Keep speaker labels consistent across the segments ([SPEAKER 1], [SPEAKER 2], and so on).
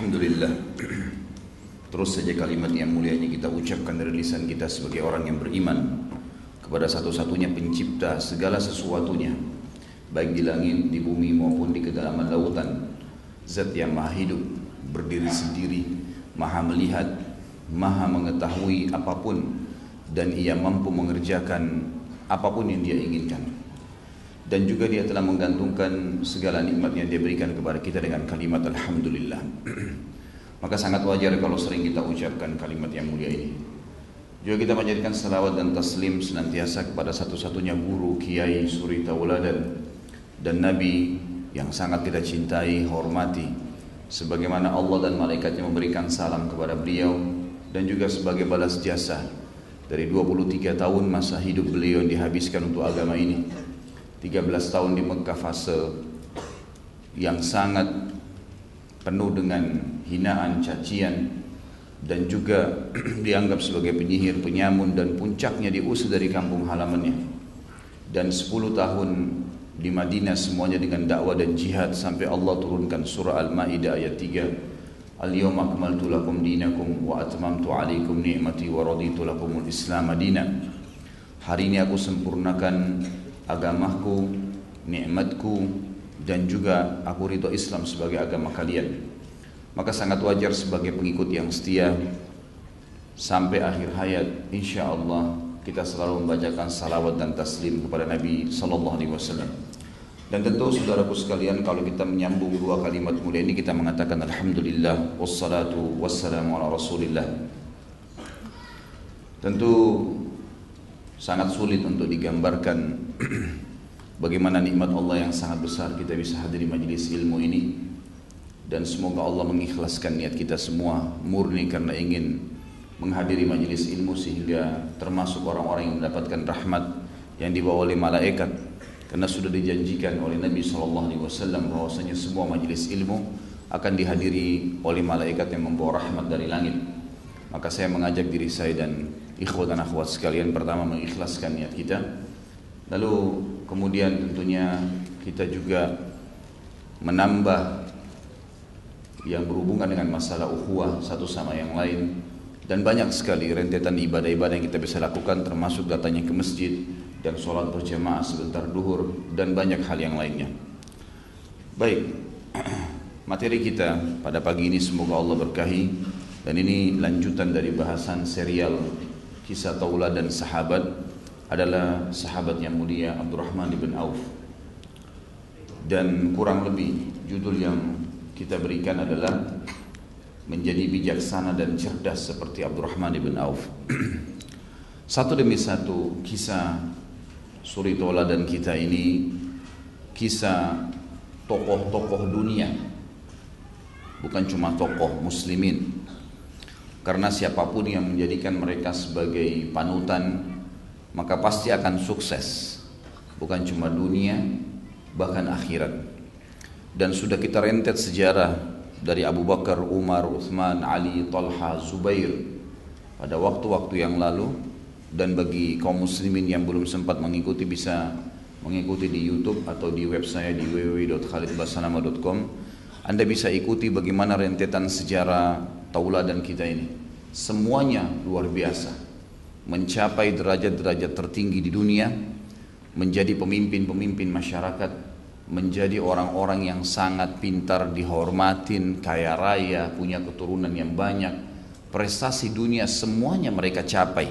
[SPEAKER 1] Alhamdulillah. Terus saja kalimat yang mulia ini kita ucapkan dari lisan kita sebagai orang yang beriman kepada satu-satunya pencipta segala sesuatunya, baik di langit, di bumi maupun di kedalaman lautan. Zat yang maha hidup, berdiri sendiri, maha melihat, maha mengetahui apapun, dan ia mampu mengerjakan apapun yang dia inginkan. Dan juga dia telah menggantungkan segala nikmat yang dia berikan kepada kita dengan kalimat Alhamdulillah. Maka sangat wajar kalau sering kita ucapkan kalimat yang mulia ini. Juga kita menjadikan salawat dan taslim senantiasa kepada satu-satunya guru, kiai, suri tauladan, dan nabi yang sangat kita cintai, hormati, sebagaimana Allah dan malaikatnya memberikan salam kepada beliau, dan juga sebagai balas jasa dari 23 tahun masa hidup beliau yang dihabiskan untuk agama ini. 13 tahun di Mekah, fase yang sangat penuh dengan hinaan, cacian, dan juga dianggap sebagai penyihir, penyamun, dan puncaknya diusir dari kampung halamannya. Dan 10 tahun di Madinah semuanya dengan dakwah dan jihad sampai Allah turunkan surah Al-Maidah ayat 3, Al-yawma akmaltu lakum dinakum wa atmamtu alaikum ni'mati wa raditu lakumul Islam madina. Hari ini aku sempurnakan agamaku, nikmatku, dan juga aku ridho Islam sebagai agama kalian. Maka sangat wajar sebagai pengikut yang setia sampai akhir hayat, insya Allah kita selalu membacakan salawat dan taslim kepada Nabi Sallallahu Alaihi Wasallam. Dan tentu saudaraku sekalian, kalau kita menyambung dua kalimat mulia ini, kita mengatakan Alhamdulillah wassalatu wassalamu ala Rasulillah. Tentu sangat sulit untuk digambarkan bagaimana nikmat Allah yang sangat besar kita bisa hadiri majelis ilmu ini. Dan semoga Allah mengikhlaskan niat kita semua murni karena ingin menghadiri majelis ilmu, sehingga termasuk orang-orang yang mendapatkan rahmat yang dibawa oleh malaikat. Karena sudah dijanjikan oleh Nabi SAW bahwasanya semua majelis ilmu akan dihadiri oleh malaikat yang membawa rahmat dari langit. Maka saya mengajak diri saya dan ikhwat dan akhwat sekalian, pertama mengikhlaskan niat kita, lalu kemudian tentunya kita juga menambah yang berhubungan dengan masalah ukhuwah satu sama yang lain. Dan banyak sekali rentetan ibadah-ibadah yang kita bisa lakukan, termasuk datangnya ke masjid dan sholat berjamaah sebentar duhur, dan banyak hal yang lainnya. Baik, materi kita pada pagi ini semoga Allah berkahi. Dan ini lanjutan dari bahasan serial kisah tauladan sahabat, adalah sahabat yang mulia Abdurrahman ibn Auf. Dan kurang lebih judul yang kita berikan adalah menjadi bijaksana dan cerdas seperti Abdurrahman ibn Auf. Satu demi satu kisah suri tauladan kita ini kisah tokoh-tokoh dunia, bukan cuma tokoh muslimin. Karena siapapun yang menjadikan mereka sebagai panutan, maka pasti akan sukses, bukan cuma dunia, bahkan akhirat. Dan sudah kita rentet sejarah dari Abu Bakar, Umar, Uthman, Ali, Talha, Zubair pada waktu-waktu yang lalu. Dan bagi kaum muslimin yang belum sempat mengikuti, bisa mengikuti di YouTube atau di web saya di www.khalidbasanama.com. Anda bisa ikuti bagaimana rentetan sejarah tauladan kita ini. Semuanya luar biasa, mencapai derajat-derajat tertinggi di dunia, menjadi pemimpin-pemimpin masyarakat, menjadi orang-orang yang sangat pintar, dihormatin, kaya raya, punya keturunan yang banyak, prestasi dunia semuanya mereka capai.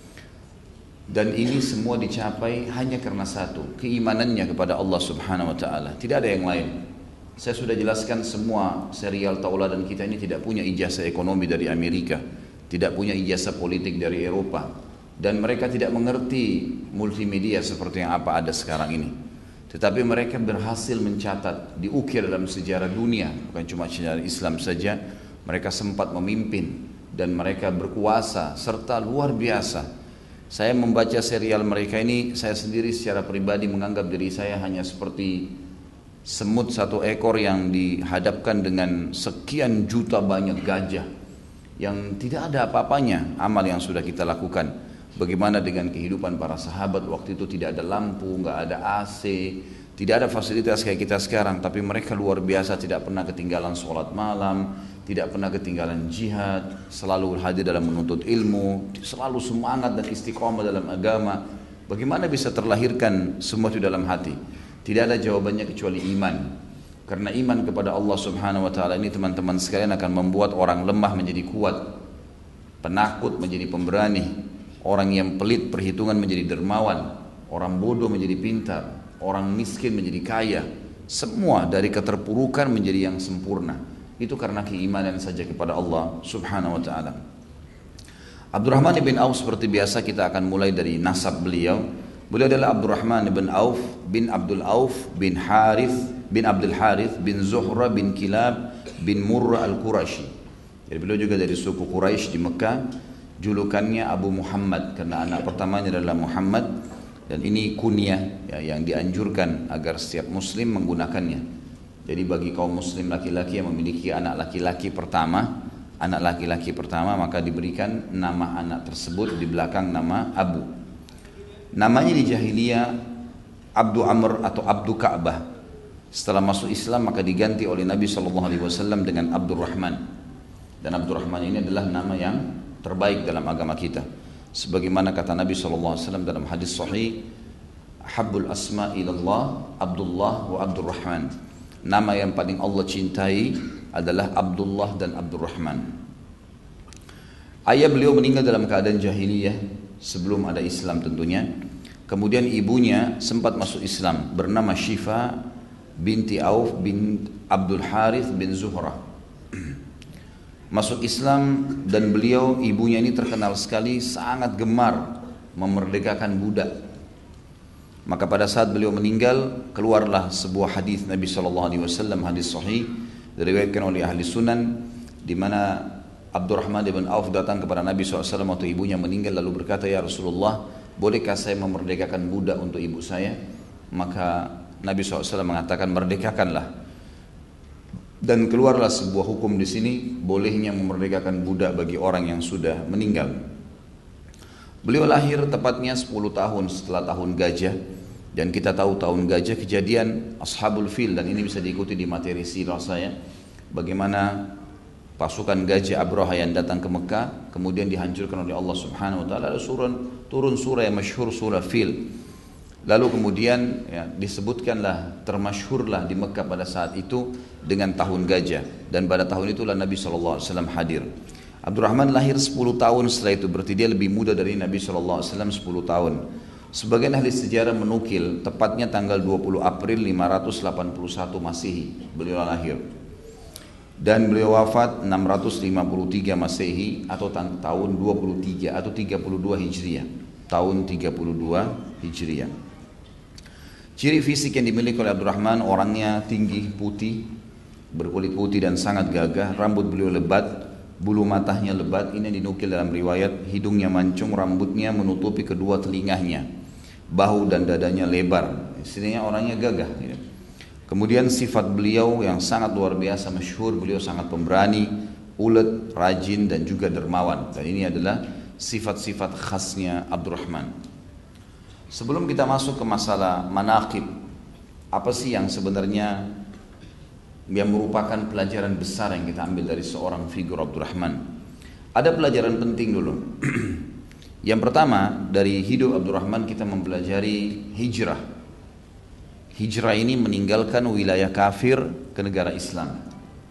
[SPEAKER 1] Dan ini semua dicapai hanya karena satu, keimanannya kepada Allah Subhanahu wa taala. Tidak ada yang lain. Saya sudah jelaskan semua serial tauladan kita ini tidak punya ijazah ekonomi dari Amerika, tidak punya ijazah politik dari Eropa, dan mereka tidak mengerti multimedia seperti yang apa ada sekarang ini. Tetapi mereka berhasil mencatat, diukir dalam sejarah dunia, bukan cuma sejarah Islam saja. Mereka sempat memimpin dan mereka berkuasa serta luar biasa. Saya membaca serial mereka ini, saya sendiri secara pribadi menganggap diri saya hanya seperti semut satu ekor yang dihadapkan dengan sekian juta banyak gajah yang tidak ada apa-apanya amal yang sudah kita lakukan. Bagaimana dengan kehidupan para sahabat waktu itu, tidak ada lampu, nggak ada AC, tidak ada fasilitas kayak kita sekarang, tapi mereka luar biasa, tidak pernah ketinggalan sholat malam, tidak pernah ketinggalan jihad, selalu hadir dalam menuntut ilmu, selalu semangat dan istiqomah dalam agama. Bagaimana bisa terlahirkan semua itu dalam hati? Tidak ada jawabannya kecuali iman. Karena iman kepada Allah Subhanahu wa taala ini teman-teman sekalian akan membuat orang lemah menjadi kuat, penakut menjadi pemberani, orang yang pelit perhitungan menjadi dermawan, orang bodoh menjadi pintar, orang miskin menjadi kaya. Semua dari keterpurukan menjadi yang sempurna. Itu karena keimanan saja kepada Allah Subhanahu wa taala. Abdurrahman bin Auf seperti biasa kita akan mulai dari nasab beliau. Beliau adalah Abdurrahman bin Auf bin Abdul Auf bin Harith bin Abdul Harith bin Zuhra bin Kilab bin Murrah al-Qurashi. Jadi beliau juga dari suku Quraisy di Mekah. Julukannya Abu Muhammad karena anak pertamanya adalah Muhammad, dan ini kunyah ya, yang dianjurkan agar setiap muslim menggunakannya. Jadi bagi kaum muslim laki-laki yang memiliki anak laki-laki pertama, maka diberikan nama anak tersebut di belakang nama Abu. Namanya di jahiliyah Abdu Amr atau Abdu Ka'bah. Setelah masuk Islam maka diganti oleh Nabi SAW dengan Abdurrahman. Dan Abdurrahman ini adalah nama yang terbaik dalam agama kita. Sebagaimana kata Nabi SAW dalam hadis sahih, Habbul asma ilallah Abdullah wa Abdurrahman. Nama yang paling Allah cintai adalah Abdullah dan Abdurrahman. Ayah beliau meninggal dalam keadaan jahiliyah sebelum ada Islam tentunya. Kemudian ibunya sempat masuk Islam bernama Syifa binti Auf bin Abdul Harith bin Zuhra. Masuk Islam dan beliau ibunya ini terkenal sekali sangat gemar memerdekakan budak. Maka pada saat beliau meninggal keluarlah sebuah hadis Nabi SAW, hadis sahih diriwayatkan oleh ahli sunan, di mana Abdurrahman bin Auf datang kepada Nabi SAW waktu ibunya meninggal lalu berkata, ya Rasulullah, bolehkah saya memerdekakan budak untuk ibu saya? Maka Nabi SAW mengatakan, merdekakanlah. Dan keluarlah sebuah hukum di sini, bolehnya memerdekakan budak bagi orang yang sudah meninggal. Beliau lahir tepatnya 10 tahun setelah tahun gajah. Dan kita tahu tahun gajah kejadian Ashabul Fil, dan ini bisa diikuti di materi sirah saya. Bagaimana pasukan gajah Abraha yang datang ke Mekah kemudian dihancurkan oleh Allah Subhanahu wa taala. Lalu turun surah yang masyhur, surah Fil. Lalu kemudian ya, disebutkanlah, termasyhurlah di Mekah pada saat itu dengan tahun gajah. Dan pada tahun itulah Nabi SAW hadir. Abdurrahman lahir 10 tahun setelah itu, berarti dia lebih muda dari Nabi SAW 10 tahun. Sebagian ahli sejarah menukil tepatnya tanggal 20 April 581 Masehi beliau lahir. Dan beliau wafat 653 Masehi atau tahun 23 atau 32 Hijriah. Tahun 32 Hijriah. Ciri fisik yang dimiliki oleh Abdurrahman, orangnya tinggi, putih, berkulit putih dan sangat gagah. Rambut beliau lebat, bulu matanya lebat. Ini dinukil dalam riwayat. Hidungnya mancung, rambutnya menutupi kedua telinganya, bahu dan dadanya lebar. Istilahnya orangnya gagah. Kemudian sifat beliau yang sangat luar biasa masyhur, beliau sangat pemberani, ulet, rajin dan juga dermawan. Dan ini adalah sifat-sifat khasnya Abdurrahman. Sebelum kita masuk ke masalah manaqib, apa sih yang sebenarnya yang merupakan pelajaran besar yang kita ambil dari seorang figur Abdurrahman? Ada pelajaran penting dulu. Yang pertama, dari hidup Abdurrahman kita mempelajari hijrah. Hijrah ini meninggalkan wilayah kafir ke negara Islam.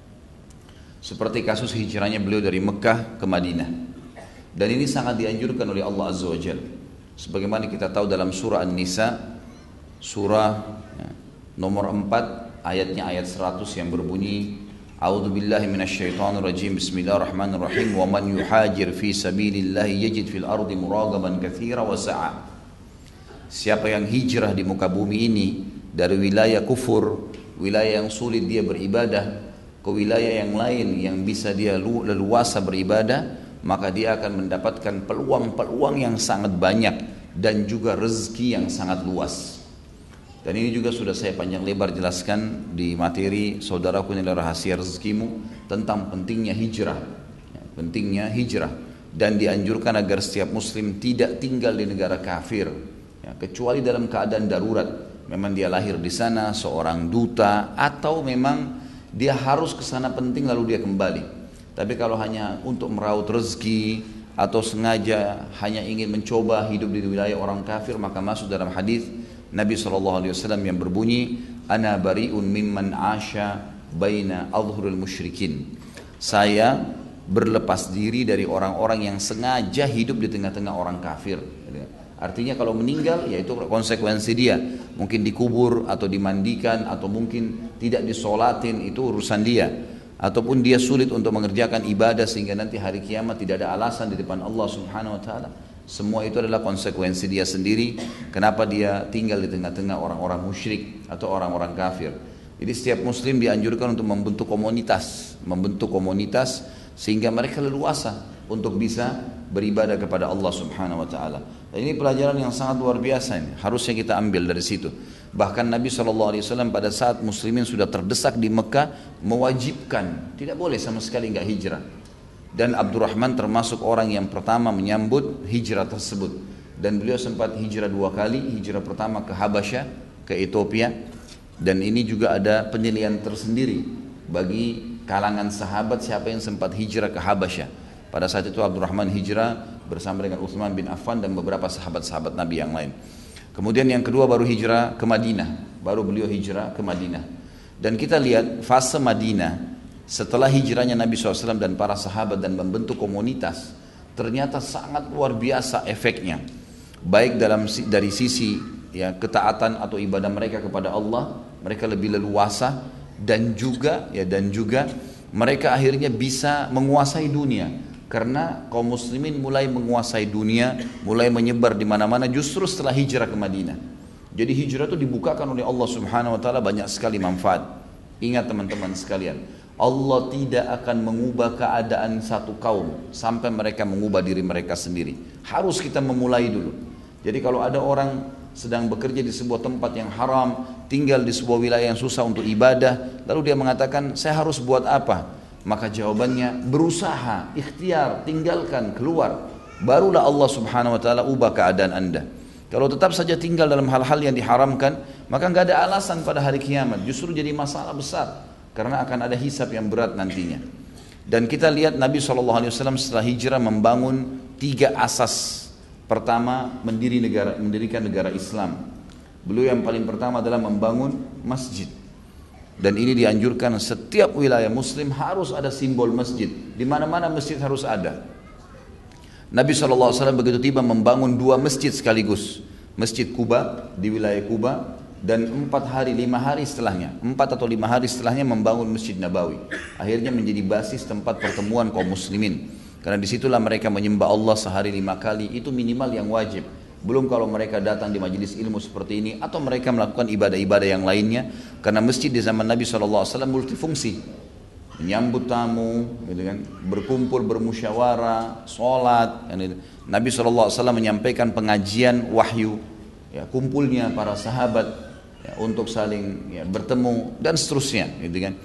[SPEAKER 1] Seperti kasus hijrahnya beliau dari Mekah ke Madinah. Dan ini sangat dianjurkan oleh Allah Azza wa Jalla. Sebagaimana kita tahu dalam surah An-Nisa, surah nomor 4, ayatnya ayat 100 yang berbunyi, A'udzubillahi minasyaitonirrajim, Bismillahirrahmanirrahim, wa man yuhajir fi sabilillahi yajid fil ardi muragaman katsira wa sa'a. Siapa yang hijrah di muka bumi ini dari wilayah kufur, wilayah yang sulit dia beribadah, ke wilayah yang lain yang bisa dia leluasa beribadah, maka dia akan mendapatkan peluang-peluang yang sangat banyak dan juga rezeki yang sangat luas. Dan ini juga sudah saya panjang lebar jelaskan di materi Saudaraku Nilai Rahasia Rezekimu tentang pentingnya hijrah. Pentingnya hijrah dan dianjurkan agar setiap muslim tidak tinggal di negara kafir, kecuali dalam keadaan darurat. Memang dia lahir di sana seorang duta, atau memang dia harus ke sana penting lalu dia kembali. Tapi kalau hanya untuk meraup rezeki atau sengaja hanya ingin mencoba hidup di wilayah orang kafir, maka masuk dalam hadis Nabi SAW yang berbunyi, Ana bari'un mimman asya baina adhuril musyrikin. Saya berlepas diri dari orang-orang yang sengaja hidup di tengah-tengah orang kafir. Artinya kalau meninggal, ya itu konsekuensi dia. Mungkin dikubur atau dimandikan atau mungkin tidak disolatin, itu urusan dia. Ataupun dia sulit untuk mengerjakan ibadah sehingga nanti hari kiamat tidak ada alasan di depan Allah Subhanahu Wa Taala. Semua itu adalah konsekuensi dia sendiri. Kenapa dia tinggal di tengah-tengah orang-orang musyrik atau orang-orang kafir. Jadi setiap muslim dianjurkan untuk membentuk komunitas sehingga mereka leluasa untuk bisa beribadah kepada Allah Subhanahu Wa Taala. Dan ini pelajaran yang sangat luar biasa ini. Harusnya kita ambil dari situ. Bahkan Nabi SAW pada saat muslimin sudah terdesak di Mekah mewajibkan, tidak boleh sama sekali enggak hijrah. Dan Abdurrahman termasuk orang yang pertama menyambut hijrah tersebut. Dan beliau sempat hijrah 2 kali, hijrah pertama ke Habasyah, ke Ethiopia. Dan ini juga ada penilaian tersendiri bagi kalangan sahabat siapa yang sempat hijrah ke Habasyah. Pada saat itu Abdurrahman hijrah bersama dengan Utsman bin Affan dan beberapa sahabat-sahabat Nabi yang lain. Kemudian yang kedua baru hijrah ke Madinah, baru beliau hijrah ke Madinah. Dan kita lihat fase Madinah setelah hijrahnya Nabi SAW dan para sahabat dan membentuk komunitas, ternyata sangat luar biasa efeknya. Baik dari sisi ya ketaatan atau ibadah mereka kepada Allah, mereka lebih leluasa dan juga mereka akhirnya bisa menguasai dunia. Karena kaum muslimin mulai menguasai dunia, mulai menyebar di mana-mana justru setelah hijrah ke Madinah. Jadi hijrah itu dibukakan oleh Allah Subhanahu Wa Taala banyak sekali manfaat. Ingat teman-teman sekalian, Allah tidak akan mengubah keadaan satu kaum sampai mereka mengubah diri mereka sendiri. Harus kita memulai dulu. Jadi kalau ada orang sedang bekerja di sebuah tempat yang haram, tinggal di sebuah wilayah yang susah untuk ibadah, lalu dia mengatakan, saya harus buat apa? Maka jawabannya berusaha, ikhtiar, tinggalkan, keluar. Barulah Allah Subhanahu Wa Taala ubah keadaan anda. Kalau tetap saja tinggal dalam hal-hal yang diharamkan, maka nggak ada alasan pada hari kiamat. Justru jadi masalah besar karena akan ada hisab yang berat nantinya. Dan kita lihat Nabi SAW setelah hijrah membangun 3 asas. Pertama, mendirikan negara Islam. Beliau yang paling pertama adalah membangun masjid. Dan ini dianjurkan setiap wilayah muslim harus ada simbol masjid. Di mana-mana masjid harus ada. Nabi SAW begitu tiba membangun 2 masjid sekaligus. Masjid Kuba di wilayah Kuba dan 4 hari 5 hari setelahnya, 4 atau 5 hari setelahnya membangun Masjid Nabawi. Akhirnya menjadi basis tempat pertemuan kaum muslimin. Karena disitulah mereka menyembah Allah sehari 5 kali, itu minimal yang wajib. Belum kalau mereka datang di majelis ilmu seperti ini atau mereka melakukan ibadah-ibadah yang lainnya. Karena masjid di zaman Nabi SAW multifungsi, menyambut tamu, gitu kan, berkumpul, bermusyawarah, sholat. Nabi SAW menyampaikan pengajian wahyu, ya, kumpulnya para sahabat ya, untuk saling ya, bertemu dan seterusnya, gitu kan.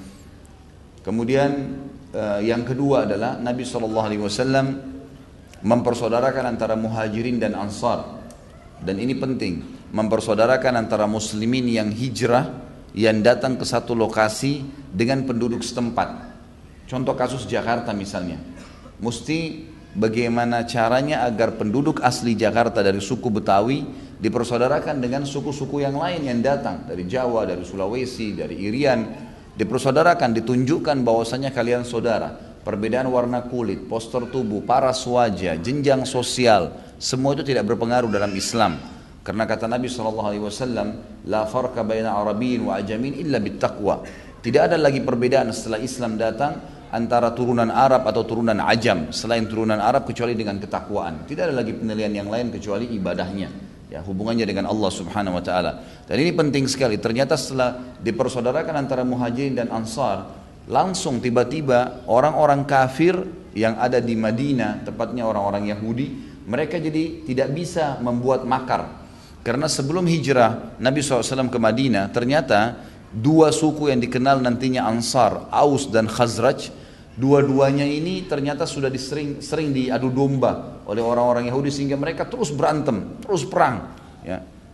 [SPEAKER 1] Kemudian yang kedua adalah Nabi SAW mempersaudarakan antara muhajirin dan ansar. Dan ini penting, mempersaudarakan antara muslimin yang hijrah, yang datang ke satu lokasi dengan penduduk setempat. Contoh kasus Jakarta misalnya, mesti bagaimana caranya agar penduduk asli Jakarta dari suku Betawi dipersaudarakan dengan suku-suku yang lain yang datang dari Jawa, dari Sulawesi, dari Irian, dipersaudarakan, ditunjukkan bahwasanya kalian saudara. Perbedaan warna kulit, postur tubuh, paras wajah, jenjang sosial, semua itu tidak berpengaruh dalam Islam. Karena kata Nabi SAW, la farqa baina Arabiyyin wa ajamin illa bittaqwa. Tidak ada lagi perbedaan setelah Islam datang antara turunan Arab atau turunan Ajam selain turunan Arab kecuali dengan ketakwaan. Tidak ada lagi penilaian yang lain kecuali ibadahnya, ya, hubungannya dengan Allah Subhanahu Wa Taala. Dan ini penting sekali. Ternyata setelah dipersaudarakan antara muhajirin dan ansar, langsung tiba-tiba orang-orang kafir yang ada di Madinah, tepatnya orang-orang Yahudi, mereka jadi tidak bisa membuat makar. Karena sebelum hijrah Nabi SAW ke Madinah, ternyata 2 suku yang dikenal nantinya Ansar, Aus dan Khazraj, dua-duanya ini ternyata sudah sering diadu domba oleh orang-orang Yahudi sehingga mereka terus berantem, terus perang. Ya.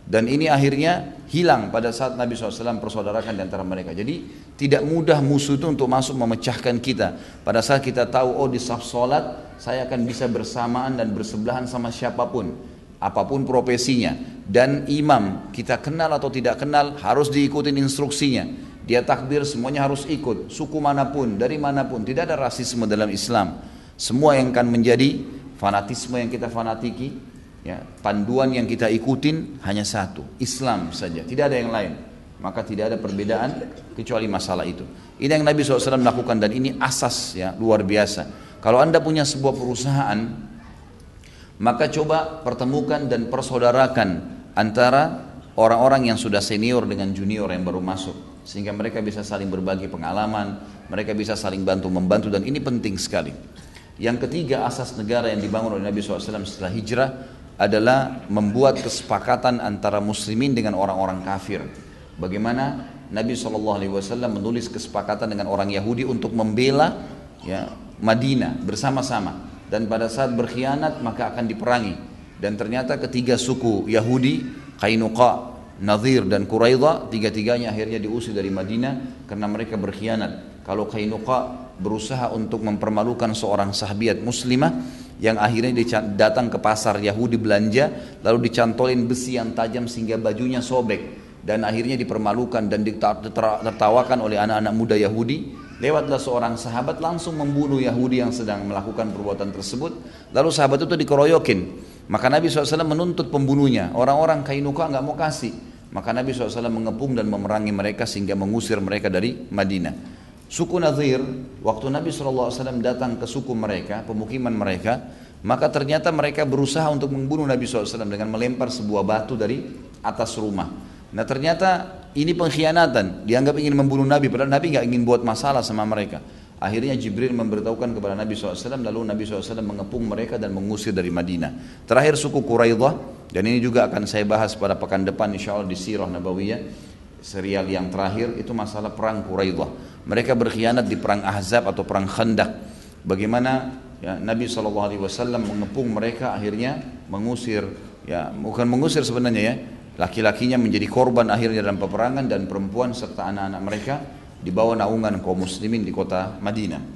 [SPEAKER 1] Dan ini akhirnya hilang pada saat Nabi SAW persaudarakan di antara mereka. Jadi tidak mudah musuh itu untuk masuk memecahkan kita. Pada saat kita tahu, oh di saf solat saya akan bisa bersamaan dan bersebelahan sama siapapun, apapun profesinya. Dan imam kita kenal atau tidak kenal harus diikutin instruksinya. Dia takbir semuanya harus ikut, suku manapun, dari manapun. Tidak ada rasisme dalam Islam. Semua yang akan menjadi fanatisme yang kita fanatiki, ya, panduan yang kita ikutin hanya satu, Islam saja, tidak ada yang lain. Maka tidak ada perbedaan kecuali masalah itu. Ini yang Nabi SAW lakukan dan ini asas, ya, luar biasa. Kalau Anda punya sebuah perusahaan, maka coba pertemukan dan persaudarakan antara orang-orang yang sudah senior dengan junior yang baru masuk, sehingga mereka bisa saling berbagi pengalaman, mereka bisa saling bantu-membantu, dan ini penting sekali. Yang ketiga, asas negara yang dibangun oleh Nabi SAW setelah hijrah adalah membuat kesepakatan antara muslimin dengan orang-orang kafir. Bagaimana Nabi SAW menulis kesepakatan dengan orang Yahudi untuk membela, ya, Madinah bersama-sama, dan pada saat berkhianat maka akan diperangi. Dan ternyata ketiga suku Yahudi, Qainuqa, Nadhir dan Quraidah, tiga-tiganya akhirnya diusir dari Madinah karena mereka berkhianat. Kalau Qainuqa berusaha untuk mempermalukan seorang sahabiat muslimah yang akhirnya datang ke pasar Yahudi belanja, lalu dicantolin besi yang tajam sehingga bajunya sobek, dan akhirnya dipermalukan dan ditertawakan oleh anak-anak muda Yahudi. Lewatlah seorang sahabat langsung membunuh Yahudi yang sedang melakukan perbuatan tersebut, lalu sahabat itu dikeroyokin. Maka Nabi SAW menuntut pembunuhnya. Orang-orang Qainuqa nggak mau kasih, maka Nabi SAW mengepung dan memerangi mereka sehingga mengusir mereka dari Madinah. Suku Nadhir, waktu Nabi SAW datang ke suku mereka, pemukiman mereka, maka ternyata mereka berusaha untuk membunuh Nabi SAW dengan melempar sebuah batu dari atas rumah. Nah ternyata ini pengkhianatan, dianggap ingin membunuh Nabi, padahal Nabi nggak ingin buat masalah sama mereka. Akhirnya Jibril memberitahukan kepada Nabi SAW, lalu Nabi SAW mengepung mereka dan mengusir dari Madinah. Terakhir suku Quraidah, dan ini juga akan saya bahas pada pekan depan insya Allah di Sirah Nabawiyah, serial yang terakhir, itu masalah perang Quraidah. Mereka berkhianat di perang Ahzab atau perang Khandaq. Bagaimana, ya, Nabi SAW mengepung mereka, akhirnya mengusir, ya bukan mengusir sebenarnya, ya, laki-lakinya menjadi korban akhirnya dalam peperangan, dan perempuan serta anak-anak mereka dibawa naungan kaum muslimin di kota Madinah.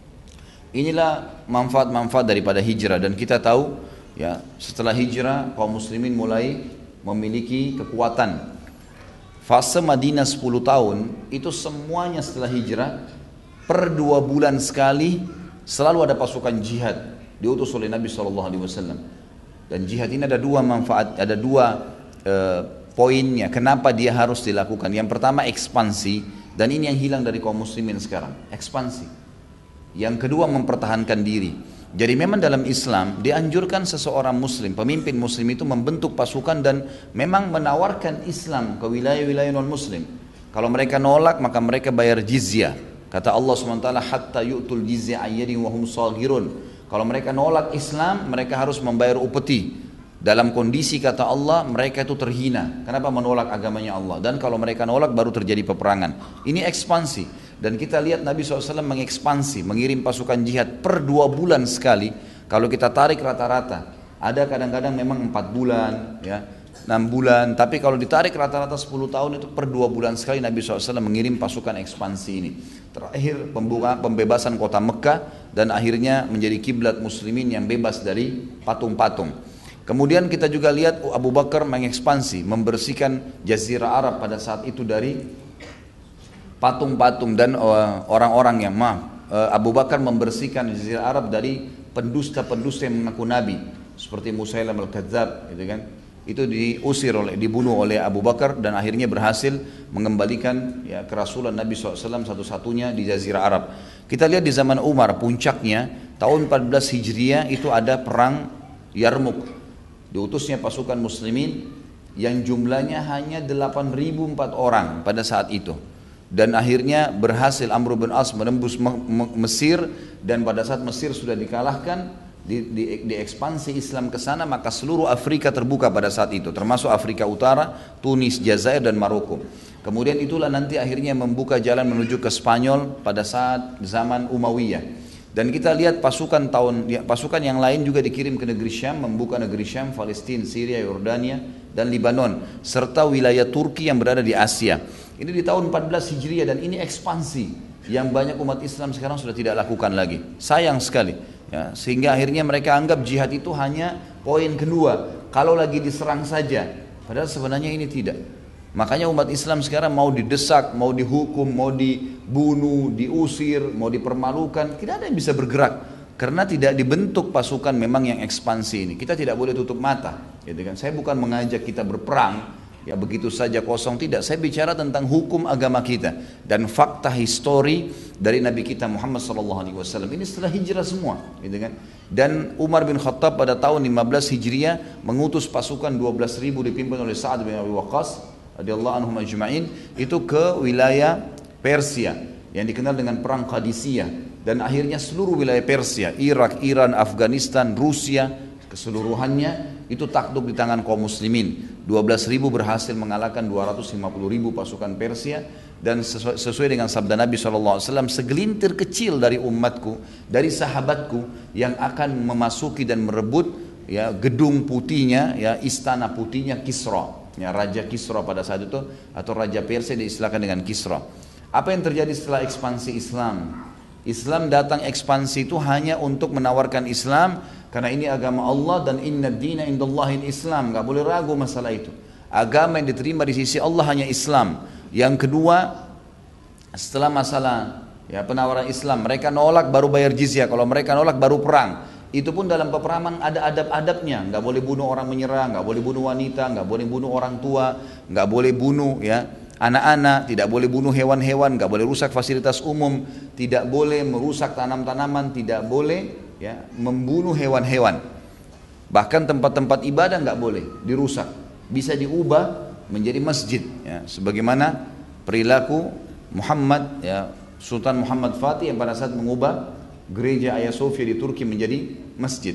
[SPEAKER 1] Inilah manfaat-manfaat daripada hijrah, dan kita tahu, ya, setelah hijrah kaum muslimin mulai memiliki kekuatan. Fase Madinah 10 tahun itu semuanya setelah hijrah, per 2 bulan sekali selalu ada pasukan jihad diutus oleh Nabi SAW. Dan jihad ini ada dua manfaat, ada dua poinnya kenapa dia harus dilakukan. Yang pertama ekspansi, dan ini yang hilang dari kaum muslimin sekarang, ekspansi. Yang kedua mempertahankan diri. Jadi memang dalam Islam dianjurkan seseorang muslim, pemimpin muslim itu membentuk pasukan dan memang menawarkan Islam ke wilayah-wilayah non muslim. Kalau mereka nolak maka mereka bayar jizyah. Kata Allah SWT, hatta yu'tul jizyah ayyadin wa hum saghirun. Kalau mereka nolak Islam, mereka harus membayar upeti. Dalam kondisi kata Allah mereka itu terhina. Kenapa menolak agamanya Allah? Dan kalau mereka nolak baru terjadi peperangan. Ini ekspansi. Dan kita lihat Nabi SAW mengekspansi, mengirim pasukan jihad per 2 bulan sekali. Kalau kita tarik rata-rata, ada kadang-kadang memang 4 bulan, ya, 6 bulan. Tapi kalau ditarik rata-rata 10 tahun itu per 2 bulan sekali Nabi SAW mengirim pasukan ekspansi ini. Terakhir pembebasan kota Mekah, dan akhirnya menjadi kiblat muslimin yang bebas dari patung-patung. Kemudian kita juga lihat Abu Bakar mengekspansi, membersihkan Jazirah Arab pada saat itu dari patung-patung dan orang-orang yang Abu Bakar membersihkan Jazirah Arab dari pendusta-pendusta yang mengaku Nabi seperti Musailam al-Kadzab, gitu kan. Itu dibunuh oleh Abu Bakar dan akhirnya berhasil mengembalikan, ya, kerasulan Nabi SAW satu-satunya di Jazirah Arab. Kita lihat di zaman Umar puncaknya tahun 14 Hijriah itu ada perang Yarmuk, diutusnya pasukan muslimin yang jumlahnya hanya 8.004 orang pada saat itu. Dan akhirnya berhasil Amr bin As menembus Mesir, dan pada saat Mesir sudah dikalahkan, di ekspansi Islam ke sana, maka seluruh Afrika terbuka pada saat itu, termasuk Afrika Utara, Tunis, Jazair dan Maroko. Kemudian itulah nanti akhirnya membuka jalan menuju ke Spanyol pada saat zaman Umayyah. Dan kita lihat pasukan yang lain juga dikirim ke negeri Syam, membuka negeri Syam, Palestina, Syria, Yordania, dan Libanon, serta wilayah Turki yang berada di Asia. Ini di tahun 14 Hijriah dan ini ekspansi yang banyak umat Islam sekarang sudah tidak lakukan lagi. Sayang sekali. Ya, sehingga akhirnya mereka anggap jihad itu hanya poin kedua, kalau lagi diserang saja. Padahal sebenarnya ini tidak. Makanya umat Islam sekarang mau didesak, mau dihukum, mau dibunuh, diusir, mau dipermalukan, tidak ada yang bisa bergerak karena tidak dibentuk pasukan memang yang ekspansi ini. Kita tidak boleh tutup mata, gitu kan? Saya bukan mengajak kita berperang, ya begitu saja kosong, tidak. Saya bicara tentang hukum agama kita dan fakta histori dari Nabi kita Muhammad SAW. Ini setelah hijrah semua, gitu kan? Dan Umar bin Khattab pada tahun 15 Hijriah mengutus pasukan 12.000 dipimpin oleh Sa'ad bin Abi Waqqas radhiyallahu anhum ajma'in itu ke wilayah Persia yang dikenal dengan perang Qadisiyah, dan akhirnya seluruh wilayah Persia, Irak, Iran, Afghanistan, Rusia keseluruhannya itu takluk di tangan kaum muslimin. 12.000 berhasil mengalahkan 250.000 pasukan Persia, dan sesuai dengan sabda Nabi SAW, segelintir kecil dari umatku, dari sahabatku yang akan memasuki dan merebut ya gedung putihnya, ya istana putihnya Kisra, ya Raja Kisra pada saat itu, atau Raja Persia diistilahkan dengan Kisra. Apa yang terjadi setelah ekspansi Islam? Islam datang ekspansi itu hanya untuk menawarkan Islam karena ini agama Allah dan inna dina indallahil Islam, nggak boleh ragu masalah itu. Agama yang diterima di sisi Allah hanya Islam. Yang kedua, setelah masalah ya penawaran Islam, mereka nolak baru bayar jizyah. Kalau mereka nolak baru perang. Itu pun dalam peperangan ada adab-adabnya. Nggak boleh bunuh orang menyerang, nggak boleh bunuh wanita, nggak boleh bunuh orang tua, nggak boleh bunuh ya anak-anak, tidak boleh bunuh hewan-hewan, nggak boleh rusak fasilitas umum, tidak boleh merusak tanam-tanaman, tidak boleh ya membunuh hewan-hewan. Bahkan tempat-tempat ibadah nggak boleh dirusak, bisa diubah menjadi masjid ya, sebagaimana perilaku Muhammad ya, Sultan Muhammad Fatih yang pada saat mengubah gereja Hagia Sophia di Turki menjadi masjid.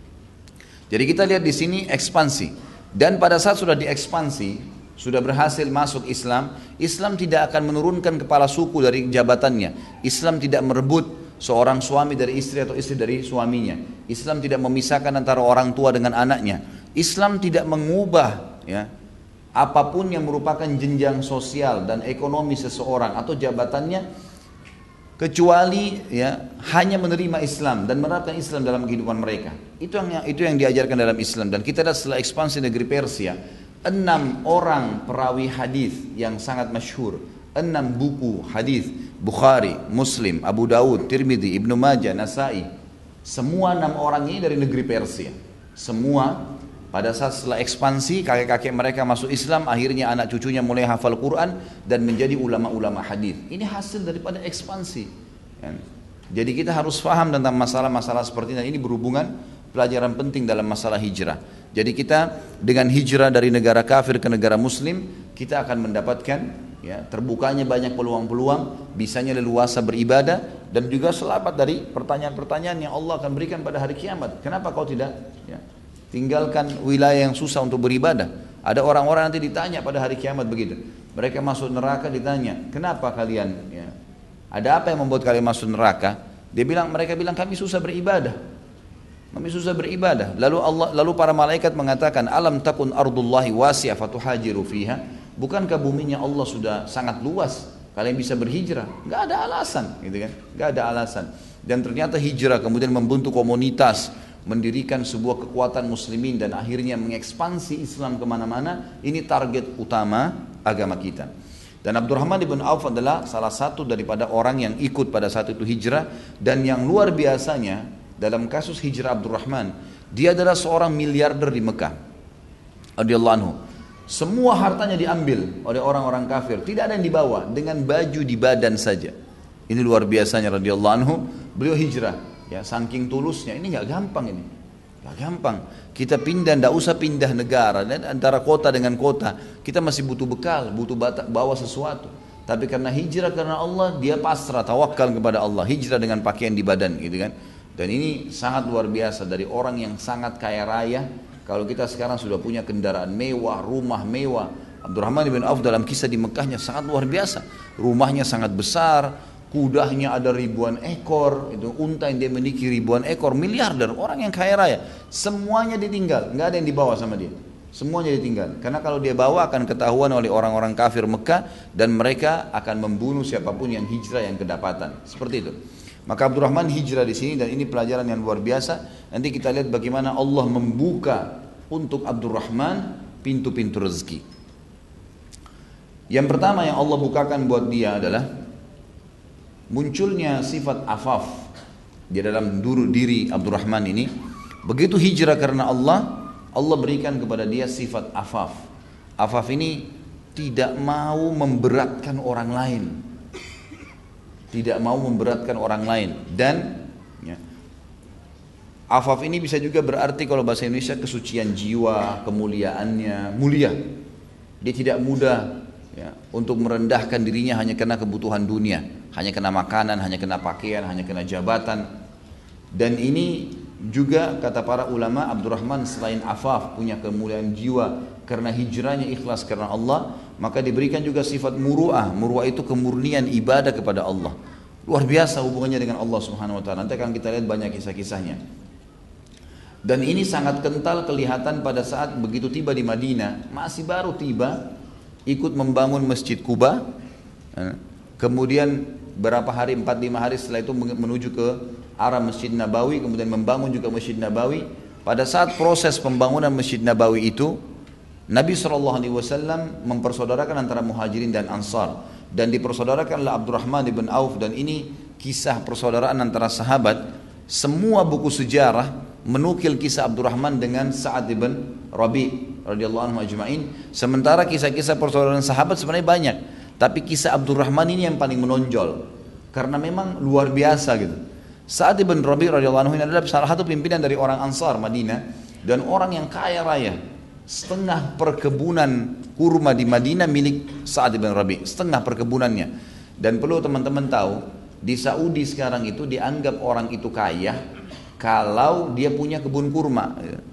[SPEAKER 1] Jadi kita lihat di sini ekspansi, dan pada saat sudah diekspansi, sudah berhasil masuk Islam, Islam tidak akan menurunkan kepala suku dari jabatannya. Islam tidak merebut seorang suami dari istri atau istri dari suaminya. Islam tidak memisahkan antara orang tua dengan anaknya. Islam tidak mengubah ya apapun yang merupakan jenjang sosial dan ekonomi seseorang atau jabatannya, kecuali ya hanya menerima Islam dan menerapkan Islam dalam kehidupan mereka. Itu yang diajarkan dalam Islam. Dan kita lihat setelah ekspansi negeri Persia, 6 orang perawi hadis yang sangat masyhur, 6 buku hadis, Bukhari, Muslim, Abu Daud, Tirmidzi, Ibnu Majah, Nasai, semua 6 orang ini dari negeri Persia. Semua pada saat setelah ekspansi, kakek-kakek mereka masuk Islam, akhirnya anak cucunya mulai hafal Quran dan menjadi ulama-ulama hadis. Ini hasil daripada ekspansi. Jadi kita harus paham tentang masalah-masalah seperti ini. Ini berhubungan pelajaran penting dalam masalah hijrah. Jadi kita dengan hijrah dari negara kafir ke negara muslim, kita akan mendapatkan ya terbukanya banyak peluang-peluang, bisanya leluasa beribadah, dan juga selamat dari pertanyaan-pertanyaan yang Allah akan berikan pada hari kiamat. Kenapa kau tidak ya tinggalkan wilayah yang susah untuk beribadah? Ada orang-orang nanti ditanya pada hari kiamat begitu. Mereka masuk neraka ditanya, kenapa kalian ya, ada apa yang membuat kalian masuk neraka? Mereka bilang kami susah beribadah. Kami susah beribadah. Lalu para malaikat mengatakan, alam takun ardullahi wasi'ah fatuhajiru fiha. Bukankah buminya Allah sudah sangat luas, kalian bisa berhijrah? Gak ada alasan, gitu kan? Gak ada alasan. Dan ternyata hijrah kemudian membentuk komunitas, mendirikan sebuah kekuatan muslimin, dan akhirnya mengekspansi Islam kemana-mana. Ini target utama agama kita. Dan Abdurrahman ibn Auf adalah salah satu daripada orang yang ikut pada saat itu hijrah. Dan yang luar biasanya dalam kasus hijrah Abdurrahman, dia adalah seorang miliarder di Mekah radhiyallahu anhu. Semua hartanya diambil oleh orang-orang kafir, tidak ada yang dibawa, dengan baju di badan saja. Ini luar biasanya radhiyallahu anhu. Beliau hijrah ya, saking tulusnya. Ini nggak gampang, ini nggak gampang. Kita pindah, nggak usah pindah negara, dan antara kota dengan kota kita masih butuh bekal, butuh bawa sesuatu. Tapi karena hijrah karena Allah, dia pasrah, tawakal kepada Allah, hijrah dengan pakaian di badan, gitu kan. Dan ini sangat luar biasa dari orang yang sangat kaya raya. Kalau kita sekarang sudah punya kendaraan mewah, rumah mewah, Abdurrahman bin Auf dalam kisah di Mekahnya sangat luar biasa. Rumahnya sangat besar, kudanya ada ribuan ekor, itu unta yang dia miliki ribuan ekor, miliarder, orang yang kaya raya, semuanya ditinggal, nggak ada yang dibawa sama dia, semuanya ditinggal. Karena kalau dia bawa akan ketahuan oleh orang-orang kafir Mekah dan mereka akan membunuh siapapun yang hijrah yang kedapatan, seperti itu. Maka Abdurrahman hijrah di sini dan ini pelajaran yang luar biasa. Nanti kita lihat bagaimana Allah membuka untuk Abdurrahman pintu-pintu rezeki. Yang pertama yang Allah bukakan buat dia adalah munculnya sifat afaf di dalam diri Abdurrahman ini. Begitu hijrah karena Allah, Allah berikan kepada dia sifat afaf. Afaf ini tidak mau memberatkan orang lain. Tidak mau memberatkan orang lain. Dan ya, afaf ini bisa juga berarti kalau bahasa Indonesia kesucian jiwa, kemuliaannya, mulia. Dia tidak mudah ya, untuk merendahkan dirinya hanya karena kebutuhan dunia, hanya karena makanan, hanya karena pakaian, hanya karena jabatan. Dan ini juga kata para ulama, Abdurrahman selain afaf punya kemuliaan jiwa karena hijrahnya ikhlas karena Allah, maka diberikan juga sifat muru'ah. Muru'ah itu kemurnian ibadah kepada Allah. Luar biasa hubungannya dengan Allah Subhanahu wa taala. Nanti akan kita lihat banyak kisah-kisahnya. Dan ini sangat kental kelihatan pada saat begitu tiba di Madinah, masih baru tiba, ikut membangun Masjid Quba. Kemudian berapa hari, 4-5 hari setelah itu menuju ke arah Masjid Nabawi, kemudian membangun juga Masjid Nabawi. Pada saat proses pembangunan Masjid Nabawi itu, Nabi SAW mempersaudarakan antara Muhajirin dan Ansar, dan dipersaudarakanlah Abdurrahman ibn Auf. Dan ini kisah persaudaraan antara sahabat. Semua buku sejarah menukil kisah Abdurrahman dengan Sa'ad ibn Rabi radhiyallahu anhu ajma'in. Sementara kisah-kisah persaudaraan sahabat sebenarnya banyak, tapi kisah Abdurrahman ini yang paling menonjol karena memang luar biasa gitu. Sa'ad ibn Rabi radhiyallahu anhu ini adalah salah satu pimpinan dari orang Ansar Madinah dan orang yang kaya raya. Setengah perkebunan kurma di Madinah milik Sa'ad ibn Rabi, setengah perkebunannya. Dan perlu teman-teman tahu, di Saudi sekarang itu dianggap orang itu kaya kalau dia punya kebun kurma.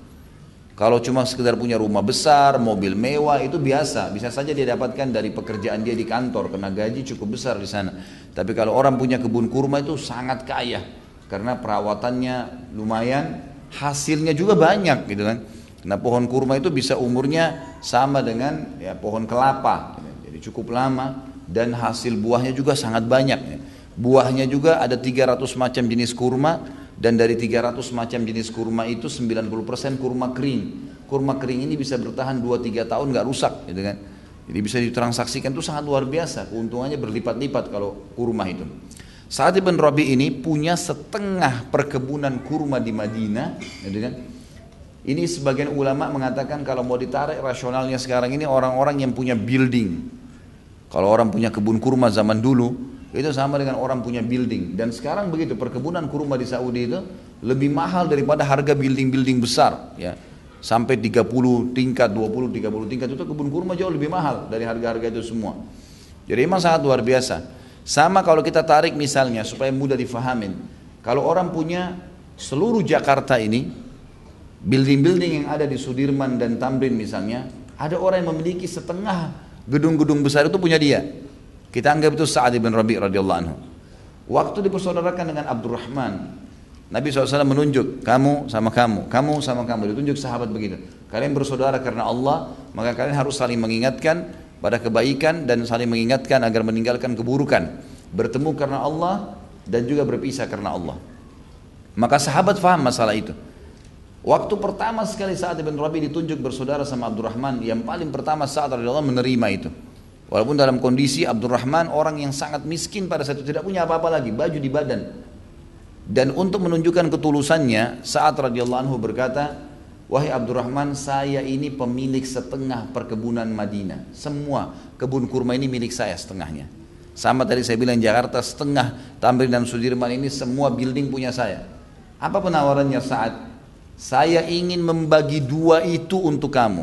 [SPEAKER 1] Kalau cuma sekedar punya rumah besar, mobil mewah, itu biasa, bisa saja dia dapatkan dari pekerjaan dia di kantor karena gaji cukup besar di sana. Tapi kalau orang punya kebun kurma itu sangat kaya karena perawatannya lumayan, hasilnya juga banyak gitu kan. Nah, pohon kurma itu bisa umurnya sama dengan ya, pohon kelapa, jadi cukup lama dan hasil buahnya juga sangat banyak. Buahnya juga ada 300 macam jenis kurma, dan dari 300 macam jenis kurma itu 90% kurma kering. Kurma kering ini bisa bertahan 2-3 tahun nggak rusak, gitu kan? Jadi bisa ditransaksikan, itu sangat luar biasa, keuntungannya berlipat-lipat kalau kurma itu. Sa'ad ibn Rabi ini punya setengah perkebunan kurma di Madinah, gitu kan? Ini sebagian ulama mengatakan kalau mau ditarik rasionalnya sekarang ini orang-orang yang punya building. Kalau orang punya kebun kurma zaman dulu itu sama dengan orang punya building. Dan sekarang begitu, perkebunan kurma di Saudi itu lebih mahal daripada harga building-building besar ya. Sampai 30 tingkat, 20-30 tingkat itu kebun kurma jauh lebih mahal dari harga-harga itu semua. Jadi memang sangat luar biasa. Sama kalau kita tarik misalnya supaya mudah difahamin. Kalau orang punya seluruh Jakarta ini, building-building yang ada di Sudirman dan Tamrin misalnya, ada orang yang memiliki setengah gedung-gedung besar itu punya dia. Kita anggap itu Sa'ad bin Rabi radhiyallahu anhu. Waktu dipersaudarakan dengan Abdurrahman, Nabi SAW menunjuk, kamu sama kamu, kamu sama kamu, ditunjuk sahabat begitu. Kalian bersaudara karena Allah, maka kalian harus saling mengingatkan pada kebaikan dan saling mengingatkan agar meninggalkan keburukan. Bertemu karena Allah dan juga berpisah karena Allah. Maka sahabat faham masalah itu. Waktu pertama sekali Sa'ad bin Rabi ditunjuk bersaudara sama Abdurrahman, yang paling pertama Sa'ad radhiyallahu anhu menerima itu. Walaupun dalam kondisi Abdurrahman orang yang sangat miskin pada saat itu, tidak punya apa-apa lagi, baju di badan. Dan untuk menunjukkan ketulusannya, Sa'ad radhiyallahu anhu berkata, wahai Abdurrahman, saya ini pemilik setengah perkebunan Madinah. Semua kebun kurma ini milik saya setengahnya. Sama tadi saya bilang Jakarta setengah, Tamrin dan Sudirman ini semua building punya saya. Apa penawarannya Sa'ad? Saya ingin membagi dua itu untuk kamu.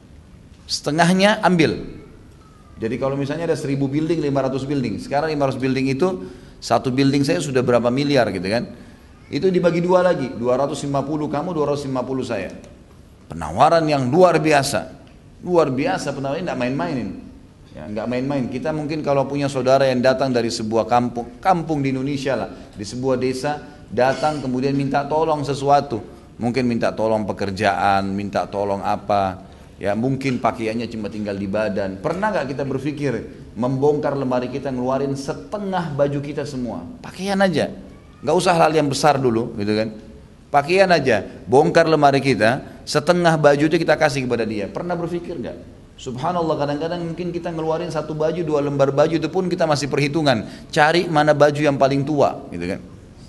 [SPEAKER 1] Setengahnya ambil. Jadi kalau misalnya ada 1000 building, 500 building. Sekarang 500 building itu, satu building saya sudah berapa miliar gitu kan. Itu dibagi dua lagi, 250 kamu, 250 saya. Penawaran yang luar biasa. Luar biasa penawaran, tidak main-mainin. Ya, nggak main-main. Kita mungkin kalau punya saudara yang datang dari sebuah kampung di Indonesia lah, di sebuah desa, datang kemudian minta tolong sesuatu, mungkin minta tolong pekerjaan, minta tolong apa, ya mungkin pakaiannya cuma tinggal di badan. Pernah nggak kita berpikir membongkar lemari kita, ngeluarin setengah baju kita semua, pakaian aja, nggak usah hal yang besar dulu, gitu kan? Pakaian aja, bongkar lemari kita, setengah baju itu kita kasih kepada dia. Pernah berpikir nggak? Subhanallah, kadang-kadang mungkin kita ngeluarin satu baju, 2 lembar baju itu pun kita masih perhitungan, cari mana baju yang paling tua, gitu kan?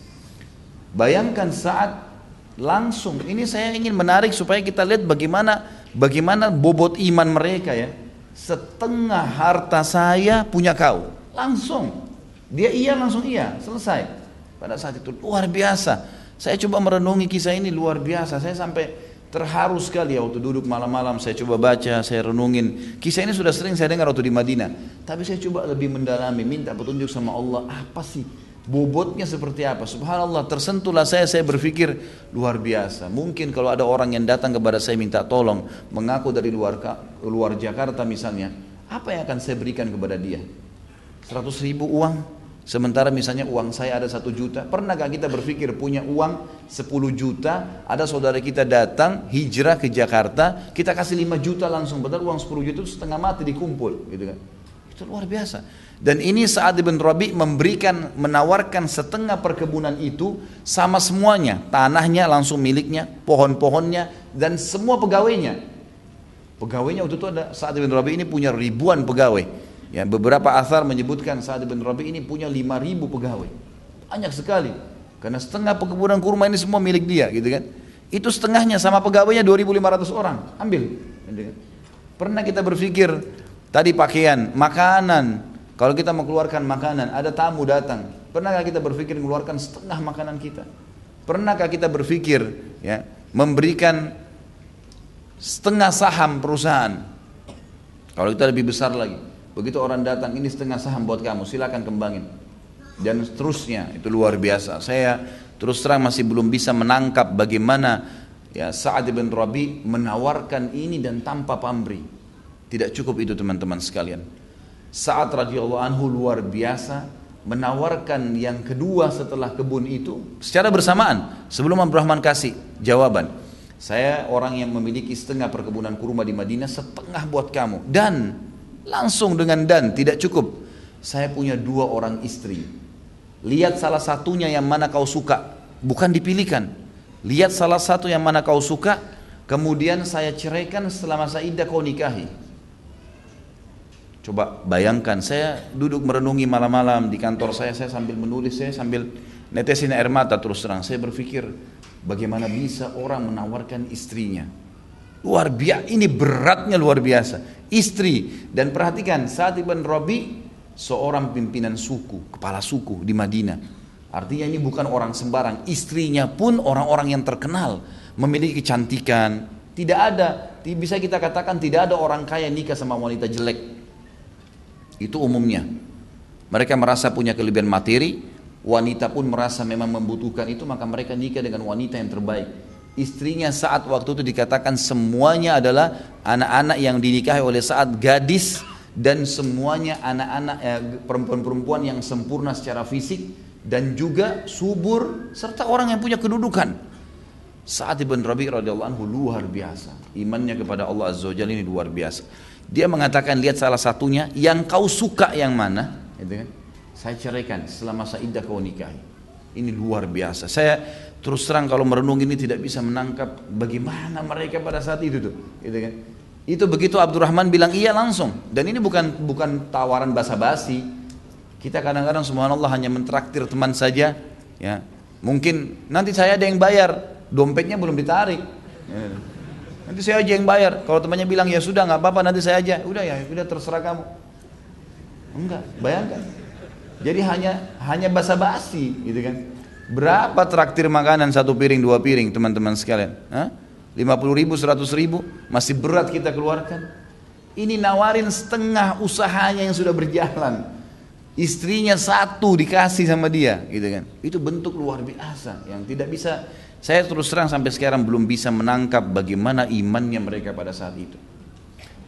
[SPEAKER 1] Bayangkan saat langsung, ini saya ingin menarik supaya kita lihat bagaimana bobot iman mereka ya. Setengah harta saya punya kau, langsung dia iya, langsung iya, selesai. Pada saat itu luar biasa. Saya coba merenungi kisah ini, luar biasa. Saya sampai terharu sekali ya waktu duduk malam-malam. Saya coba baca, saya renungin. Kisah ini sudah sering saya dengar waktu di Madinah. Tapi saya coba lebih mendalami, minta petunjuk sama Allah. Apa sih bobotnya seperti apa? Subhanallah, tersentuhlah saya berpikir luar biasa. Mungkin kalau ada orang yang datang kepada saya minta tolong, mengaku dari luar Jakarta misalnya, apa yang akan saya berikan kepada dia? 100.000 uang? Sementara misalnya uang saya ada 1 juta. Pernah gak kita berpikir punya uang 10 juta, ada saudara kita datang hijrah ke Jakarta, kita kasih 5 juta langsung, padahal uang 10 juta itu setengah mati dikumpul, gitu kan? Itu luar biasa. Dan ini Sa'ad bin Rabi menawarkan setengah perkebunan itu sama semuanya, tanahnya langsung miliknya, pohon-pohonnya, dan semua pegawainya. Pegawainya waktu itu ada, Sa'ad bin Rabi ini punya ribuan pegawai. Ya, beberapa asar menyebutkan Sa'ad bin Rabi ini punya 5.000 pegawai. Banyak sekali. Karena setengah perkebunan kurma ini semua milik dia, gitu kan? Itu setengahnya sama pegawainya 2.500 orang. Ambil. Gitu kan? Pernah kita berpikir tadi pakaian, makanan. Kalau kita mau keluarkan makanan, ada tamu datang. Pernahkah kita berpikir mengeluarkan setengah makanan kita? Pernahkah kita berpikir ya, memberikan setengah saham perusahaan? Kalau kita lebih besar lagi. Begitu orang datang, ini setengah saham buat kamu, silakan kembangin. Dan seterusnya, itu luar biasa. Saya terus terang masih belum bisa menangkap bagaimana ya Sa'ad bin Rabi menawarkan ini dan tanpa pamrih. Tidak cukup itu teman-teman sekalian. Sa'ad radhiyallahu anhu luar biasa menawarkan yang kedua setelah kebun itu secara bersamaan. Sebelum Abdurrahman kasih jawaban, saya orang yang memiliki setengah perkebunan kurma di Madinah, setengah buat kamu. Dan langsung dengan dan tidak cukup, saya punya 2 orang istri, lihat salah satunya yang mana kau suka, bukan dipilihkan, lihat salah satu yang mana kau suka, kemudian saya ceraikan, setelah masa iddah kau nikahi. Coba bayangkan, saya duduk merenungi malam-malam di kantor saya sambil menulis, saya sambil netesin air mata. Terus terang saya berpikir bagaimana bisa orang menawarkan istrinya. Luar biasa, ini beratnya luar biasa. Istri, dan perhatikan Sa'ad bin Rabi seorang pimpinan suku, kepala suku di Madinah. Artinya ini bukan orang sembarang. Istrinya pun orang-orang yang terkenal, memiliki kecantikan. Tidak ada, bisa kita katakan tidak ada orang kaya nikah sama wanita jelek. Itu umumnya. Mereka merasa punya kelebihan materi, wanita pun merasa memang membutuhkan itu, maka mereka nikah dengan wanita yang terbaik. Istrinya Sa'ad waktu itu dikatakan semuanya adalah anak-anak yang dinikahi oleh Sa'ad, gadis, dan semuanya anak-anak perempuan-perempuan yang sempurna secara fisik dan juga subur serta orang yang punya kedudukan. Sa'ad bin Rabi radhiyallahu anhu luar biasa, imannya kepada Allah Azza wa Jalla ini luar biasa. Dia mengatakan, lihat salah satunya yang kau suka yang mana, gitu kan? Saya ceraikan setelah masa iddah kau nikahi. Ini luar biasa. Saya terus terang kalau merenung ini tidak bisa menangkap bagaimana mereka pada saat itu tuh, gitu kan? Itu begitu Abdurrahman bilang iya langsung. Dan ini bukan tawaran basa-basi. Kita kadang-kadang subhanallah hanya mentraktir teman saja, ya. Mungkin nanti saya ada yang bayar, dompetnya belum ditarik. Ya. Nanti saya aja yang bayar. Kalau temannya bilang ya sudah nggak apa-apa nanti saya aja. Udah ya, udah terserah kamu. Enggak, bayangkan. Jadi hanya basa-basi, gitu kan? Berapa traktir makanan 1 piring 2 piring teman-teman sekalian? 50.000, 100.000 masih berat kita keluarkan. Ini nawarin setengah usahanya yang sudah berjalan. Istrinya 1 dikasih sama dia, gitu kan? Itu bentuk luar biasa yang tidak bisa. Saya terus terang sampai sekarang belum bisa menangkap bagaimana imannya mereka pada saat itu.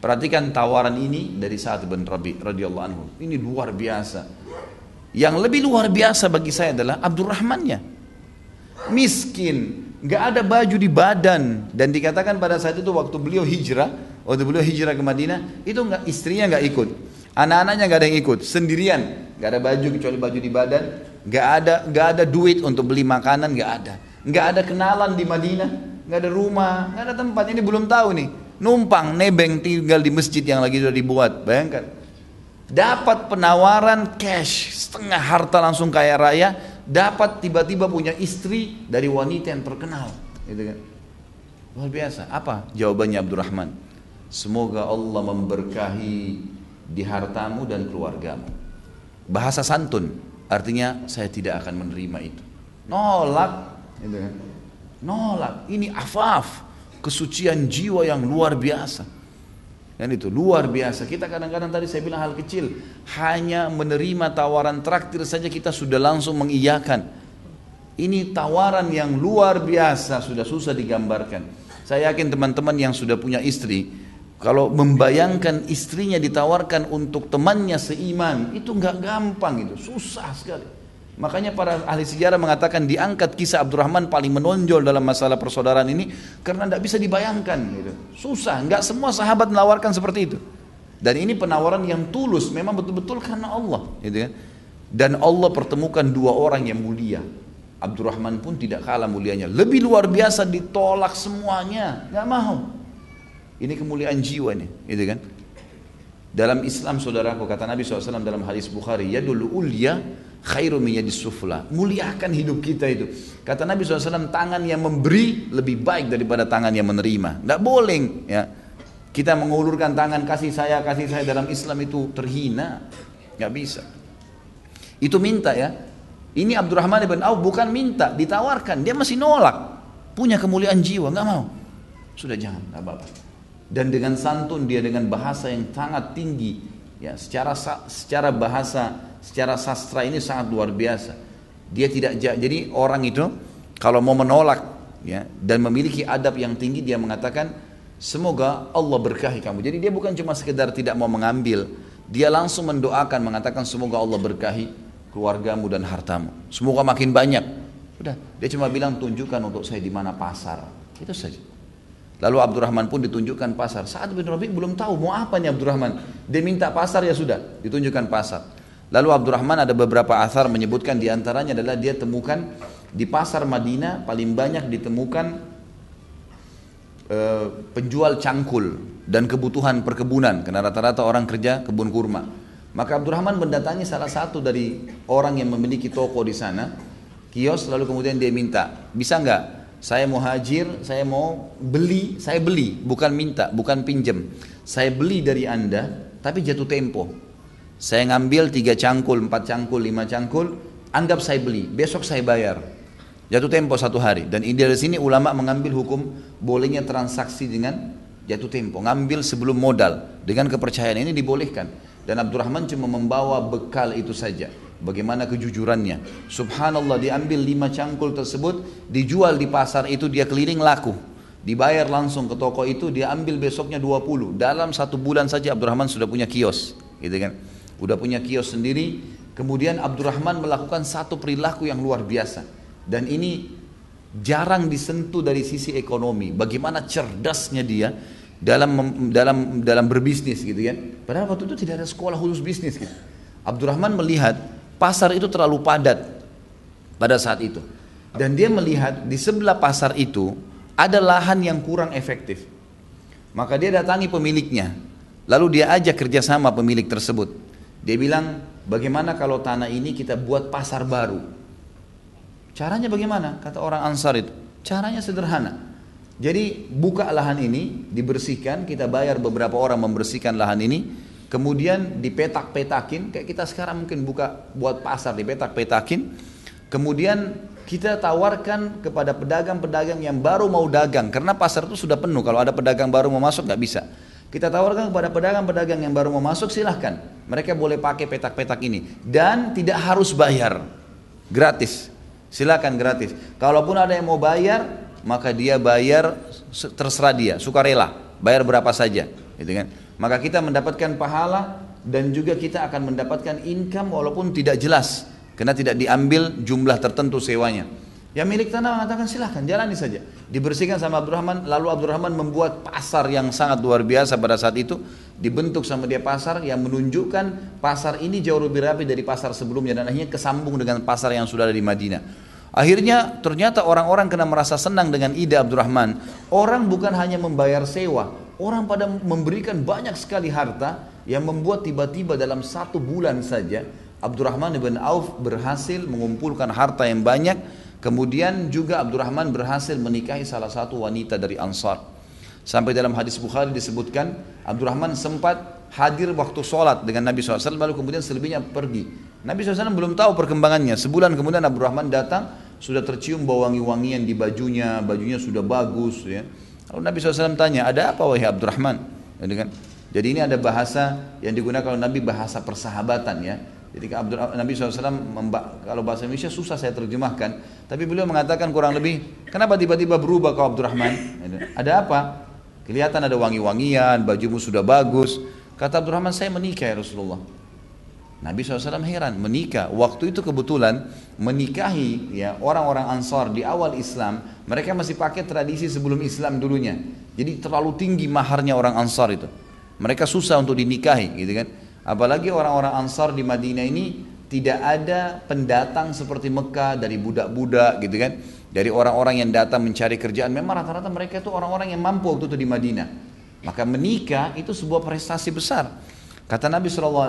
[SPEAKER 1] Perhatikan tawaran ini dari Sa'ad bin Rabi radhiyallahu anhu. Ini luar biasa. Yang lebih luar biasa bagi saya adalah Abdurrahmannya. Miskin, nggak ada baju di badan, dan dikatakan pada saat itu waktu beliau hijrah ke Madinah, itu nggak, istrinya nggak ikut, anak-anaknya nggak ada yang ikut, sendirian, nggak ada baju kecuali baju di badan, nggak ada duit untuk beli makanan, nggak ada kenalan di Madinah, nggak ada rumah, nggak ada tempat. Ini belum tahu nih, numpang nebeng tinggal di masjid yang lagi sudah dibuat. Bayangkan, dapat penawaran cash setengah harta langsung kaya raya, dapat tiba-tiba punya istri dari wanita yang terkenal, gitu kan? Luar biasa. Apa jawabannya Abdurrahman? Semoga Allah memberkahi di hartamu dan keluargamu. Bahasa santun, artinya saya tidak akan menerima itu. Nolak, gitu kan? Nolak. Ini afaf, kesucian jiwa yang luar biasa. Dan itu luar biasa. Kita kadang-kadang tadi saya bilang hal kecil, hanya menerima tawaran traktir saja kita sudah langsung mengiyakan. Ini tawaran yang luar biasa, sudah susah digambarkan. Saya yakin teman-teman yang sudah punya istri, kalau membayangkan istrinya ditawarkan untuk temannya seiman, itu nggak gampang, itu susah sekali. Makanya para ahli sejarah mengatakan diangkat kisah Abdurrahman paling menonjol dalam masalah persaudaraan ini karena tidak bisa dibayangkan, gitu. Susah, nggak semua sahabat menawarkan seperti itu. Dan ini penawaran yang tulus, memang betul-betul karena Allah, gitu kan. Dan Allah pertemukan dua orang yang mulia. Abdurrahman pun tidak kalah mulianya, lebih luar biasa, ditolak semuanya, nggak mau. Ini kemuliaan jiwa nih, gitu kan. Dalam Islam, saudaraku, kata Nabi SAW dalam hadis Bukhari, yadul ulya khairu min yadis sufla. Muliakan hidup kita itu. Kata Nabi SAW, tangan yang memberi lebih baik daripada tangan yang menerima. Tidak boleh ya, kita mengulurkan tangan kasih saya dalam Islam itu terhina. Nggak bisa. Itu minta ya. Ini Abdurrahman bin Auf bukan minta, ditawarkan, dia masih nolak. Punya kemuliaan jiwa, nggak mau. Sudah jangan, nggak apa-apa. Dan dengan santun dia, dengan bahasa yang sangat tinggi ya, secara bahasa, secara sastra ini sangat luar biasa. Dia tidak, jadi orang itu kalau mau menolak ya, dan memiliki adab yang tinggi, dia mengatakan semoga Allah berkahi kamu. Jadi dia bukan cuma sekedar tidak mau mengambil, dia langsung mendoakan, mengatakan semoga Allah berkahi keluargamu dan hartamu, semoga makin banyak. Udah, dia cuma bilang tunjukkan untuk saya di mana pasar, itu saja. Lalu Abdurrahman pun ditunjukkan pasar. Sa'ad bin Rabi belum tahu mau apa nih Abdurrahman. Dia minta pasar, ya sudah, ditunjukkan pasar. Lalu Abdurrahman ada beberapa athar menyebutkan, diantaranya adalah dia temukan di pasar Madinah paling banyak ditemukan penjual cangkul dan kebutuhan perkebunan, karena rata-rata orang kerja kebun kurma. Maka Abdurrahman mendatangi salah satu dari orang yang memiliki toko di sana, kios, lalu kemudian dia minta, bisa nggak? Saya mau hajir, saya mau beli, saya beli, bukan minta, bukan pinjam. Saya beli dari Anda, tapi jatuh tempo. Saya ngambil 3 cangkul, 4 cangkul, 5 cangkul, anggap saya beli, besok saya bayar. Jatuh tempo 1 hari. Dan dari sini ulama mengambil hukum bolehnya transaksi dengan jatuh tempo. Ngambil sebelum modal, dengan kepercayaan ini dibolehkan. Dan Abdurrahman cuma membawa bekal itu saja. Bagaimana kejujurannya. Subhanallah, diambil 5 cangkul tersebut, dijual di pasar itu, dia keliling laku. Dibayar langsung ke toko itu, dia ambil besoknya 20. Dalam 1 bulan saja Abdurrahman sudah punya kios, gitu kan. Udah punya kios sendiri. Kemudian Abdurrahman melakukan satu perilaku yang luar biasa. Dan ini jarang disentuh dari sisi ekonomi. Bagaimana cerdasnya dia dalam berbisnis, gitu kan. Padahal waktu itu tidak ada sekolah khusus bisnis gitu. Abdurrahman melihat pasar itu terlalu padat pada saat itu. Dan dia melihat di sebelah pasar itu ada lahan yang kurang efektif. Maka dia datangi pemiliknya. Lalu dia ajak kerjasama pemilik tersebut. Dia bilang, bagaimana kalau tanah ini kita buat pasar baru? Caranya bagaimana? Kata orang Ansar itu. Caranya sederhana. Jadi buka lahan ini, dibersihkan, kita bayar beberapa orang membersihkan lahan ini. Kemudian dipetak-petakin, kayak kita sekarang mungkin buat pasar, dipetak-petakin. Kemudian kita tawarkan kepada pedagang-pedagang yang baru mau dagang, karena pasar itu sudah penuh, kalau ada pedagang baru mau masuk nggak bisa. Kita tawarkan kepada pedagang-pedagang yang baru mau masuk, silahkan, mereka boleh pakai petak-petak ini. Dan tidak harus bayar, gratis, silahkan gratis. Kalaupun ada yang mau bayar, maka dia bayar terserah dia, sukarela, bayar berapa saja, gitu kan. maka kita mendapatkan pahala dan juga kita akan mendapatkan income walaupun tidak jelas, karena tidak diambil jumlah tertentu sewanya. Yang milik tanah mengatakan silahkan jalani saja. Dibersihkan sama Abdurrahman, lalu Abdurrahman membuat pasar yang sangat luar biasa pada saat itu. Dibentuk sama dia pasar yang menunjukkan pasar ini jauh lebih rapi dari pasar sebelumnya dan akhirnya kesambung dengan pasar yang sudah ada di Madinah. Akhirnya ternyata orang-orang kena merasa senang dengan ide Abdurrahman. Orang bukan hanya membayar sewa, orang pada memberikan banyak sekali harta yang membuat tiba-tiba dalam 1 bulan saja Abdurrahman bin Auf berhasil mengumpulkan harta yang banyak. Kemudian juga Abdurrahman berhasil menikahi salah satu wanita dari Ansar. Sampai dalam hadis Bukhari disebutkan Abdurrahman sempat hadir waktu sholat dengan Nabi SAW, lalu kemudian selebihnya pergi. Nabi SAW belum tahu perkembangannya. Sebulan kemudian Abdurrahman datang, sudah tercium bau wangi-wangian di bajunya, bajunya sudah bagus. Ya. Lalu Nabi SAW tanya, ada apa wahai Abdurrahman? Jadi ini ada bahasa yang digunakan oleh Nabi, bahasa persahabatan ya. Jadi Nabi SAW, kalau bahasa Indonesia susah saya terjemahkan, tapi beliau mengatakan kurang lebih, kenapa tiba-tiba berubah kau Abdurrahman? Ada apa? Kelihatan ada wangi-wangian, bajumu sudah bagus. Kata Abdurrahman, saya menikah ya Rasulullah. Nabi SAW heran, menikah. Waktu itu kebetulan menikahi ya orang-orang Ansar di awal Islam, mereka masih pakai tradisi sebelum Islam dulunya. Jadi terlalu tinggi maharnya orang Ansar itu. Mereka susah untuk dinikahi gitu kan. Apalagi orang-orang Ansar di Madinah ini tidak ada pendatang seperti Mekah dari budak-budak gitu kan. Dari orang-orang yang datang mencari kerjaan, memang rata-rata mereka itu orang-orang yang mampu waktu itu di Madinah. Maka menikah itu sebuah prestasi besar. Kata Nabi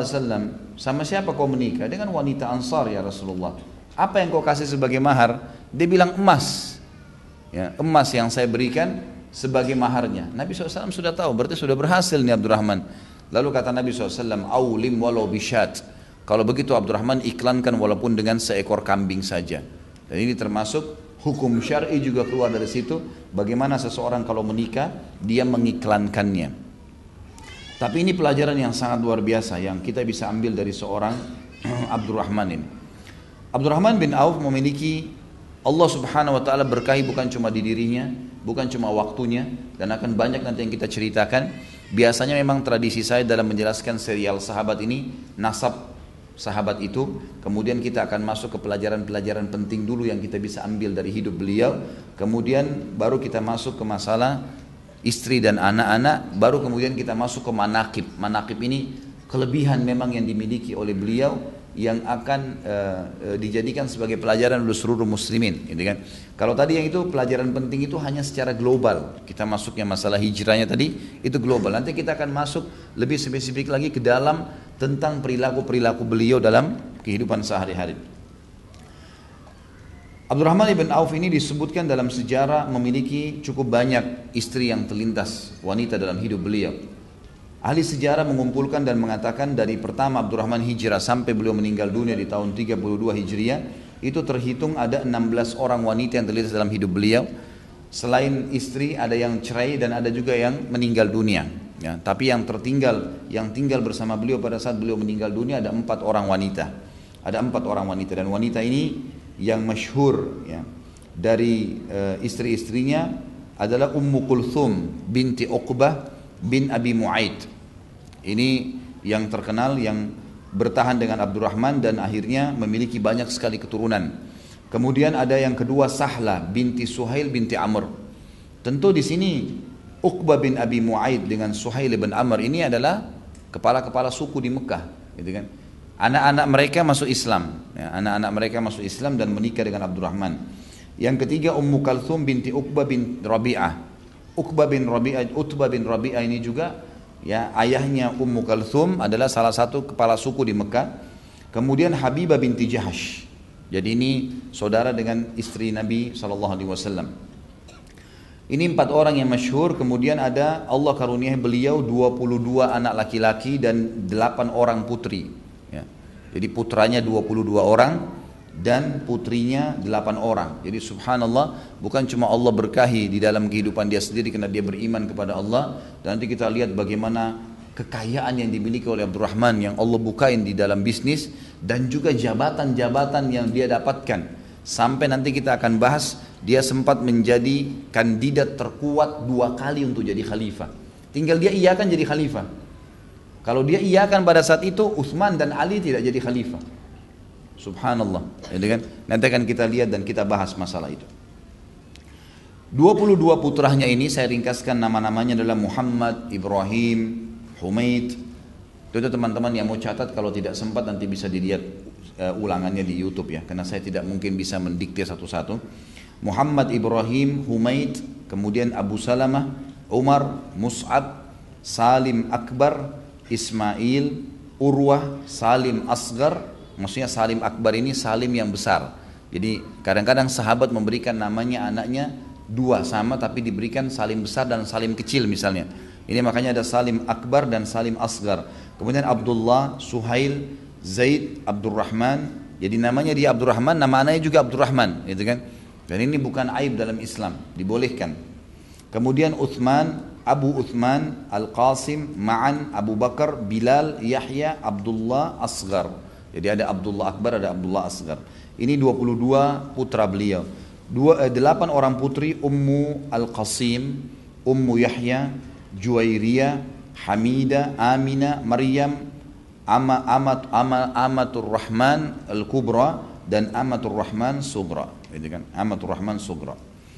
[SPEAKER 1] SAW, sama siapa kau menikah? Dengan wanita Ansar ya Rasulullah. Apa yang kau kasih sebagai mahar? Dia bilang emas. Ya, emas yang saya berikan sebagai maharnya. Nabi SAW sudah tahu, berarti sudah berhasil nih Abdurrahman. Lalu kata Nabi SAW, awlim walau bisyat. Kalau begitu Abdurrahman iklankan walaupun dengan seekor kambing saja. Dan ini termasuk hukum syar'i juga keluar dari situ. Bagaimana seseorang kalau menikah, dia mengiklankannya. Tapi ini pelajaran yang sangat luar biasa yang kita bisa ambil dari seorang Abdurrahman ini. Abdurrahman bin Auf memiliki, Allah Subhanahu wa ta'ala berkahi bukan cuma di dirinya, bukan cuma waktunya, dan akan banyak nanti yang kita ceritakan. Biasanya memang tradisi saya dalam menjelaskan serial sahabat ini, nasab sahabat itu, kemudian kita akan masuk ke pelajaran-pelajaran penting dulu yang kita bisa ambil dari hidup beliau, kemudian baru kita masuk ke masalah istri dan anak-anak, baru kemudian kita masuk ke manaqib. Manaqib ini kelebihan memang yang dimiliki oleh beliau yang akan dijadikan sebagai pelajaran untuk seluruh muslimin gitu kan. Kalau tadi yang itu pelajaran penting itu hanya secara global, kita masuknya masalah hijrahnya tadi itu global. Nanti kita akan masuk lebih spesifik lagi ke dalam tentang perilaku-perilaku beliau dalam kehidupan sehari-hari. Abdurrahman ibn Auf ini disebutkan dalam sejarah memiliki cukup banyak istri yang terlintas, wanita dalam hidup beliau. Ahli sejarah mengumpulkan dan mengatakan dari pertama Abdurrahman hijrah sampai beliau meninggal dunia di tahun 32 Hijriah, itu terhitung ada 16 orang wanita yang terlintas dalam hidup beliau. Selain istri ada yang cerai dan ada juga yang meninggal dunia. Ya, tapi yang tinggal bersama beliau pada saat beliau meninggal dunia ada 4 orang wanita. Ada 4 orang wanita dan wanita ini yang masyhur ya, dari istri-istrinya adalah Ummu Kulthum binti Uqbah bin Abi Mu'aid. Ini yang terkenal yang bertahan dengan Abdurrahman dan akhirnya memiliki banyak sekali keturunan. Kemudian ada yang kedua Sahla binti Suhail binti Amr. Tentu di sini Uqbah bin Abi Mu'aid dengan Suhail bin Amr ini adalah kepala-kepala suku di Mekah, gitu kan. Anak-anak mereka masuk Islam, ya, anak-anak mereka masuk Islam dan menikah dengan Abdurrahman. Yang ketiga Ummu Kalthum binti Uqbah bin Rabi'ah. Utbah bin Rabi'ah ini juga ya, ayahnya Ummu Kalthum adalah salah satu kepala suku di Mekah. Kemudian Habibah binti Jahash. Jadi ini saudara dengan istri Nabi SAW. Ini 4 orang yang masyhur. Kemudian ada Allah karuniai beliau 22 anak laki-laki dan 8 orang putri ya. Jadi putranya 22 orang dan putrinya 8 orang. Jadi subhanallah, bukan cuma Allah berkahi di dalam kehidupan dia sendiri karena dia beriman kepada Allah. Dan nanti kita lihat bagaimana kekayaan yang dimiliki oleh Abdurrahman yang Allah bukain di dalam bisnis dan juga jabatan-jabatan yang dia dapatkan. Sampai nanti kita akan bahas, dia sempat menjadi kandidat terkuat 2 kali untuk jadi khalifah. Tinggal dia iakan jadi khalifah. Kalau dia iakan pada saat itu, Utsman dan Ali tidak jadi khalifah. Subhanallah. Jadi kan, nanti akan kita lihat dan kita bahas masalah itu. 22 putranya ini saya ringkaskan nama-namanya adalah Muhammad, Ibrahim, Humaid. Itu teman-teman yang mau catat, kalau tidak sempat nanti bisa dilihat ulangannya di YouTube ya, karena saya tidak mungkin bisa mendikte satu-satu. Muhammad, Ibrahim, Humaid, kemudian Abu Salamah, Umar, Mus'ab, Salim Akbar, Ismail, Urwah, Salim Asgar. Maksudnya Salim Akbar ini Salim yang besar. Jadi kadang-kadang sahabat memberikan namanya anaknya dua sama, tapi diberikan Salim besar dan Salim kecil misalnya. Ini makanya ada Salim Akbar dan Salim Asgar. Kemudian Abdullah, Suhail, Zaid, Abdurrahman. Jadi namanya dia Abdurrahman, nama anaknya juga Abdurrahman, gitu kan? Dan ini bukan aib dalam Islam, dibolehkan. Kemudian Uthman, Abu Uthman, Al-Qasim, Ma'an, Abu Bakar, Bilal, Yahya, Abdullah, Asgar. Jadi ada Abdullah Akbar, ada Abdullah Asgar. Ini 22 putra beliau. 8 orang putri, Ummu Al-Qasim, Ummu Yahya, Juwairiyah, Hamidah, Aminah, Maryam, Amatur Rahman Al-Kubra dan Amatur Rahman Sugra. Gitu kan? Amatur Rahman Sugra.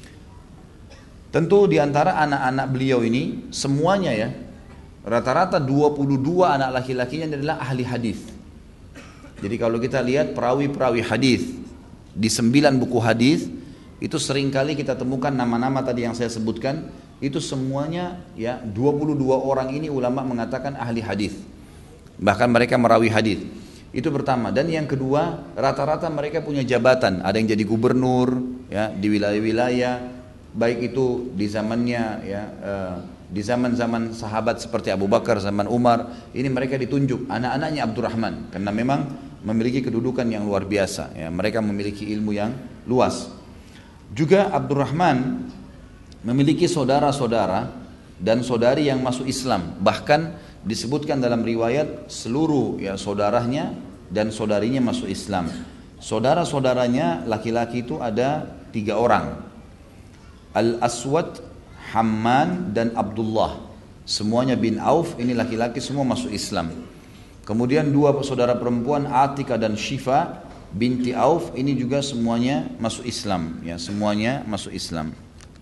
[SPEAKER 1] Tentu di antara anak-anak beliau ini semuanya ya, rata-rata 22 anak laki-lakinya adalah ahli hadis. Jadi kalau kita lihat perawi-perawi hadis di 9 buku hadis itu seringkali kita temukan nama-nama tadi yang saya sebutkan, itu semuanya ya 22 orang ini ulama mengatakan ahli hadis. Bahkan mereka merawi hadis. Itu pertama. Dan yang kedua, rata-rata mereka punya jabatan. Ada yang jadi gubernur ya di wilayah-wilayah, baik itu di zamannya ya di zaman-zaman sahabat seperti Abu Bakar, zaman Umar, ini mereka ditunjuk anak-anaknya Abdurrahman karena memang memiliki kedudukan yang luar biasa ya, mereka memiliki ilmu yang luas. Juga Abdurrahman memiliki saudara-saudara dan saudari yang masuk Islam, bahkan disebutkan dalam riwayat seluruh ya saudaranya dan saudarinya masuk Islam. Saudara-saudaranya laki-laki itu ada 3 orang, Al-Aswad, Hamman dan Abdullah. Semuanya bin Auf, ini laki-laki semua masuk Islam. Kemudian 2 saudara perempuan, Atika dan Syifa binti Auf, ini juga semuanya masuk Islam ya, semuanya masuk Islam.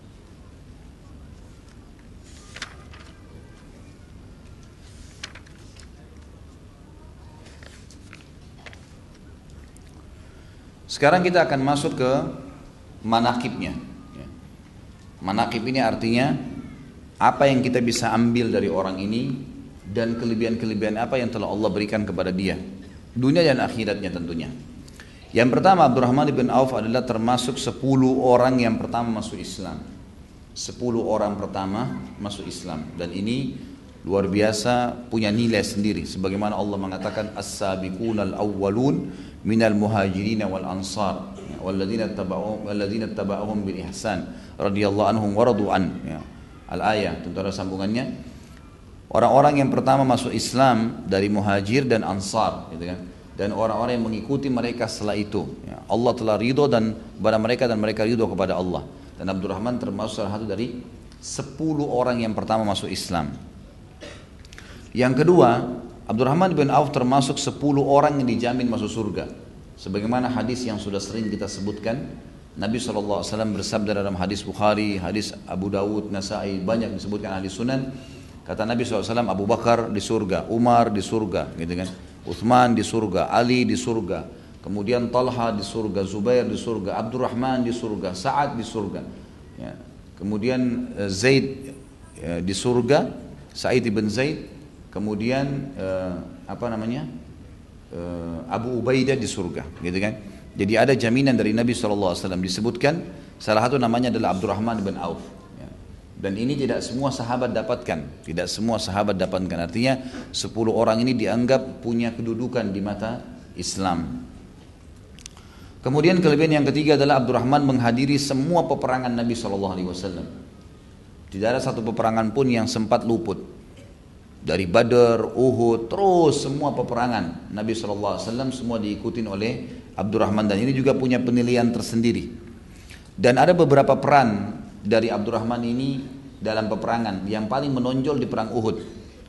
[SPEAKER 1] Sekarang kita akan masuk ke manaqibnya. Manaqib ini artinya apa yang kita bisa ambil dari orang ini dan kelebihan-kelebihan apa yang telah Allah berikan kepada dia, dunia dan akhiratnya tentunya. Yang pertama, Abdurrahman bin Auf adalah termasuk 10 orang yang pertama masuk Islam. 10 orang pertama masuk Islam, dan ini luar biasa, punya nilai sendiri. Sebagaimana Allah mengatakan as-sabiqunal awwalun minal muhajirin wal ansar walladzina tabauhum bil ihsan radhiyallahu anhum wa radu an ya. Al-ayah, tentu ada sambungannya. Orang-orang yang pertama masuk Islam dari muhajir dan ansar gitu kan. Dan orang-orang yang mengikuti mereka setelah itu ya. Allah telah ridho dan kepada mereka dan mereka ridho kepada Allah. Dan Abdurrahman termasuk salah satu dari 10 orang yang pertama masuk Islam. Yang kedua, Abdurrahman bin Auf termasuk 10 orang yang dijamin masuk surga. Sebagaimana hadis yang sudah sering kita sebutkan, Nabi SAW bersabda dalam hadis Bukhari, hadis Abu Dawud, Nasai, banyak disebutkan hadis sunan. Kata Nabi SAW, Abu Bakar di surga, Umar di surga, gitu kan? Uthman di surga, Ali di surga, kemudian Talha di surga, Zubair di surga, Abdurrahman di surga, Sa'ad di surga, ya. Kemudian Zaid di surga, Sa'id ibn Zaid, kemudian Abu Ubaidah di surga, gitu kan? Jadi ada jaminan dari Nabi SAW, disebutkan salah satu namanya adalah Abdurrahman bin Auf. Dan ini tidak semua sahabat dapatkan, tidak semua sahabat dapatkan. Artinya 10 orang ini dianggap punya kedudukan di mata Islam. Kemudian kelebihan yang ketiga adalah Abdurrahman menghadiri semua peperangan Nabi SAW. Tidak ada satu peperangan pun yang sempat luput. Dari Badar, Uhud, terus semua peperangan Nabi SAW semua diikutin oleh Abdurrahman, dan ini juga punya penilaian tersendiri. Dan ada beberapa peran dari Abdurrahman ini dalam peperangan. Yang paling menonjol di perang Uhud.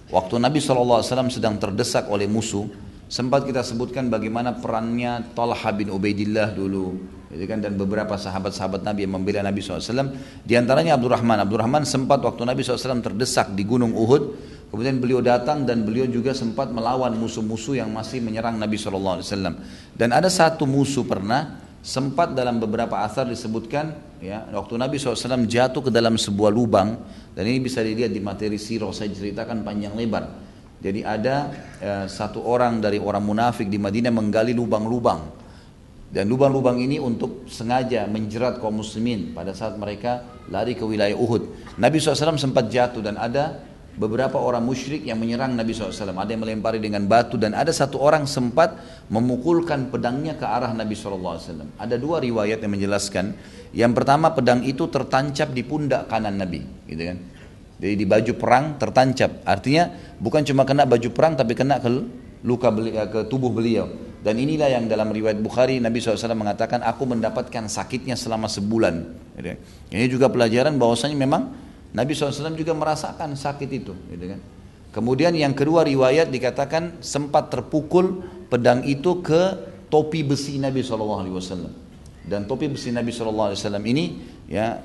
[SPEAKER 1] Waktu Nabi SAW sedang terdesak oleh musuh, sempat kita sebutkan bagaimana perannya Talha bin Ubaidillah dulu, gitu kan, dan beberapa sahabat-sahabat Nabi yang membela Nabi SAW. Di antaranya Abdurrahman. Abdurrahman sempat waktu Nabi SAW terdesak di Gunung Uhud, kemudian beliau datang dan beliau juga sempat melawan musuh-musuh yang masih menyerang Nabi SAW. Dan ada satu musuh pernah sempat dalam beberapa asar disebutkan, ya, waktu Nabi SAW jatuh ke dalam sebuah lubang, dan ini bisa dilihat di materi sirah, saya ceritakan panjang lebar. Jadi ada satu orang dari orang munafik di Madinah menggali lubang-lubang, dan lubang-lubang ini untuk sengaja menjerat kaum muslimin pada saat mereka lari ke wilayah Uhud. Nabi SAW sempat jatuh dan ada beberapa orang musyrik yang menyerang Nabi SAW. Ada yang melempari dengan batu dan ada satu orang sempat memukulkan pedangnya ke arah Nabi SAW. Ada dua riwayat yang menjelaskan. Yang pertama, pedang itu tertancap di pundak kanan Nabi, gitu kan. Jadi di baju perang tertancap. Artinya bukan cuma kena baju perang tapi kena ke luka ke tubuh beliau. Dan inilah yang dalam riwayat Bukhari Nabi SAW mengatakan, aku mendapatkan sakitnya selama sebulan, gitu kan. Ini juga pelajaran bahwasanya memang Nabi SAW juga merasakan sakit itu, gitu kan. Kemudian yang kedua riwayat dikatakan sempat terpukul pedang itu ke topi besi Nabi SAW. Dan topi besi Nabi SAW ini, ya,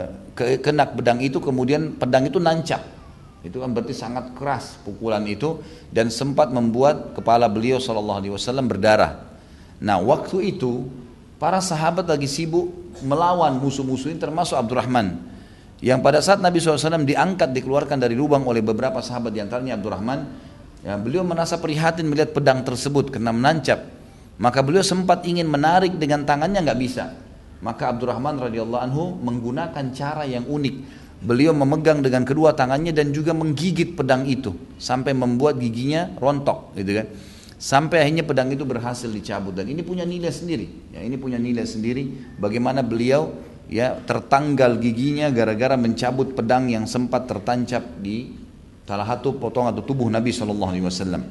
[SPEAKER 1] kena pedang itu, kemudian pedang itu nancap. Itu kan berarti sangat keras pukulan itu, dan sempat membuat kepala beliau SAW berdarah. Nah, waktu itu para sahabat lagi sibuk melawan musuh-musuh ini, termasuk Abdurrahman. Yang pada saat Nabi SAW diangkat, dikeluarkan dari lubang oleh beberapa sahabat, diantaranya Abdurrahman, ya, beliau merasa prihatin melihat pedang tersebut karena menancap. Maka beliau sempat ingin menarik dengan tangannya, nggak bisa. Maka Abdurrahman radhiyallahu anhu menggunakan cara yang unik. Beliau memegang dengan kedua tangannya dan juga menggigit pedang itu sampai membuat giginya rontok, gitu kan. Sampai akhirnya pedang itu berhasil dicabut, dan ini punya nilai sendiri. Ya, ini punya nilai sendiri bagaimana beliau, ya, tertanggal giginya gara-gara mencabut pedang yang sempat tertancap di salah satu potongan atau tubuh Nabi SAW.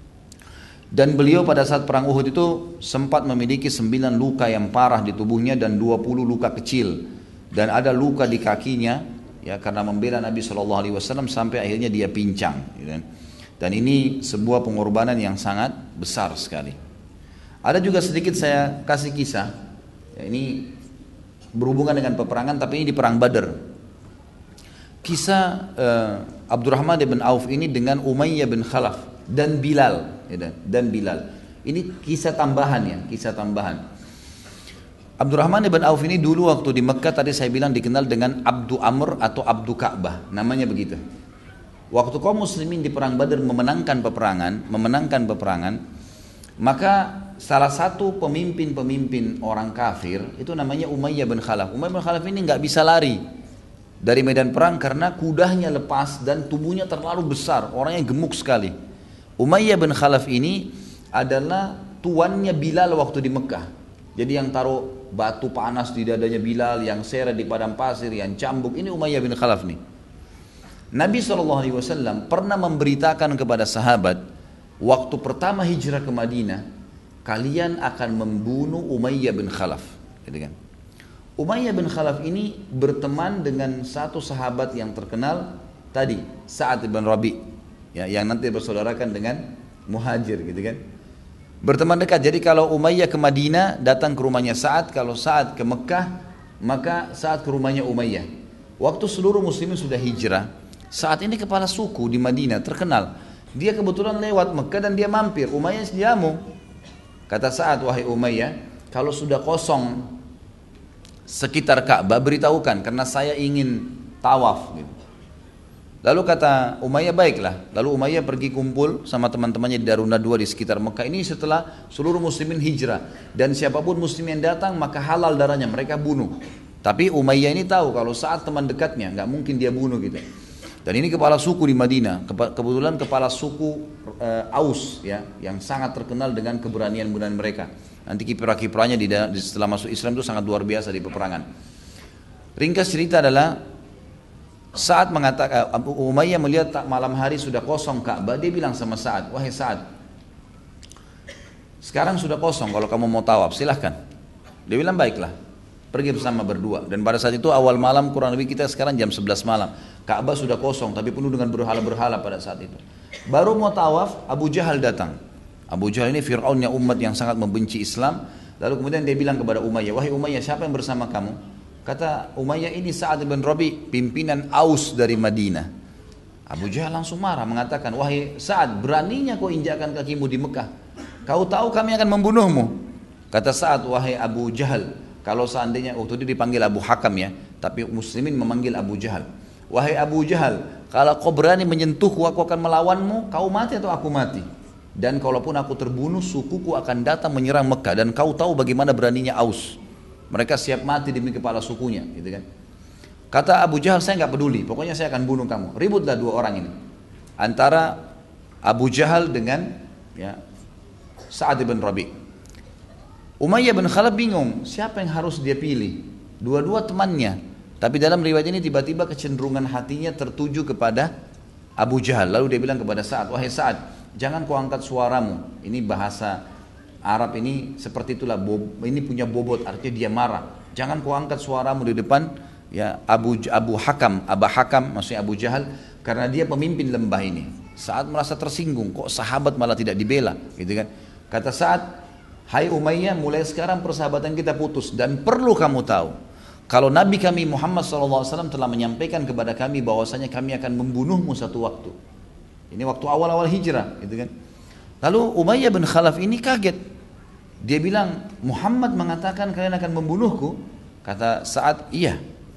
[SPEAKER 1] Dan beliau pada saat perang Uhud itu sempat memiliki 9 luka yang parah di tubuhnya dan 20 luka kecil, dan ada luka di kakinya, ya, karena membela Nabi SAW sampai akhirnya dia pincang, gitu kan. Dan ini sebuah pengorbanan yang sangat besar sekali. Ada juga sedikit saya kasih kisah, ya, ini berhubungan dengan peperangan tapi ini di perang Badar. Kisah Abdurrahman bin Auf ini dengan Umayyah bin Khalaf dan Bilal, ya, dan Bilal. Ini kisah tambahan, ya, kisah tambahan. Abdurrahman bin Auf ini dulu waktu di Mekah tadi saya bilang dikenal dengan Abdu Amr atau Abdu Ka'bah, namanya begitu. Waktu kaum muslimin di perang Badar memenangkan peperangan, maka salah satu pemimpin orang kafir itu namanya Umayyah bin Khalaf. Umayyah bin Khalaf ini nggak bisa lari dari medan perang karena kudanya lepas dan tubuhnya terlalu besar, orangnya gemuk sekali. Umayyah bin Khalaf ini adalah tuannya Bilal waktu di Mekah. Jadi yang taruh batu panas di dadanya Bilal, yang seret di padang pasir, yang cambuk, ini Umayyah bin Khalaf nih. Nabi SAW pernah memberitakan kepada sahabat, waktu pertama hijrah ke Madinah, kalian akan membunuh Umayyah bin Khalaf, gitu kan. Umayyah bin Khalaf ini berteman dengan satu sahabat yang terkenal tadi, Sa'ad bin Rabi, ya, yang nanti bersaudarakan dengan Muhajir, gitu kan. Berteman dekat. Jadi kalau Umayyah ke Madinah datang ke rumahnya Sa'ad, kalau Sa'ad ke Mekah maka Sa'ad ke rumahnya Umayyah. Waktu seluruh muslimin sudah hijrah, saat ini kepala suku di Madinah terkenal. Dia kebetulan lewat Mekah dan dia mampir. Umayyah jamu. Kata Sa'ad, wahai Umayyah, kalau sudah kosong sekitar Ka'bah beritahukan karena saya ingin tawaf, gitu. Lalu kata Umayyah, baiklah. Lalu Umayyah pergi kumpul sama teman-temannya di Daruna 2 di sekitar Mekah. Ini setelah seluruh muslimin hijrah, dan siapapun muslim yang datang maka halal darahnya, mereka bunuh. Tapi Umayyah ini tahu kalau Sa'ad teman dekatnya, nggak mungkin dia bunuh, gitu. Dan ini kepala suku di Madinah, kebetulan kepala suku Aus, ya, yang sangat terkenal dengan keberanian-keberanian mereka. Nanti kiprah-kiprahnya setelah masuk Islam itu sangat luar biasa di peperangan. Ringkas cerita adalah Sa'ad mengatakan, Umayyah melihat malam hari sudah kosong Ka'bah, dia bilang sama Sa'ad, wahai Sa'ad, sekarang sudah kosong, kalau kamu mau tawaf silahkan. Dia bilang baiklah. Pergi bersama berdua. Dan pada saat itu awal malam, kurang lebih kita sekarang jam 11 malam. Ka'bah sudah kosong tapi penuh dengan berhala-berhala pada saat itu. Baru mau tawaf, Abu Jahal datang. Abu Jahal ini Fir'aunnya umat yang sangat membenci Islam. Lalu kemudian dia bilang kepada Umayyah, "Wahai Umayyah, siapa yang bersama kamu?" Kata Umayyah, "Ini Sa'ad bin Rabi, pimpinan Aus dari Madinah." Abu Jahal langsung marah mengatakan, "Wahai Sa'ad, beraninya kau injakkan kakimu di Mekah. Kau tahu kami akan membunuhmu." Kata Sa'ad, "Wahai Abu Jahal, kalau seandainya," waktu itu dipanggil Abu Hakam ya, tapi muslimin memanggil Abu Jahal. "Wahai Abu Jahal, kalau kau berani menyentuhku, aku akan melawanmu, kau mati atau aku mati. Dan kalaupun aku terbunuh, sukuku akan datang menyerang Mekah. Dan kau tahu bagaimana beraninya Aus. Mereka siap mati demi kepala sukunya." Gitu kan. Kata Abu Jahal, "Saya nggak peduli, pokoknya saya akan bunuh kamu." Ributlah dua orang ini. Antara Abu Jahal dengan ya, Sa'ad bin Rabi. Umayyah bin Khalaf bingung, siapa yang harus dia pilih? Dua-dua temannya. Tapi dalam riwayat ini tiba-tiba kecenderungan hatinya tertuju kepada Abu Jahal. Lalu dia bilang kepada Sa'ad, "Wahai Sa'ad, jangan kau angkat suaramu." Ini bahasa Arab ini seperti itulah, ini punya bobot, artinya dia marah. "Jangan kau angkat suaramu di depan ya Abu Hakam, maksudnya Abu Jahal, karena dia pemimpin lembah ini." Sa'ad merasa tersinggung, kok sahabat malah tidak dibela, gitu kan. Kata Sa'ad, "Hai Umayyah, mulai sekarang persahabatan kita putus dan perlu kamu tahu, kalau Nabi kami Muhammad SAW telah menyampaikan kepada kami bahwasanya kami akan membunuhmu satu waktu." Ini waktu awal-awal hijrah, gitu kan. Lalu Umayyah bin Khalaf ini kaget. Dia bilang, "Muhammad mengatakan kalian akan membunuhku?" Kata Sa'ad, "Iya."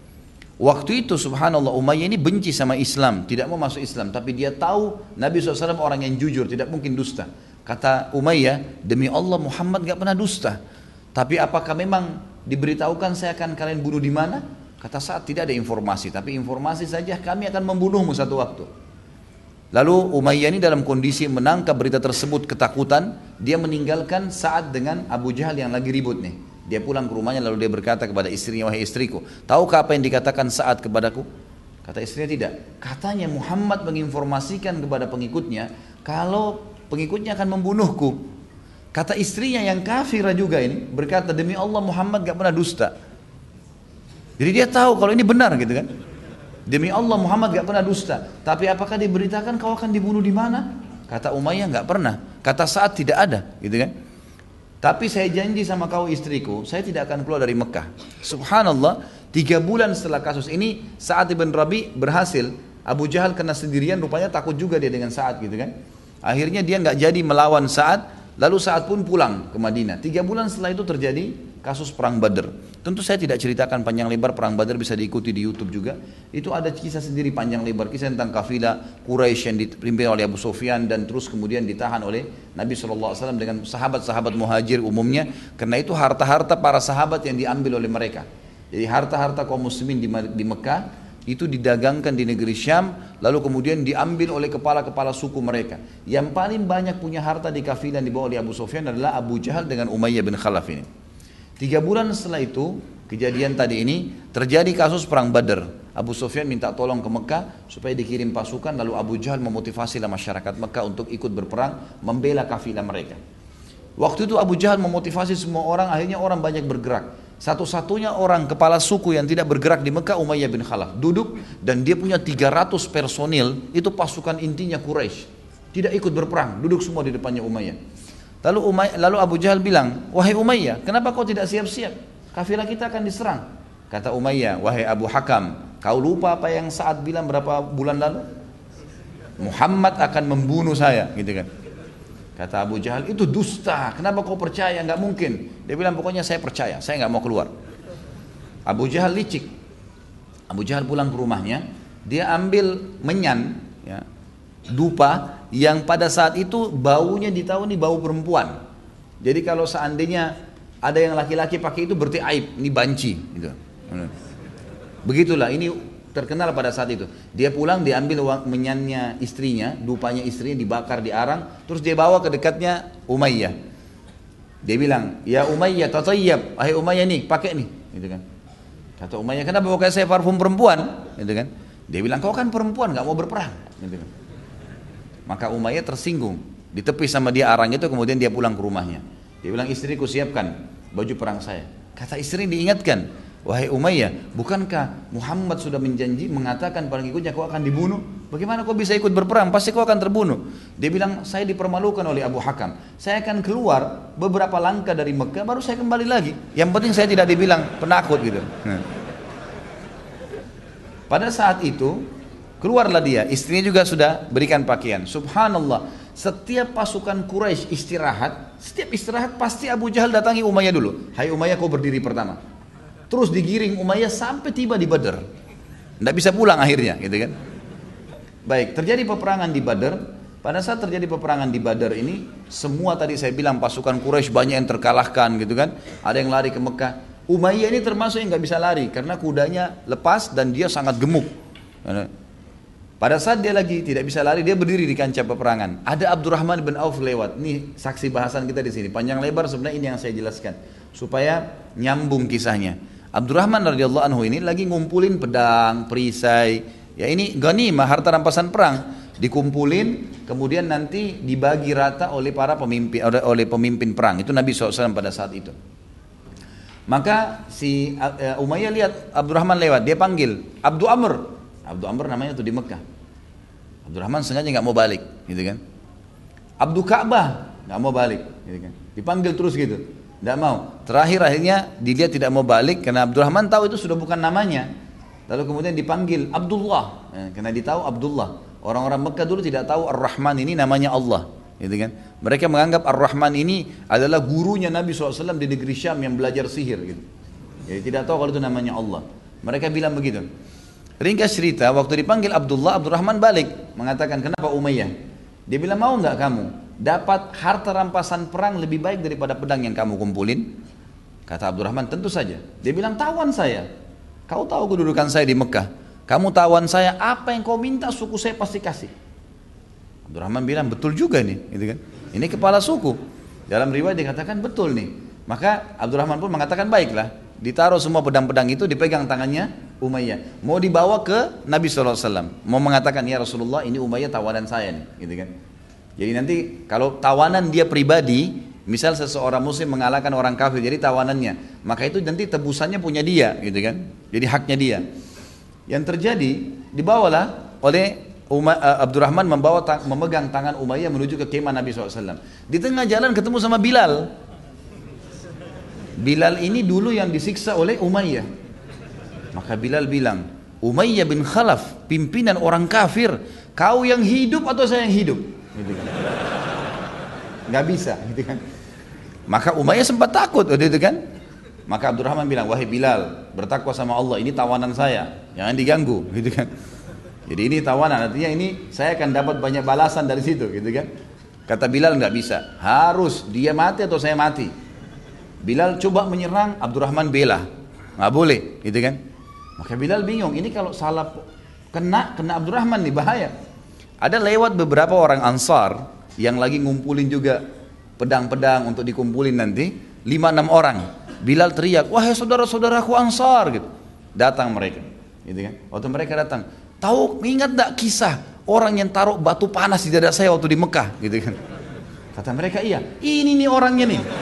[SPEAKER 1] Waktu itu subhanallah Umayyah ini benci sama Islam, tidak mau masuk Islam, tapi dia tahu Nabi SAW orang yang jujur, tidak mungkin dusta. Kata Umayyah, "Demi Allah Muhammad gak pernah dusta. Tapi apakah memang diberitahukan saya akan kalian bunuh di mana?" Kata Sa'ad, "Tidak ada informasi, tapi informasi saja kami akan membunuhmu satu waktu." Lalu Umayyah ini dalam kondisi menangkap berita tersebut ketakutan, dia meninggalkan Sa'ad dengan Abu Jahal yang lagi ribut nih. Dia pulang ke rumahnya lalu dia berkata kepada istrinya, "Wahai istriku, tahukah apa yang dikatakan Sa'ad kepadaku?" Kata istrinya, "Tidak." Katanya Muhammad menginformasikan kepada pengikutnya kalau pengikutnya akan membunuhku. Kata istrinya yang kafirah juga ini berkata, "Demi Allah Muhammad gak pernah dusta." Jadi dia tahu kalau ini benar gitu kan. Demi Allah Muhammad gak pernah dusta. Tapi apakah diberitakan kau akan dibunuh di mana? Kata Umayyah, gak pernah. Kata Sa'ad, tidak ada gitu kan. "Tapi saya janji sama kau istriku, saya tidak akan keluar dari Mekah." Subhanallah, 3 bulan setelah kasus ini Sa'ad bin Rabi berhasil. Abu Jahal kena sendirian, rupanya takut juga dia dengan Sa'ad gitu kan. Akhirnya dia nggak jadi melawan Sa'ad, lalu Sa'ad pun pulang ke Madinah. 3 bulan setelah itu terjadi kasus perang Badr. Tentu saya tidak ceritakan panjang lebar, perang Badr bisa diikuti di YouTube juga. Itu ada kisah sendiri panjang lebar, kisah tentang kafilah Quraisy yang dipimpin oleh Abu Sufyan dan terus kemudian ditahan oleh Nabi SAW dengan sahabat-sahabat muhajir umumnya. Karena itu harta-harta para sahabat yang diambil oleh mereka. Jadi harta-harta kaum muslimin di Mekah itu didagangkan di negeri Syam, lalu kemudian diambil oleh kepala-kepala suku mereka. Yang paling banyak punya harta di kafilah yang dibawa oleh Abu Sufyan adalah Abu Jahal dengan Umayyah bin Khalaf ini. 3 bulan setelah itu, kejadian tadi ini, terjadi kasus perang Badr. Abu Sufyan minta tolong ke Mekah supaya dikirim pasukan, lalu Abu Jahal memotivasi masyarakat Mekah untuk ikut berperang, membela kafilah mereka. Waktu itu Abu Jahal memotivasi semua orang, akhirnya orang banyak bergerak. Satu-satunya orang kepala suku yang tidak bergerak di Mekah, Umayyah bin Khalaf. Duduk dan dia punya 300 personil, itu pasukan intinya Quraisy. Tidak ikut berperang, duduk semua di depannya Umayyah. Lalu Abu Jahal bilang, "Wahai Umayyah, kenapa kau tidak siap-siap? Kafilah kita akan diserang." Kata Umayyah, "Wahai Abu Hakam, kau lupa apa yang Sa'ad bilang berapa bulan lalu? Muhammad akan membunuh saya," gitu kan. Kata Abu Jahal, "Itu dusta, kenapa kau percaya? Enggak mungkin." Dia bilang, "Pokoknya saya percaya, saya enggak mau keluar." Abu Jahal licik. Abu Jahal pulang ke rumahnya, dia ambil menyan, ya, dupa yang pada saat itu baunya ditahu nih bau perempuan. Jadi kalau seandainya ada yang laki-laki pakai itu berarti aib, ini banci gitu. Begitulah, ini terkenal pada saat itu. Dia pulang, diambil menyannya istrinya, dupanya istrinya dibakar di arang, terus dia bawa ke dekatnya Umayyah. Dia bilang, "Ya Umayyah, tatayyab, wahai Umayyah nih, pakai nih." Gitu kan. Kata Umayyah, "Kenapa pakai saya parfum perempuan?" Gitu kan. Dia bilang, "Kau kan perempuan, enggak mau berperang." Gitu kan. Maka Umayyah tersinggung, ditepis sama dia arang itu, kemudian dia pulang ke rumahnya. Dia bilang, "Istriku, siapkan baju perang saya." Kata istri diingatkan, wahai Umayyah, bukankah Muhammad sudah mengatakan pada pengikutnya kau akan dibunuh? Bagaimana kau bisa ikut berperang? Pasti kau akan terbunuh. Dia bilang, saya dipermalukan oleh Abu Hakam. Saya akan keluar beberapa langkah dari Mekah, baru saya kembali lagi. Yang penting saya tidak dibilang penakut gitu. Pada saat itu, keluarlah dia. Istrinya juga sudah berikan pakaian. Subhanallah. Setiap pasukan Quraisy istirahat, setiap istirahat pasti Abu Jahal datangi Umayyah dulu. Hai Umayyah, kau berdiri pertama. Terus digiring Umayyah sampai tiba di Badar. Tidak bisa pulang akhirnya, gitu kan? Baik, terjadi peperangan di Badar. Pada saat terjadi peperangan di Badar ini, semua tadi saya bilang pasukan Quraisy banyak yang terkalahkan, gitu kan? Ada yang lari ke Mekah. Umayyah ini termasuk yang nggak bisa lari karena kudanya lepas dan dia sangat gemuk. Pada saat dia lagi tidak bisa lari, dia berdiri di kancah peperangan. Ada Abdurrahman bin Auf lewat. Ini saksi bahasan kita di sini. Panjang lebar sebenarnya ini yang saya jelaskan supaya nyambung kisahnya. Abdurrahman radhiyallahu anhu ini lagi ngumpulin pedang, perisai. Ya ini ghanimah, harta rampasan perang. Dikumpulin, kemudian nanti dibagi rata oleh para pemimpin perang. Itu Nabi SAW pada saat itu. Maka si Umayyah lihat Abdurrahman lewat, dia panggil Abdu Amr. Abdu Amr namanya tuh di Mekah. Abdurrahman sengaja nggak mau balik, gitu kan? Abdu Ka'bah nggak mau balik, gitu kan? Dipanggil terus gitu, nggak mau. Terakhir akhirnya dia tidak mau balik karena Abdurrahman tahu itu sudah bukan namanya. Lalu kemudian dipanggil Abdullah, karena dia tahu Abdullah. Orang-orang Mekah dulu tidak tahu Ar-Rahman ini namanya Allah, gitu kan? Mereka menganggap Ar-Rahman ini adalah gurunya Nabi SAW di negeri Syam yang belajar sihir, gitu. Jadi tidak tahu kalau itu namanya Allah. Mereka bilang begitu. Ringkas cerita, waktu dipanggil Abdullah, Abdurrahman balik mengatakan, kenapa Umayyah? Dia bilang, mau nggak kamu dapat harta rampasan perang lebih baik daripada pedang yang kamu kumpulin? Kata Abdurrahman, tentu saja. Dia bilang, tawan saya. Kau tahu kedudukan saya di Mekah. Kamu tawan saya, apa yang kau minta suku saya pasti kasih. Abdurrahman bilang, betul juga nih, gitu kan? Ini kepala suku. Dalam riwayat dikatakan betul nih. Maka Abdurrahman pun mengatakan, baiklah. Ditaruh semua pedang-pedang itu, dipegang tangannya Umayyah, mau dibawa ke Nabi SAW, mau mengatakan, ya Rasulullah ini Umayyah tawanan saya nih, gitu kan. Jadi nanti kalau tawanan dia pribadi, misal seseorang muslim mengalahkan orang kafir jadi tawanannya, maka itu nanti tebusannya punya dia, gitu kan, jadi haknya dia. Yang terjadi, dibawalah oleh Abdurrahman memegang tangan Umayyah menuju ke kemah Nabi SAW. Di tengah jalan ketemu sama Bilal. Bilal ini dulu yang disiksa oleh Umayyah. Maka Bilal bilang, Umayyah bin Khalaf, pimpinan orang kafir, kau yang hidup atau saya yang hidup? Gitu kan. Gak bisa, gitu kan. Maka Umayyah sempat takut, gitu kan. Maka Abdurrahman bilang, wahai Bilal, bertakwa sama Allah, ini tawanan saya, jangan diganggu, gitu kan. Jadi ini tawanan, artinya ini saya akan dapat banyak balasan dari situ, gitu kan. Kata Bilal, nggak bisa, harus dia mati atau saya mati. Bilal coba menyerang, Abdurrahman bela, nggak boleh, gitu kan. Maka Bilal bingung, ini kalau salah kena Abdurrahman nih bahaya. Ada lewat beberapa orang Ansar yang lagi ngumpulin juga pedang-pedang untuk dikumpulin nanti, 5-6 orang. Bilal teriak, wahai saudara-saudaraku Ansar, gitu. Datang mereka, gitu kan. Waktu mereka datang, tahu ingat tak kisah orang yang taruh batu panas di dada saya waktu di Mekah, gitu kan. Kata mereka, iya, ini nih orangnya nih.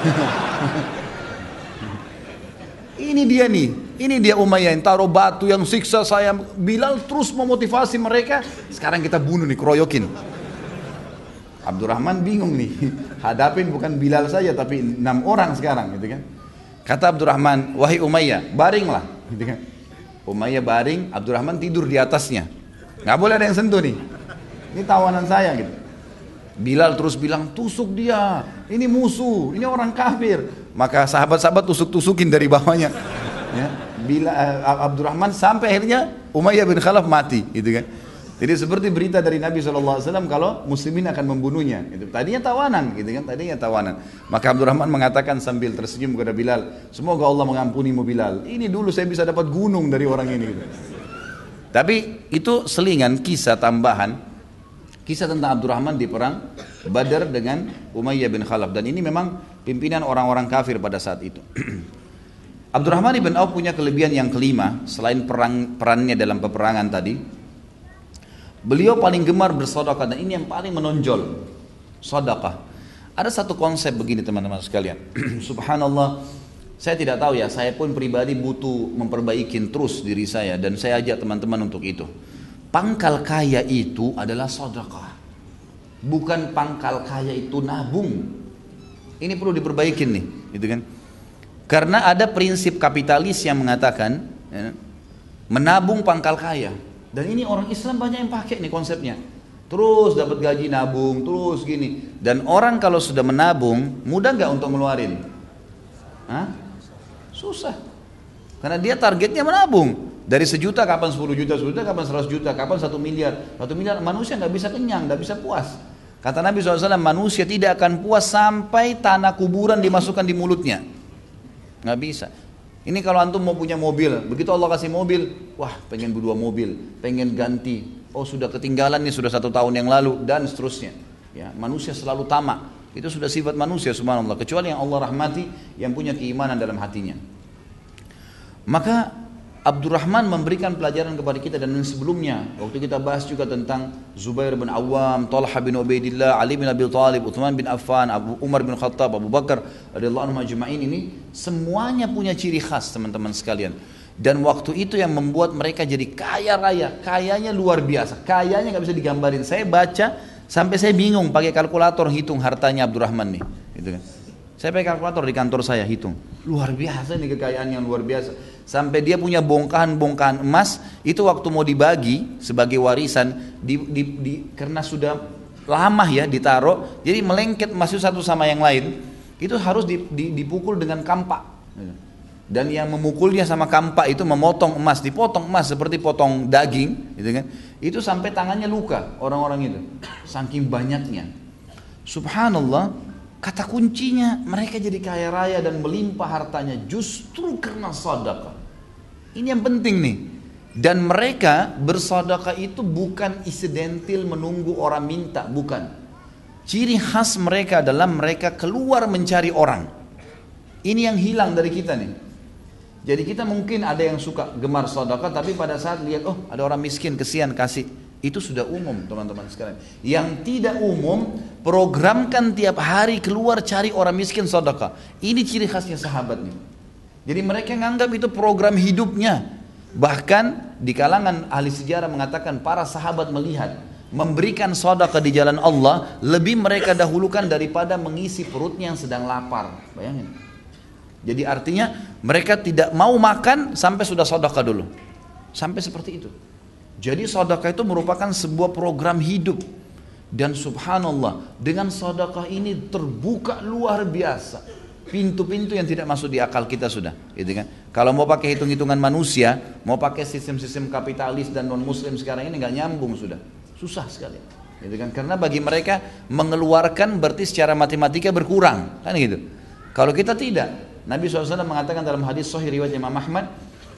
[SPEAKER 1] Ini dia nih, ini dia Umayyah yang taruh batu yang siksa saya. Bilal terus memotivasi mereka, sekarang kita bunuh nih, keroyokin. Abdurrahman bingung nih, hadapin bukan Bilal saja tapi 6 orang sekarang, gitu kan. Kata Abdurrahman, wahai Umayyah, baringlah, gitu kan. Umayyah baring, Abdurrahman tidur di atasnya, nggak boleh ada yang sentuh nih, ini tawanan saya, gitu. Bilal terus bilang, tusuk dia, ini musuh, ini orang kafir. Maka sahabat-sahabat tusuk-tusukin dari bawahnya, ya. Abdurrahman sampai akhirnya Umayyah bin Khalaf mati, gitu kan. Jadi seperti berita dari Nabi SAW kalau muslimin akan membunuhnya. Itu tadinya tawanan, gitu kan, tadinya tawanan. Maka Abdurrahman mengatakan sambil tersenyum kepada Bilal, semoga Allah mengampunimu Bilal. Ini dulu saya bisa dapat gunung dari orang ini, gitu. Tapi itu selingan kisah tambahan, kisah tentang Abdurrahman di perang Badar dengan Umayyah bin Khalaf. Dan ini memang pimpinan orang-orang kafir pada saat itu. Abdurrahman bin Auf punya kelebihan yang kelima, selain perannya dalam peperangan tadi. Beliau paling gemar bersedekah, dan ini yang paling menonjol, sedekah. Ada satu konsep begini teman-teman sekalian. Subhanallah, Saya tidak tahu ya, saya pun pribadi butuh memperbaikin terus diri saya dan saya ajak teman-teman untuk itu. Pangkal kaya itu adalah sedekah. Bukan pangkal kaya itu nabung. Ini perlu diperbaikin nih, gitu kan? Karena ada prinsip kapitalis yang mengatakan ya, menabung pangkal kaya. Dan ini orang Islam banyak yang pakai nih konsepnya. Terus dapat gaji nabung, terus gini. Dan orang kalau sudah menabung, mudah nggak untuk ngeluarin? Hah? Susah. Karena dia targetnya menabung. Dari 1 juta kapan 10 juta, 10 juta kapan 100 juta, kapan 1 miliar. 1 miliar manusia nggak bisa kenyang, nggak bisa puas. Kata Nabi SAW, manusia tidak akan puas sampai tanah kuburan dimasukkan di mulutnya. Nggak bisa. Ini kalau antum mau punya mobil, begitu Allah kasih mobil, wah pengen 2 mobil, pengen ganti. Oh sudah ketinggalan nih, sudah 1 tahun yang lalu, dan seterusnya. Ya, manusia selalu tamak. Itu sudah sifat manusia subhanallah, kecuali yang Allah rahmati, yang punya keimanan dalam hatinya. Maka Abdurrahman memberikan pelajaran kepada kita, dan sebelumnya waktu kita bahas juga tentang Zubair bin Awam, Talha bin Ubaidillah, Ali bin Abi Thalib, Uthman bin Affan, Umar bin Khattab, Abu Bakar radhiyallahu anhum ajma'in, ini semuanya punya ciri khas teman-teman sekalian. Dan waktu itu yang membuat mereka jadi kaya raya, kayanya luar biasa, kayanya nggak bisa digambarin. Saya baca sampai saya bingung pakai kalkulator hitung hartanya Abdurrahman nih, gitu kan. Saya pakai kalkulator di kantor saya hitung, luar biasa nih kekayaan yang luar biasa. Sampai dia punya bongkahan-bongkahan emas, itu waktu mau dibagi sebagai warisan, karena sudah lama ya ditaruh, jadi melengket emas itu satu sama yang lain, itu harus dipukul dengan kampak. Dan yang memukulnya sama kampak itu memotong emas, dipotong emas seperti potong daging, gitu kan. Itu sampai tangannya luka orang-orang itu, saking banyaknya. Subhanallah, kata kuncinya mereka jadi kaya raya dan melimpah hartanya justru karena sedekah. Ini yang penting nih. Dan mereka bersedekah itu bukan insidental menunggu orang minta, bukan. Ciri khas mereka adalah mereka keluar mencari orang. Ini yang hilang dari kita nih. Jadi kita mungkin ada yang suka gemar sedekah, tapi pada saat lihat, oh ada orang miskin, kesian kasih. Itu sudah umum teman-teman sekalian. Yang tidak umum, programkan tiap hari keluar cari orang miskin sedekah. Ini ciri khasnya sahabat nih. Jadi mereka menganggap itu program hidupnya. Bahkan di kalangan ahli sejarah mengatakan para sahabat melihat memberikan sedekah di jalan Allah lebih mereka dahulukan daripada mengisi perutnya yang sedang lapar. Bayangin. Jadi artinya mereka tidak mau makan sampai sudah sedekah dulu. Sampai seperti itu. Jadi sedekah itu merupakan sebuah program hidup. Dan subhanallah, dengan sedekah ini terbuka luar biasa pintu-pintu yang tidak masuk di akal kita sudah, gitu kan. Kalau mau pakai hitung-hitungan manusia, mau pakai sistem-sistem kapitalis dan non muslim sekarang ini nggak nyambung sudah. Susah sekali. Gitu kan? Karena bagi mereka mengeluarkan berarti secara matematika berkurang, kan gitu. Kalau kita tidak, Nabi SAW mengatakan dalam hadis sahih riwayat Imam Ahmad,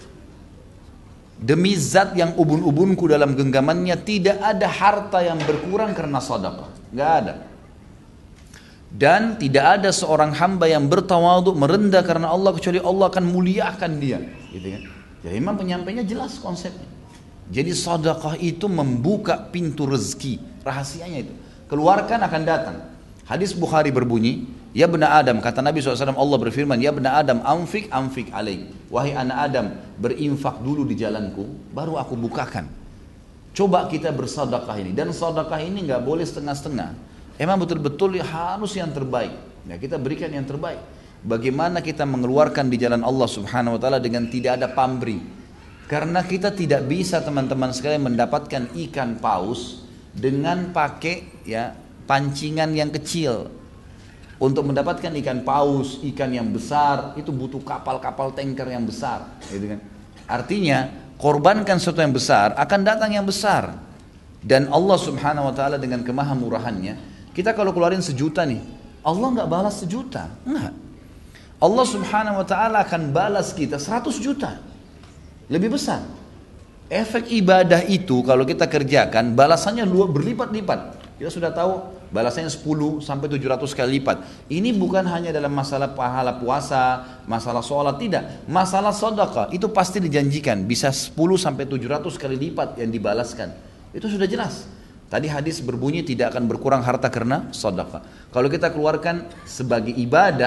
[SPEAKER 1] demi zat yang ubun-ubunku dalam genggamannya tidak ada harta yang berkurang karena sedekah, nggak ada. Dan tidak ada seorang hamba yang bertawadhu merendah karena Allah kecuali Allah akan muliakan dia, gitu kan. Jadi memang penyampainya jelas konsepnya. Jadi sedekah itu membuka pintu rezeki, rahasianya itu. Keluarkan akan datang. Hadis Bukhari berbunyi, ya bena Adam, kata Nabi SAW, Allah berfirman, ya bena Adam, anfik alaik. Wahai anak Adam, berinfak dulu di jalanku, baru aku bukakan. Coba kita bersedekah ini. Dan sedekah ini nggak boleh setengah-setengah. Emang betul-betul harus yang terbaik. Ya, kita berikan yang terbaik. Bagaimana kita mengeluarkan di jalan Allah Subhanahu wa taala dengan tidak ada pamrih. Karena kita tidak bisa teman-teman sekalian mendapatkan ikan paus dengan pakai ya pancingan yang kecil. Untuk mendapatkan ikan paus, ikan yang besar, itu butuh kapal-kapal tanker yang besar, gitu kan. Artinya, korbankan sesuatu yang besar, akan datang yang besar. Dan Allah Subhanahu wa taala dengan kemahamurahannya, kita kalau keluarin 1 juta nih, Allah nggak balas 1 juta, enggak. Allah Subhanahu wa taala akan balas kita 100 juta. Lebih besar. Efek ibadah itu kalau kita kerjakan, balasannya berlipat-lipat. Kita sudah tahu balasannya 10 sampai 700 kali lipat. Ini bukan hanya dalam masalah pahala puasa, masalah sholat, tidak. Masalah sedekah itu pasti dijanjikan bisa 10 sampai 700 kali lipat yang dibalaskan. Itu sudah jelas. Tadi hadis berbunyi tidak akan berkurang harta karena sedekah. Kalau kita keluarkan sebagai ibadah,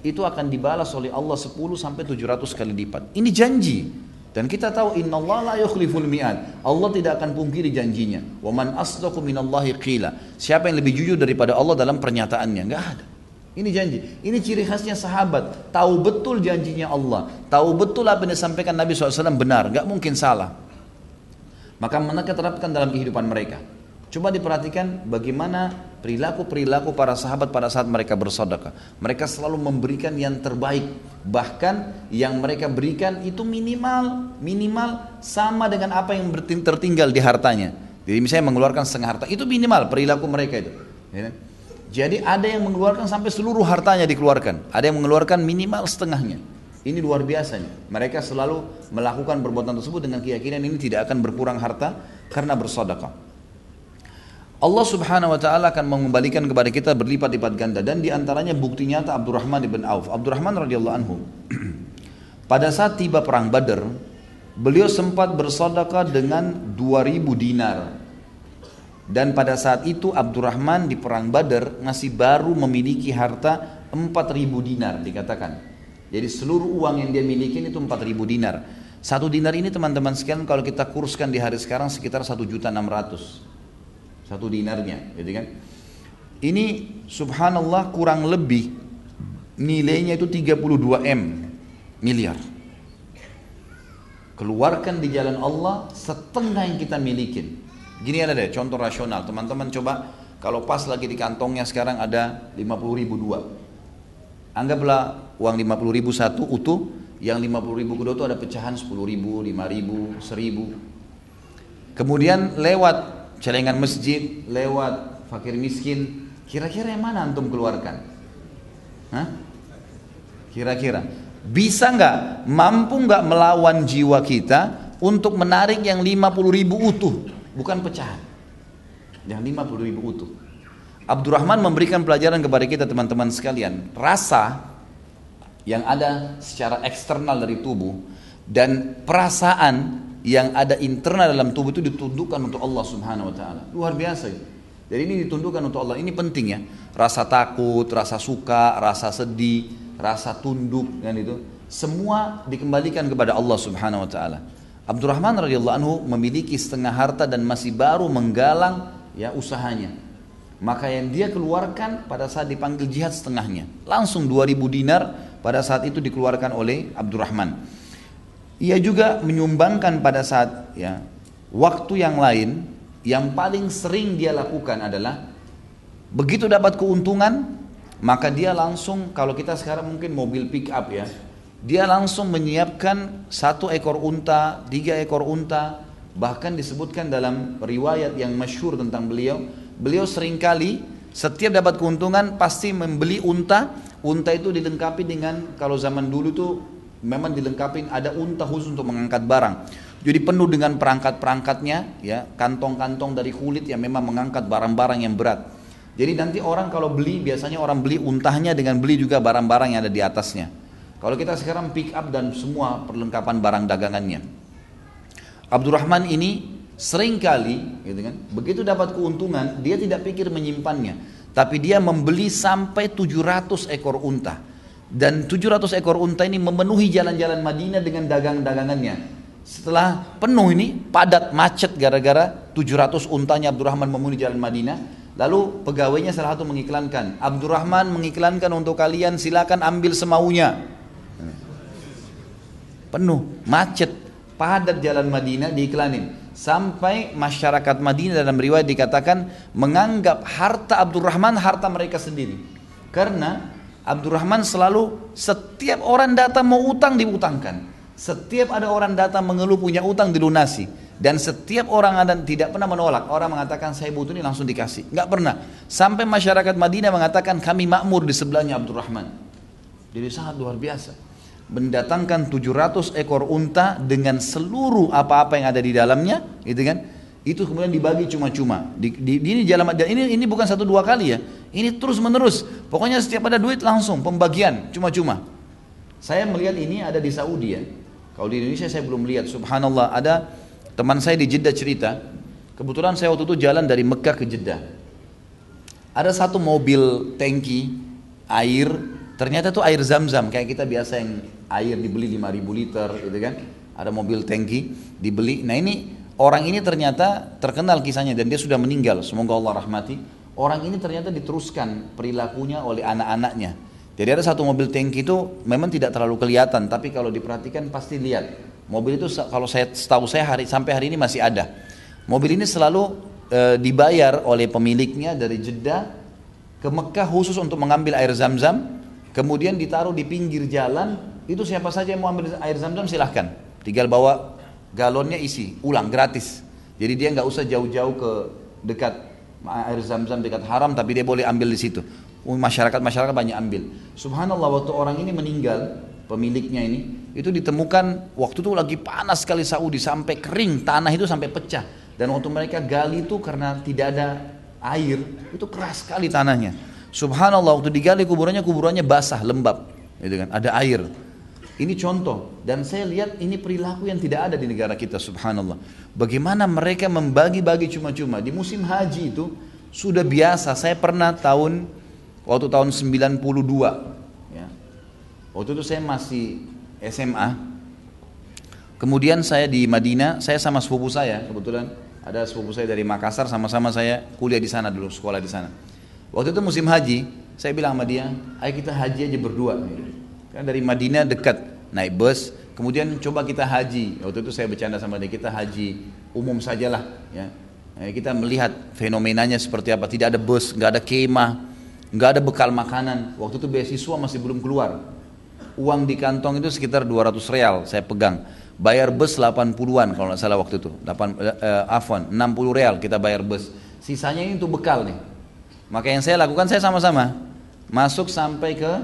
[SPEAKER 1] itu akan dibalas oleh Allah 10 sampai 700 kali lipat. Ini janji. Dan kita tahu innallaha la yukhliful mi'ad. Allah tidak akan pungkiri janjinya. Wa man asdaqu minallahi qila. Siapa yang lebih jujur daripada Allah dalam pernyataannya? Enggak ada. Ini janji. Ini ciri khasnya sahabat. Tahu betul janjinya Allah. Tahu betul apa yang disampaikan Nabi SAW benar. Enggak mungkin salah. Maka mereka terapkan dalam kehidupan mereka. Coba diperhatikan bagaimana perilaku-perilaku para sahabat pada saat mereka bersedekah. Mereka selalu memberikan yang terbaik. Bahkan yang mereka berikan itu minimal sama dengan apa yang tertinggal di hartanya. Jadi misalnya mengeluarkan setengah harta, itu minimal perilaku mereka itu. Jadi ada yang mengeluarkan sampai seluruh hartanya dikeluarkan. Ada yang mengeluarkan minimal setengahnya. Ini luar biasanya. Mereka selalu melakukan perbuatan tersebut dengan keyakinan ini tidak akan berkurang harta karena bersedekah. Allah subhanahu wa ta'ala akan mengembalikan kepada kita berlipat-lipat ganda. Dan diantaranya bukti nyata Abdurrahman ibn Auf. Abdurrahman radhiyallahu anhu pada saat tiba perang Badar, beliau sempat bersedekah dengan 2000 dinar. Dan pada saat itu Abdurrahman di perang Badar masih baru memiliki harta 4000 dinar dikatakan. Jadi seluruh uang yang dia miliki itu 4000 dinar. 1 dinar ini teman-teman sekalian kalau kita kurskan di hari sekarang sekitar 1.600.000. 1 dinarnya, gitu kan? Ini subhanallah kurang lebih nilainya itu 32 miliar. Keluarkan di jalan Allah setengah yang kita milikin. Gini ada deh contoh rasional, teman-teman coba kalau pas lagi di kantongnya sekarang ada 50.000 dua. Anggaplah uang 50.000 satu utuh, yang 50.000 kedua itu ada pecahan 10.000, 5.000, 1.000. Kemudian lewat celengan masjid, lewat fakir miskin, kira-kira yang mana antum keluarkan? Hah? Kira-kira bisa nggak, mampu nggak melawan jiwa kita untuk menarik yang 50.000 utuh, bukan pecahan, yang 50.000 utuh. Abdurrahman memberikan pelajaran kepada kita teman-teman sekalian, rasa yang ada secara eksternal dari tubuh dan perasaan yang ada internal dalam tubuh itu ditundukkan untuk Allah subhanahu wa ta'ala. Luar biasa. Jadi ini ditundukkan untuk Allah. Ini penting ya. Rasa takut, rasa suka, rasa sedih, rasa tunduk kan itu. Semua dikembalikan kepada Allah subhanahu wa ta'ala. Abdurrahman radhiyallahu anhu memiliki setengah harta dan masih baru menggalang ya usahanya. Maka yang dia keluarkan pada saat dipanggil jihad setengahnya. Langsung 2000 dinar pada saat itu dikeluarkan oleh Abdurrahman. Ia juga menyumbangkan pada saat ya waktu yang lain yang paling sering dia lakukan adalah begitu dapat keuntungan maka dia langsung, kalau kita sekarang mungkin mobil pick up ya, dia langsung menyiapkan 1 ekor unta, 3 ekor unta. Bahkan disebutkan dalam riwayat yang masyhur tentang beliau seringkali setiap dapat keuntungan pasti membeli unta itu dilengkapi dengan, kalau zaman dulu tuh memang dilengkapi ada unta khusus untuk mengangkat barang. Jadi penuh dengan perangkat-perangkatnya, ya, kantong-kantong dari kulit yang memang mengangkat barang-barang yang berat. Jadi nanti orang kalau beli, biasanya orang beli untahnya dengan beli juga barang-barang yang ada di atasnya. Kalau kita sekarang pick up dan semua perlengkapan barang dagangannya. Abdurrahman ini seringkali, gitu kan, begitu dapat keuntungan, dia tidak pikir menyimpannya, tapi dia membeli sampai 700 ekor unta. Dan 700 ekor unta ini memenuhi jalan-jalan Madinah dengan dagang-dagangannya. Setelah penuh ini, padat, macet gara-gara 700 untanya Abdurrahman memenuhi jalan Madinah. Lalu pegawainya salah satu mengiklankan, Abdurrahman mengiklankan untuk kalian, silakan ambil semaunya. Penuh, macet, padat jalan Madinah diiklanin. Sampai masyarakat Madinah dalam riwayat dikatakan menganggap harta Abdurrahman harta mereka sendiri. Karena Abdurrahman selalu setiap orang datang mau utang diutangkan. Setiap ada orang datang mengeluh punya utang dilunasi. Dan setiap orang ada tidak pernah menolak. Orang mengatakan saya butuh ini langsung dikasih. Enggak pernah. Sampai masyarakat Madinah mengatakan kami makmur di sebelahnya Abdurrahman. Jadi sangat luar biasa. Mendatangkan 700 ekor unta dengan seluruh apa-apa yang ada di dalamnya, gitu kan? Itu kemudian dibagi cuma-cuma. Ini jalan, ini bukan 1-2 kali ya. Ini terus menerus. Pokoknya setiap ada duit langsung pembagian cuma-cuma. Saya melihat ini ada di Saudi ya. Kalau di Indonesia saya belum lihat. Subhanallah, ada teman saya di Jeddah cerita. Kebetulan saya waktu itu jalan dari Mekah ke Jeddah. Ada satu mobil tangki air ternyata tuh air zam-zam kayak kita biasa yang air dibeli 5.000 liter gitu kan, ada mobil tangki dibeli. Nah ini orang ini ternyata terkenal kisahnya dan dia sudah meninggal, semoga Allah rahmati. Orang ini ternyata diteruskan perilakunya oleh anak-anaknya. Jadi ada satu mobil tangki itu memang tidak terlalu kelihatan, tapi kalau diperhatikan pasti lihat. Mobil itu kalau setahu saya sampai hari ini masih ada. Mobil ini selalu dibayar oleh pemiliknya dari Jeddah ke Mekah khusus untuk mengambil air zam-zam, kemudian ditaruh di pinggir jalan. Itu siapa saja yang mau ambil air zam-zam silahkan, tinggal bawa galonnya isi, ulang gratis. Jadi dia nggak usah jauh-jauh ke dekat air zam-zam dekat haram, tapi dia boleh ambil di situ. Masyarakat banyak ambil. Subhanallah, waktu orang ini meninggal, pemiliknya ini, itu ditemukan waktu itu lagi panas sekali Saudi, sampai kering, tanah itu sampai pecah. Dan waktu mereka gali itu karena tidak ada air, itu keras sekali tanahnya. Subhanallah, waktu digali kuburannya basah, lembab, gitu kan, ada air. Ini contoh, dan saya lihat ini perilaku yang tidak ada di negara kita, subhanallah. Bagaimana mereka membagi-bagi cuma-cuma. Di musim haji itu sudah biasa. Saya pernah waktu tahun 92, ya. Waktu itu saya masih SMA. Kemudian saya di Madinah, saya sama sepupu saya, kebetulan ada sepupu saya dari Makassar, sama-sama saya kuliah di sana dulu, sekolah di sana. Waktu itu musim haji, saya bilang sama dia, ayo kita haji aja berdua. Karena dari Madinah dekat, naik bus, kemudian coba kita haji. Waktu itu saya bercanda sama dia, kita haji umum sajalah, ya. Kita melihat fenomenanya seperti apa. Tidak ada bus, nggak ada kemah, nggak ada bekal makanan. Waktu itu beasiswa masih belum keluar. Uang di kantong itu sekitar 200 real saya pegang. Bayar bus 80-an kalau nggak salah waktu itu. 60 real kita bayar bus. Sisanya ini untuk bekal nih. Maka yang saya lakukan, saya sama-sama masuk sampai ke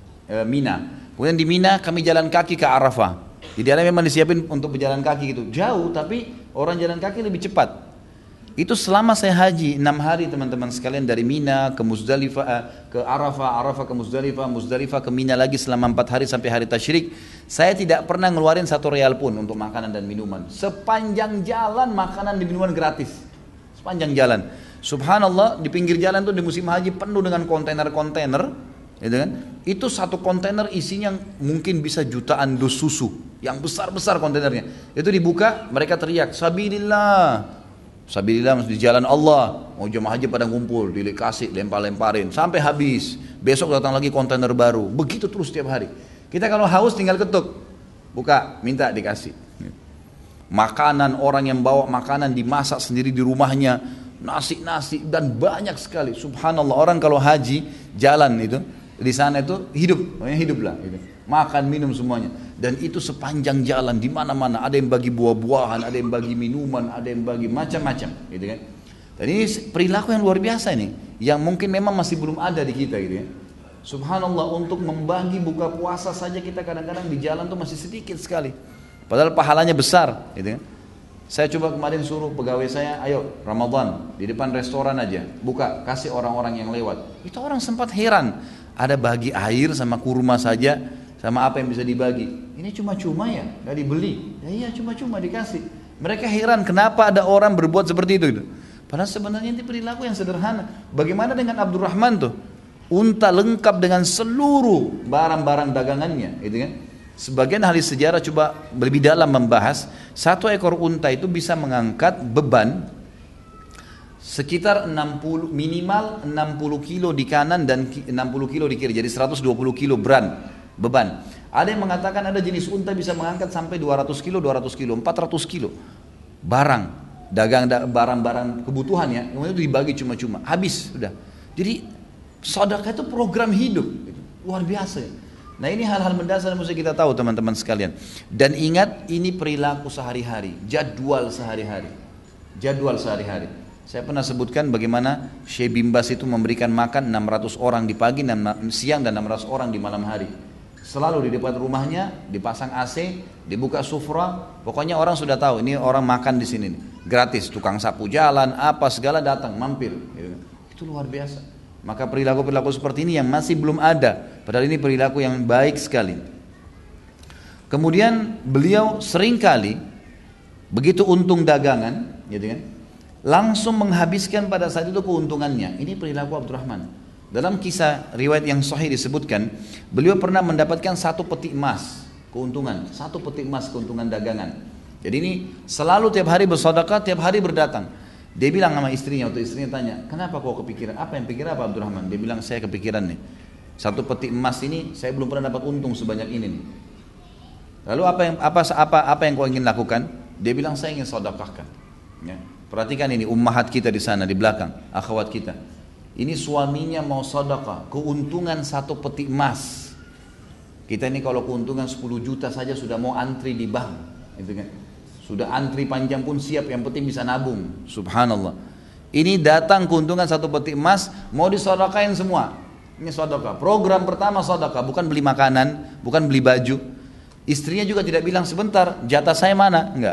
[SPEAKER 1] Mina. Kemudian di Mina kami jalan kaki ke Arafah. Di dalam memang disiapin untuk berjalan kaki gitu. Jauh tapi orang jalan kaki lebih cepat. Itu selama saya haji 6 hari teman-teman sekalian, dari Mina ke Muzdalifah, ke Arafah, Arafah ke Muzdalifah, Muzdalifah ke Mina lagi selama 4 hari sampai hari tasyrik. Saya tidak pernah ngeluarin 1 real pun untuk makanan dan minuman. Sepanjang jalan makanan dan minuman gratis. Sepanjang jalan. Subhanallah, di pinggir jalan tuh di musim haji penuh dengan kontainer-kontainer. Gitu kan? Itu 1 kontainer isinya mungkin bisa jutaan dus susu, yang besar-besar kontainernya. Itu dibuka, mereka teriak, Sabilillah, Sabilillah, di jalan Allah. Mau jemaah haji pada ngumpul, dikasih, lempar-lemparin sampai habis. Besok datang lagi kontainer baru. Begitu terus setiap hari. Kita kalau haus tinggal ketuk, buka, minta, dikasih. Makanan, orang yang bawa makanan dimasak sendiri di rumahnya, nasi dan banyak sekali. Subhanallah, orang kalau haji jalan itu di sana itu hiduplah gitu. Makan minum semuanya, dan itu sepanjang jalan di mana-mana ada yang bagi buah-buahan, ada yang bagi minuman, ada yang bagi macam-macam gitu kan. Dan ini perilaku yang luar biasa nih, yang mungkin memang masih belum ada di kita gitu ya. Subhanallah, untuk membagi buka puasa saja kita kadang-kadang di jalan tuh masih sedikit sekali, padahal pahalanya besar gitu kan. Saya coba kemarin suruh pegawai saya, ayo Ramadan di depan restoran aja buka, kasih orang-orang yang lewat. Itu orang sempat heran, ada bagi air sama kurma saja, sama apa yang bisa dibagi. Ini cuma-cuma ya, nggak dibeli. Ya iya, cuma-cuma dikasih. Mereka heran kenapa ada orang berbuat seperti itu gitu. Padahal sebenarnya ini perilaku yang sederhana. Bagaimana dengan Abdurrahman tuh? Unta lengkap dengan seluruh barang-barang dagangannya, gitu kan? Sebagian ahli sejarah coba lebih dalam membahas, 1 ekor unta itu bisa mengangkat beban sekitar minimal 60 kilo di kanan dan 60 kilo di kiri, jadi 120 kilo beban. Ada yang mengatakan ada jenis unta bisa mengangkat sampai 200 kilo, 400 kilo barang, barang-barang kebutuhan ya, kemudian itu dibagi cuma-cuma, habis sudah. Jadi sedekah itu program hidup, luar biasa. Nah ini hal-hal mendasar yang mesti kita tahu teman-teman sekalian. Dan ingat, ini perilaku sehari-hari, jadwal sehari-hari. Saya pernah sebutkan bagaimana Syekh Bimbas itu memberikan makan 600 orang di pagi, siang, dan 600 orang di malam hari. Selalu di depan rumahnya dipasang AC, dibuka sufra, pokoknya orang sudah tahu ini orang makan di sini nih. Gratis, tukang sapu jalan, apa segala datang mampir. Itu luar biasa. Maka perilaku-perilaku seperti ini yang masih belum ada, padahal ini perilaku yang baik sekali. Kemudian beliau seringkali begitu untung dagangan, gitu kan, langsung menghabiskan pada saat itu keuntungannya. Ini perilaku Abdurrahman. Dalam kisah riwayat yang sahih disebutkan, beliau pernah mendapatkan 1 peti emas keuntungan, 1 peti emas keuntungan dagangan. Jadi ini selalu tiap hari bersedekah, tiap hari berdatang. Dia bilang sama istrinya, waktu istrinya tanya, kenapa kau kepikiran? Apa yang pikir apa Abdurrahman? Dia bilang, saya kepikiran nih, 1 peti emas ini saya belum pernah dapat untung sebanyak ini nih. Lalu apa yang kau ingin lakukan? Dia bilang, saya ingin sedekahkan. Ya. Perhatikan ini ummahat kita di sana di belakang, akhwat kita. Ini suaminya mau sedekah, keuntungan 1 peti emas. Kita ini kalau keuntungan 10 juta saja sudah mau antri di bank, gitu kan? Sudah antri panjang pun siap, yang penting bisa nabung. Subhanallah. Ini datang keuntungan 1 peti emas, mau disedekahin semua. Ini sedekah. Program pertama sedekah, bukan beli makanan, bukan beli baju. Istrinya juga tidak bilang sebentar, jatah saya mana? Enggak.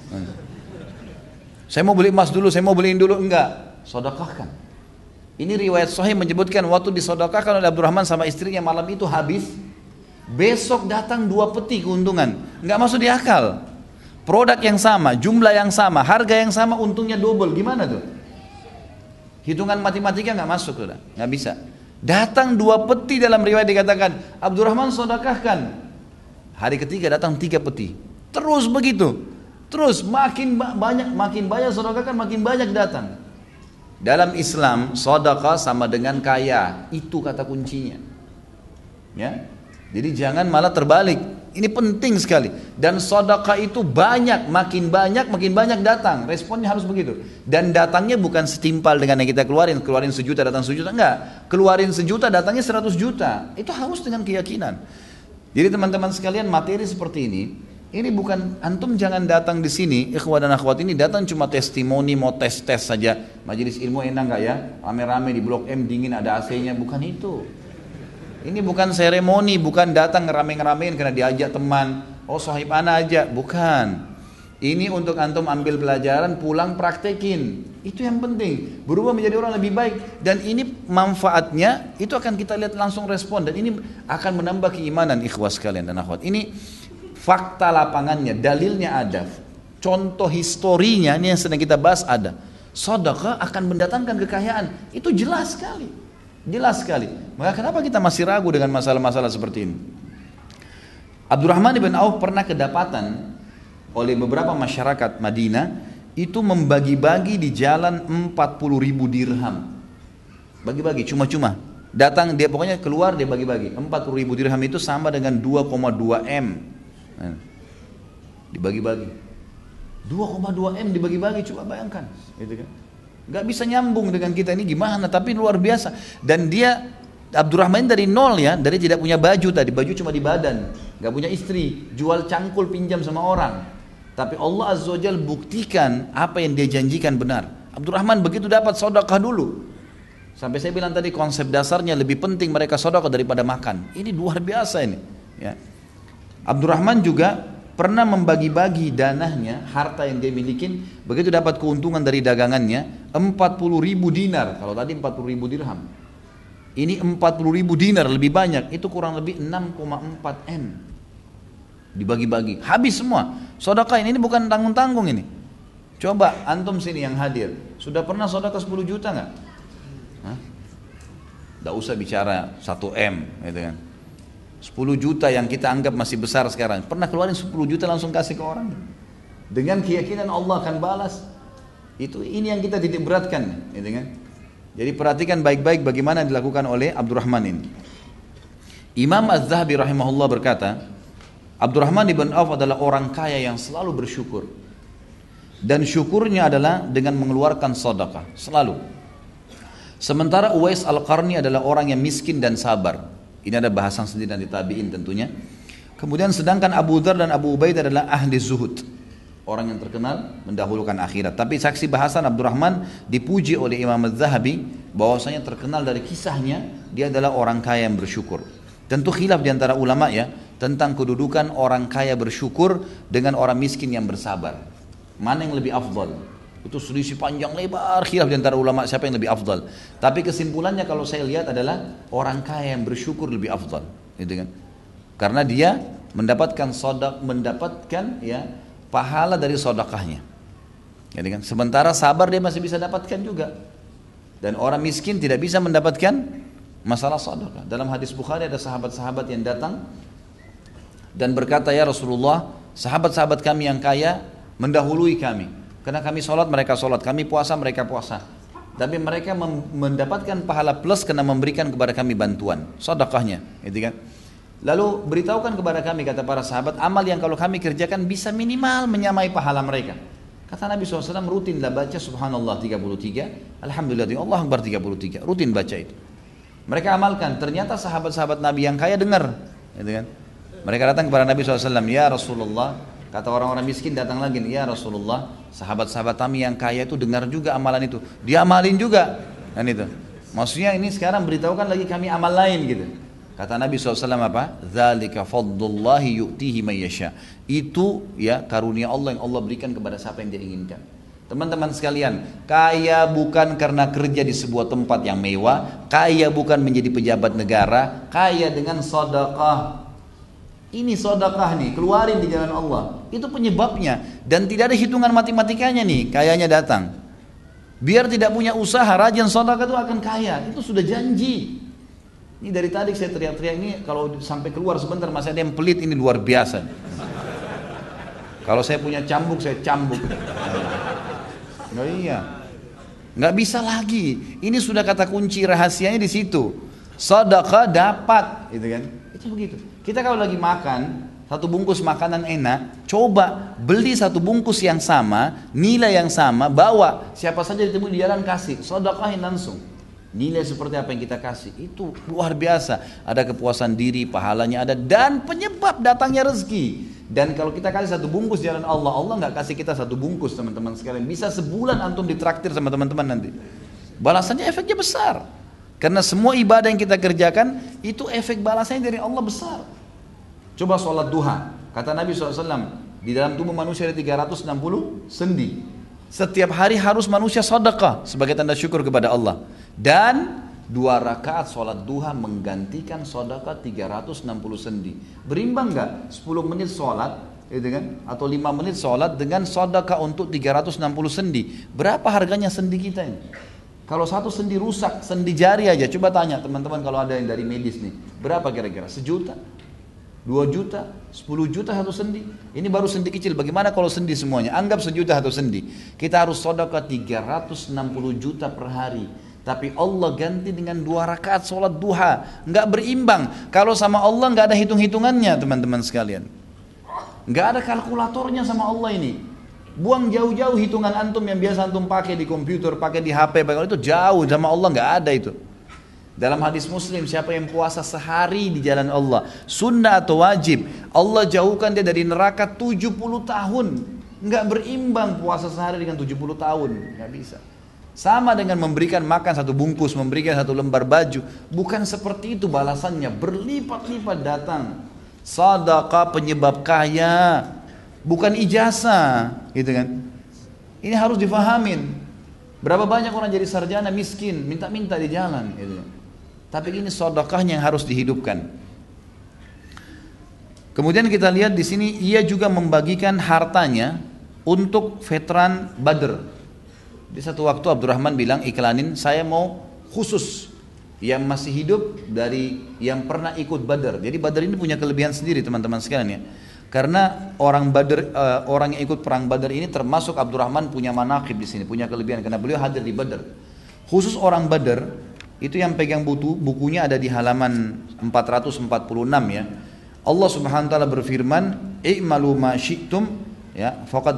[SPEAKER 1] Saya mau beli emas dulu, saya mau beliin dulu, enggak. Sedekahkan. Ini riwayat sahih menyebutkan waktu disedekahkan oleh Abdurrahman sama istrinya malam itu habis, besok datang 2 peti keuntungan. Enggak masuk di akal. Produk yang sama, jumlah yang sama, harga yang sama, untungnya double. Gimana tuh? Hitungan matematika enggak masuk sudah, enggak bisa. Datang 2 peti, dalam riwayat dikatakan Abdurrahman sedekahkan. Hari ketiga datang 3 peti. Terus begitu. Terus makin banyak sedekahkan, makin banyak datang. Dalam Islam, sedekah sama dengan kaya. Itu kata kuncinya. Ya. Jadi jangan malah terbalik. Ini penting sekali. Dan sedekah itu makin banyak datang. Responnya harus begitu. Dan datangnya bukan setimpal dengan yang kita keluarin 1 juta datang 1 juta, enggak. Keluarin 1 juta datangnya 100 juta. Itu harus dengan keyakinan. Jadi teman-teman sekalian, materi seperti ini bukan, antum jangan datang di sini, ikhwah dan akhwat ini datang cuma testimoni, mau tes-tes saja. Majelis ilmu enak enggak ya? Rame-rame di Blok M dingin ada AC-nya, bukan itu. Ini bukan seremoni, bukan datang ngerame-ngeramein karena diajak teman. Oh sahib ana aja, bukan. Ini untuk antum ambil pelajaran, pulang praktekin. Itu yang penting. Berubah menjadi orang lebih baik. Dan ini manfaatnya, itu akan kita lihat langsung respon. Dan ini akan menambah keimanan ikhwah sekalian dan akhwat. Ini fakta lapangannya, dalilnya ada. Contoh historinya, ini yang sedang kita bahas ada. Sedekah akan mendatangkan kekayaan. Itu jelas sekali. Jelas sekali. Maka kenapa kita masih ragu dengan masalah-masalah seperti ini? Abdurrahman bin Auf pernah kedapatan oleh beberapa masyarakat Madinah itu membagi-bagi di jalan 40.000 dirham. Bagi-bagi cuma-cuma. Datang dia pokoknya keluar dia bagi-bagi. 40.000 dirham itu sama dengan 2,2 M. Nah, dibagi-bagi. 2,2 M dibagi-bagi, coba bayangkan, gitu kan? Gak bisa nyambung dengan kita ini gimana, tapi luar biasa. Dan dia Abdurrahman dari nol ya, dari tidak punya baju tadi, baju cuma di badan, gak punya istri, jual cangkul pinjam sama orang. Tapi Allah Azza wa Jalla buktikan apa yang dia janjikan benar. Abdurrahman begitu dapat sedekah dulu. Sampai saya bilang tadi konsep dasarnya lebih penting mereka sedekah daripada makan. Ini luar biasa ini. Ya. Abdurrahman juga pernah membagi-bagi danahnya, harta yang dia miliki. Begitu dapat keuntungan dari dagangannya, 40.000 dinar. Kalau tadi 40.000 dirham. Ini 40.000 dinar lebih banyak. Itu kurang lebih 6,4 M. Dibagi-bagi, habis semua. Sedekah ini bukan tanggung-tanggung ini. Coba antum sini yang hadir, sudah pernah sedekah 10 juta enggak? Enggak usah bicara 1 M gitu kan. 10 juta yang kita anggap masih besar sekarang, pernah keluarin 10 juta langsung kasih ke orang? Dengan keyakinan Allah akan balas. Ini yang kita titik beratkan, gitu kan? Jadi perhatikan baik-baik bagaimana dilakukan oleh Abdurrahman ini. Imam Az-Zahabi rahimahullah berkata, Abdurrahman ibn Auf adalah orang kaya yang selalu bersyukur. Dan syukurnya adalah dengan mengeluarkan sedekah, selalu. Sementara Uwais Al-Qarni adalah orang yang miskin dan sabar. Ini ada bahasan sendiri dari tabi'in tentunya. Kemudian sedangkan Abu Dzar dan Abu Ubaidah adalah ahli zuhud. Orang yang terkenal mendahulukan akhirat. Tapi saksi bahasan Abdurrahman dipuji oleh Imam Az-Zahabi bahwasanya terkenal dari kisahnya dia adalah orang kaya yang bersyukur. Tentu khilaf di antara ulama ya tentang kedudukan orang kaya bersyukur dengan orang miskin yang bersabar. Mana yang lebih afdal? Itu selisih panjang lebar khilaf di antara ulama siapa yang lebih afdal. Tapi kesimpulannya kalau saya lihat adalah orang kaya yang bersyukur lebih afdal, gitu kan? Karena dia mendapatkan ya pahala dari sedekahnya. Gitu kan? Sementara sabar dia masih bisa dapatkan juga. Dan orang miskin tidak bisa mendapatkan masalah sedekah. Dalam hadis Bukhari ada sahabat-sahabat yang datang dan berkata, ya Rasulullah, sahabat-sahabat kami yang kaya mendahului kami. Karena kami sholat, mereka sholat. Kami puasa, mereka puasa. Tapi mereka mendapatkan pahala plus karena memberikan kepada kami bantuan. Sedekahnya, gitu kan. Lalu beritahukan kepada kami, kata para sahabat, amal yang kalau kami kerjakan bisa minimal menyamai pahala mereka. Kata Nabi SAW, rutinlah baca subhanallah 33, alhamdulillah, Allah Akbar 33. Rutin baca itu. Mereka amalkan, ternyata sahabat-sahabat Nabi yang kaya dengar, gitu kan? Mereka datang kepada Nabi SAW, ya Rasulullah, kata orang-orang miskin datang lagi, ya Rasulullah, sahabat-sahabat kami yang kaya itu dengar juga amalan itu, dia amalin juga, kan itu. Maksudnya ini sekarang beritahukan lagi kami amal lain gitu. Kata Nabi SAW apa? Dzalika fadlullahi yu'tihi may yasha. Itu ya karunia Allah yang Allah berikan kepada siapa yang dia inginkan. Teman-teman sekalian, kaya bukan karena kerja di sebuah tempat yang mewah, kaya bukan menjadi pejabat negara, kaya dengan sedekah. Ini sedekah nih, keluarin di jalan Allah. Itu penyebabnya dan tidak ada hitungan matematikanya nih, kayanya datang. Biar tidak punya usaha, rajin sedekah itu akan kaya. Itu sudah janji. Ini dari tadi saya teriak-teriak ini, kalau sampai keluar sebentar masih ada yang pelit, ini luar biasa. Kalau saya punya cambuk, saya cambuk. Oh iya, nggak bisa lagi. Ini sudah kata kunci rahasianya di situ. Sedekah dapat, gitu kan? Itu begitu. Kita kalau lagi makan satu bungkus makanan enak, coba beli satu bungkus yang sama, nilai yang sama, bawa siapa saja ditemui di jalan kasih, sedekahin langsung. Nilai seperti apa yang kita kasih itu luar biasa. Ada kepuasan diri, pahalanya ada, dan penyebab datangnya rezeki. Dan kalau kita kasih satu bungkus di jalan Allah, Allah nggak kasih kita satu bungkus teman-teman sekalian. Bisa sebulan antum ditraktir sama teman-teman nanti. Balasannya efeknya besar. Karena semua ibadah yang kita kerjakan itu efek balasannya dari Allah besar. Coba sholat duha. Kata Nabi SAW, di dalam tubuh manusia ada 360 sendi. Setiap hari harus manusia sedekah sebagai tanda syukur kepada Allah. Dan 2 rakaat sholat duha menggantikan sedekah 360 sendi. Berimbang nggak? 10 menit sholat, gitu kan? Atau 5 menit sholat dengan sedekah untuk 360 sendi. Berapa harganya sendi kita ini? Kalau satu sendi rusak, sendi jari aja, coba tanya teman-teman kalau ada yang dari medis nih, berapa kira-kira? 1 juta? 2 juta? 10 juta satu sendi? Ini baru sendi kecil, bagaimana kalau sendi semuanya? Anggap 1 juta satu sendi. Kita harus sedekah 360 juta per hari. Tapi Allah ganti dengan 2 rakaat sholat duha. Nggak berimbang. Kalau sama Allah nggak ada hitung-hitungannya teman-teman sekalian. Nggak ada kalkulatornya sama Allah ini. Buang jauh-jauh hitungan antum yang biasa antum pakai di komputer, pakai di HP, itu jauh sama Allah, nggak ada itu. Dalam hadis Muslim, siapa yang puasa sehari di jalan Allah, sunnah atau wajib, Allah jauhkan dia dari neraka 70 tahun. Nggak berimbang puasa sehari dengan 70 tahun, nggak bisa. Sama dengan memberikan makan satu bungkus, memberikan satu lembar baju, bukan seperti itu balasannya, berlipat-lipat datang. Sedekah penyebab kaya, bukan ijazah, gitu kan? Ini harus difahamin. Berapa banyak orang jadi sarjana miskin, minta-minta di jalan, gitu. Tapi ini sedekahnya yang harus dihidupkan. Kemudian kita lihat di sini, ia juga membagikan hartanya untuk veteran Badr. Di satu waktu Abdurrahman bilang, iklanin, saya mau khusus yang masih hidup dari yang pernah ikut Badr. Jadi Badr ini punya kelebihan sendiri teman-teman sekalian ya. Karena orang Badr, orang yang ikut perang Badr ini termasuk Abdurrahman punya manaqib di sini, punya kelebihan karena beliau hadir di Badr. Khusus orang Badr itu yang pegang bukunya ada di halaman 446 ya. Allah Subhanahu wa taala berfirman, "I'malu ma syi'tum ya, faqad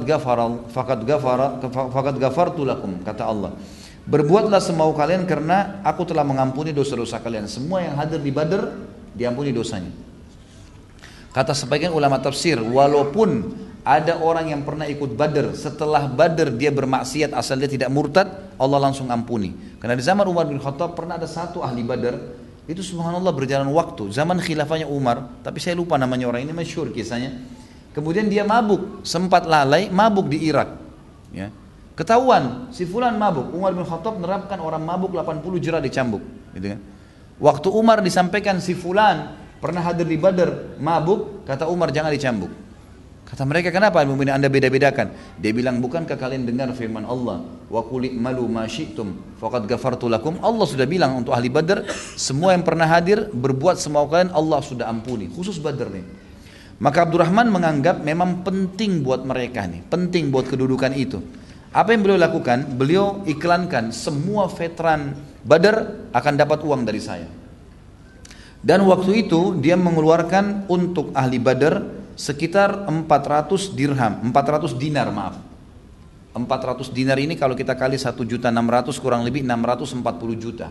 [SPEAKER 1] ghafartu lakum," kata Allah. Berbuatlah semau kalian karena aku telah mengampuni dosa-dosa kalian. Semua yang hadir di Badr diampuni dosanya. Kata sebagian ulama tafsir, walaupun ada orang yang pernah ikut Badr, setelah Badr dia bermaksiat asal dia tidak murtad, Allah langsung ampuni. Karena di zaman Umar bin Khattab pernah ada satu ahli Badr, itu subhanallah berjalan waktu, zaman khilafahnya Umar, tapi saya lupa namanya orang ini, masyhur kisahnya. Kemudian dia mabuk, sempat lalai, mabuk di Irak. Ya. Ketahuan, si fulan mabuk, Umar bin Khattab menerapkan orang mabuk 80 jerah dicambuk. Gitu kan. Waktu Umar disampaikan si fulan pernah hadir di Badr, mabuk, kata Umar jangan dicambuk. Kata mereka, kenapa al-mu'minin Anda beda-bedakan? Dia bilang, bukankah kalian dengar firman Allah, wa qul i'malu ma syi'tum faqad ghafartu lakum? Allah sudah bilang untuk ahli Badar, semua yang pernah hadir berbuat semau kalian Allah sudah ampuni, khusus Badar nih. Maka Abdurrahman menganggap memang penting buat mereka nih, penting buat kedudukan itu. Apa yang beliau lakukan? Beliau iklankan semua veteran Badar akan dapat uang dari saya. Dan waktu itu dia mengeluarkan untuk ahli Badar sekitar 400 dirham, 400 dinar maaf. 400 dinar ini kalau kita kali 1.600.000 kurang lebih 640 juta.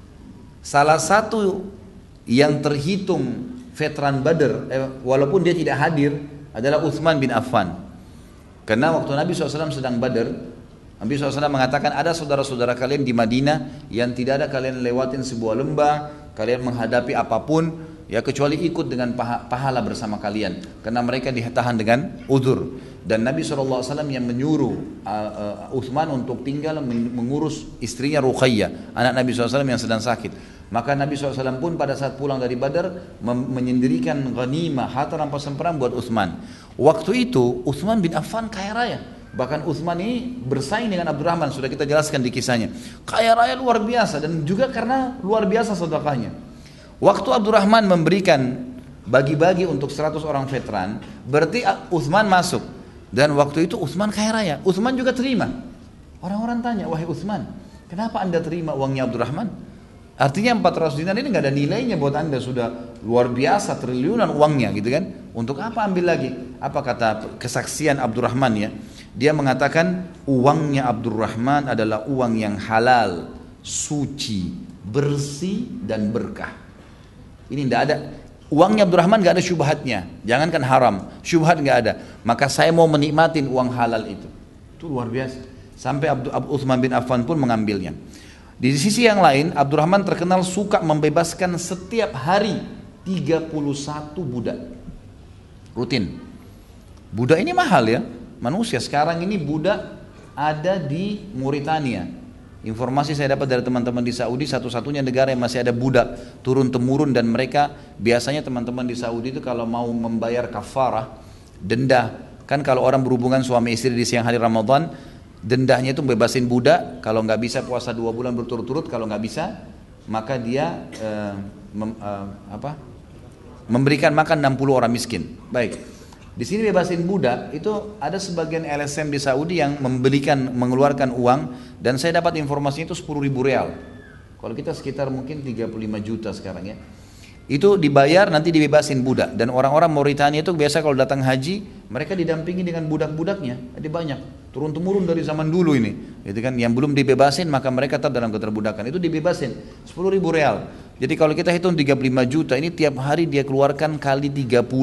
[SPEAKER 1] Salah satu yang terhitung veteran Badar, walaupun dia tidak hadir, adalah Utsman bin Affan. Karena waktu Nabi SAW sedang Badar, Nabi SAW mengatakan ada saudara-saudara kalian di Madinah yang tidak ada kalian lewatin sebuah lembah, kalian menghadapi apapun, ya kecuali ikut dengan pahala bersama kalian, karena mereka ditahan dengan uzur. Dan Nabi SAW yang menyuruh Utsman untuk tinggal mengurus istrinya Ruqayyah, anak Nabi SAW yang sedang sakit. Maka Nabi SAW pun pada saat pulang dari Badar menyendirikan ghanimah, harta rampasan perang buat Utsman. Waktu itu Utsman bin Affan kaya raya. Bahkan Utsman ini bersaing dengan Abdurrahman, sudah kita jelaskan di kisahnya. Kaya raya luar biasa, dan juga karena luar biasa sedekahnya. Waktu Abdurrahman memberikan bagi-bagi untuk 100 orang veteran, berarti Utsman masuk. Dan waktu itu Utsman kaya raya, Utsman juga terima. Orang-orang tanya, wahai Utsman, kenapa anda terima uangnya Abdurrahman? Artinya 400 dinar ini nggak ada nilainya buat anda, sudah luar biasa, triliunan uangnya gitu kan. Untuk apa ambil lagi? Apa kata kesaksian Abdurrahman ya? Dia mengatakan uangnya Abdurrahman adalah uang yang halal, suci, bersih dan berkah. Ini tidak ada, uangnya Abdurrahman nggak ada syubhatnya, jangankan haram, syubhat nggak ada. Maka saya mau menikmatin uang halal itu luar biasa. Sampai Utsman bin Affan pun mengambilnya. Di sisi yang lain, Abdurrahman terkenal suka membebaskan setiap hari 31 budak rutin. Budak ini mahal ya, manusia. Sekarang ini budak ada di Mauritania. Informasi saya dapat dari teman-teman di Saudi, satu-satunya negara yang masih ada budak turun-temurun. Dan mereka biasanya teman-teman di Saudi itu kalau mau membayar kafarah, denda, kan kalau orang berhubungan suami istri di siang hari Ramadan, dendahnya itu bebasin budak. Kalau nggak bisa puasa 2 bulan berturut-turut, kalau nggak bisa maka dia memberikan makan 60 orang miskin. Baik, di sini bebasin budak itu ada sebagian LSM di Saudi yang mengeluarkan uang, dan saya dapat informasinya itu 10.000 real. Kalau kita sekitar mungkin 35 juta sekarang ya. Itu dibayar, nanti dibebasin budak. Dan orang-orang Mauritania itu biasa kalau datang haji, mereka didampingi dengan budak-budaknya. Jadi banyak, turun-temurun dari zaman dulu ini. Gitu kan? Yang belum dibebasin maka mereka tetap dalam keterbudakan. Itu dibebasin 10.000 real. Jadi kalau kita hitung 35 juta, ini tiap hari dia keluarkan kali 31.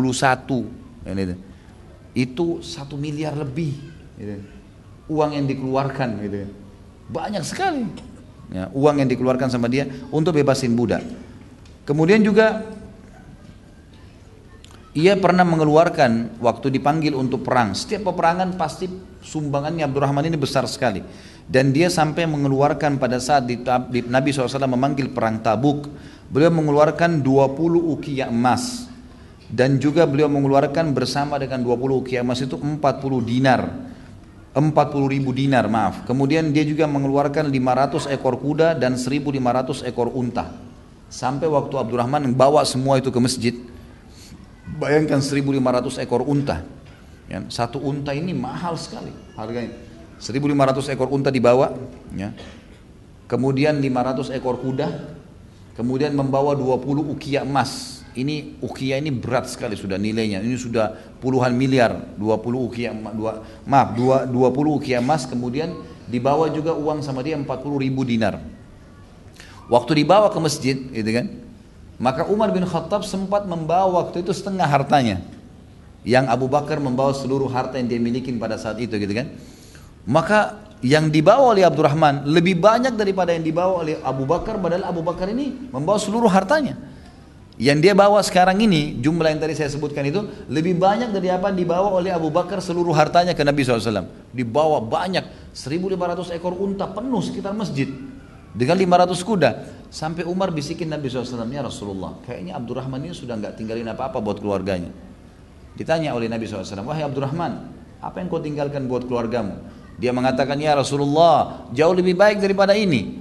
[SPEAKER 1] Itu 1 miliar lebih. Gitu. Uang yang dikeluarkan. Gitu. Banyak sekali ya, uang yang dikeluarkan sama dia untuk bebasin budak. Kemudian juga ia pernah mengeluarkan waktu dipanggil untuk perang. Setiap peperangan pasti sumbangannya Abdurrahman ini besar sekali. Dan dia sampai mengeluarkan pada saat Nabi SAW memanggil perang Tabuk, beliau mengeluarkan 20 uqiyah emas. Dan juga beliau mengeluarkan bersama dengan 20 uqiyah emas itu 40 dinar. 40.000 dinar maaf. Kemudian dia juga mengeluarkan 500 ekor kuda dan 1.500 ekor unta. Sampai waktu Abdurrahman bawa semua itu ke masjid, bayangkan 1.500 ekor unta ya, satu unta ini mahal sekali harganya. 1.500 ekor unta dibawa ya. Kemudian 500 ekor kuda, kemudian membawa 20 uqiyah emas. Ini uqiyah ini berat sekali sudah nilainya, ini sudah puluhan miliar. 20 uqiyah 20 uqiyah emas. Kemudian dibawa juga uang sama dia 40.000 dinar. Waktu dibawa ke masjid, gitu kan, maka Umar bin Khattab sempat membawa waktu itu setengah hartanya, yang Abu Bakar membawa seluruh harta yang dia miliki pada saat itu, gitu kan. Maka yang dibawa oleh Abdurrahman lebih banyak daripada yang dibawa oleh Abu Bakar, padahal Abu Bakar ini membawa seluruh hartanya. Yang dia bawa sekarang ini, jumlah yang tadi saya sebutkan itu lebih banyak dari apa yang dibawa oleh Abu Bakar seluruh hartanya ke Nabi SAW. Dibawa banyak, 1.500 ekor unta penuh sekitar masjid dengan 500 kuda. Sampai Umar bisikin Nabi SAW, ya Rasulullah, kayaknya Abdurrahman ini sudah nggak tinggalin apa-apa buat keluarganya. Ditanya oleh Nabi SAW, wahai Abdurrahman, apa yang kau tinggalkan buat keluargamu? Dia mengatakan, ya Rasulullah, jauh lebih baik daripada ini.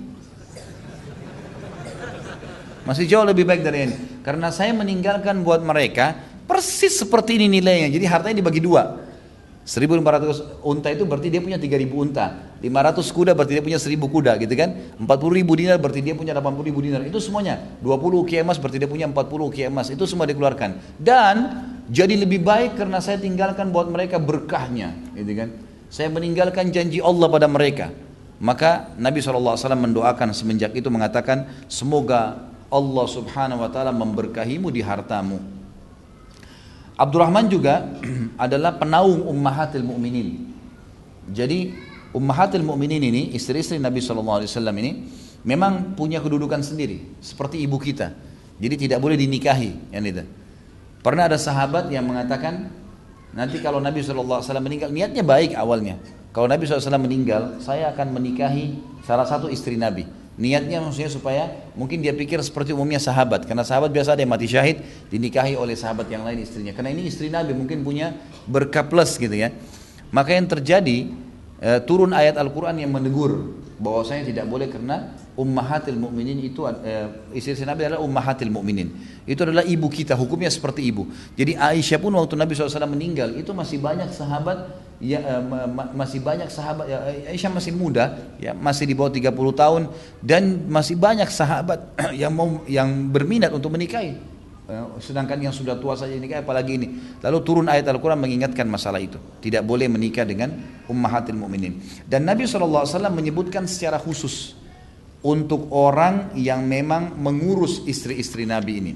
[SPEAKER 1] Masih jauh lebih baik dari ini. Karena saya meninggalkan buat mereka persis seperti ini nilainya. Jadi hartanya dibagi dua. 1.500 unta itu berarti dia punya 3.000 unta. 500 kuda berarti dia punya 1.000 kuda gitu kan. 40.000 dinar berarti dia punya 80.000 dinar. Itu semuanya. 20 ukiah emas berarti dia punya 40 ukiah emas. Itu semua dikeluarkan. Dan jadi lebih baik karena saya tinggalkan buat mereka berkahnya, gitu kan. Saya meninggalkan janji Allah pada mereka. Maka Nabi SAW mendoakan semenjak itu mengatakan, semoga Allah Subhanahu wa taala memberkahimu di hartamu. Abdurrahman juga adalah penaung ummahatil mu'minin. Jadi ummahatil mu'minin ini, istri-istri Nabi SAW ini memang punya kedudukan sendiri, seperti ibu kita. Jadi tidak boleh dinikahi, yang itu. Pernah ada sahabat yang mengatakan, nanti kalau Nabi SAW meninggal, niatnya baik awalnya. Kalau Nabi SAW meninggal, saya akan menikahi salah satu istri Nabi. Niatnya maksudnya supaya mungkin dia pikir seperti umumnya sahabat, karena sahabat biasa ada yang mati syahid dinikahi oleh sahabat yang lain istrinya, karena ini istri Nabi mungkin punya berkah plus gitu ya. Maka yang terjadi turun ayat Al-Quran yang menegur bahwasanya tidak boleh, karena ummahatil mu'minin itu istri Nabi adalah ummahatil mu'minin, itu adalah ibu kita, hukumnya seperti ibu. Jadi Aisyah pun waktu Nabi SAW meninggal itu masih banyak sahabat ya, masih banyak sahabat ya, Aisyah masih muda ya, masih di bawah 30 tahun, dan masih banyak sahabat yang berminat untuk menikahi, sedangkan yang sudah tua saja nikah, apalagi ini. Lalu turun ayat Al-Quran mengingatkan masalah itu, tidak boleh menikah dengan ummahatil mu'minin. Dan Nabi SAW menyebutkan secara khusus untuk orang yang memang mengurus istri-istri Nabi ini.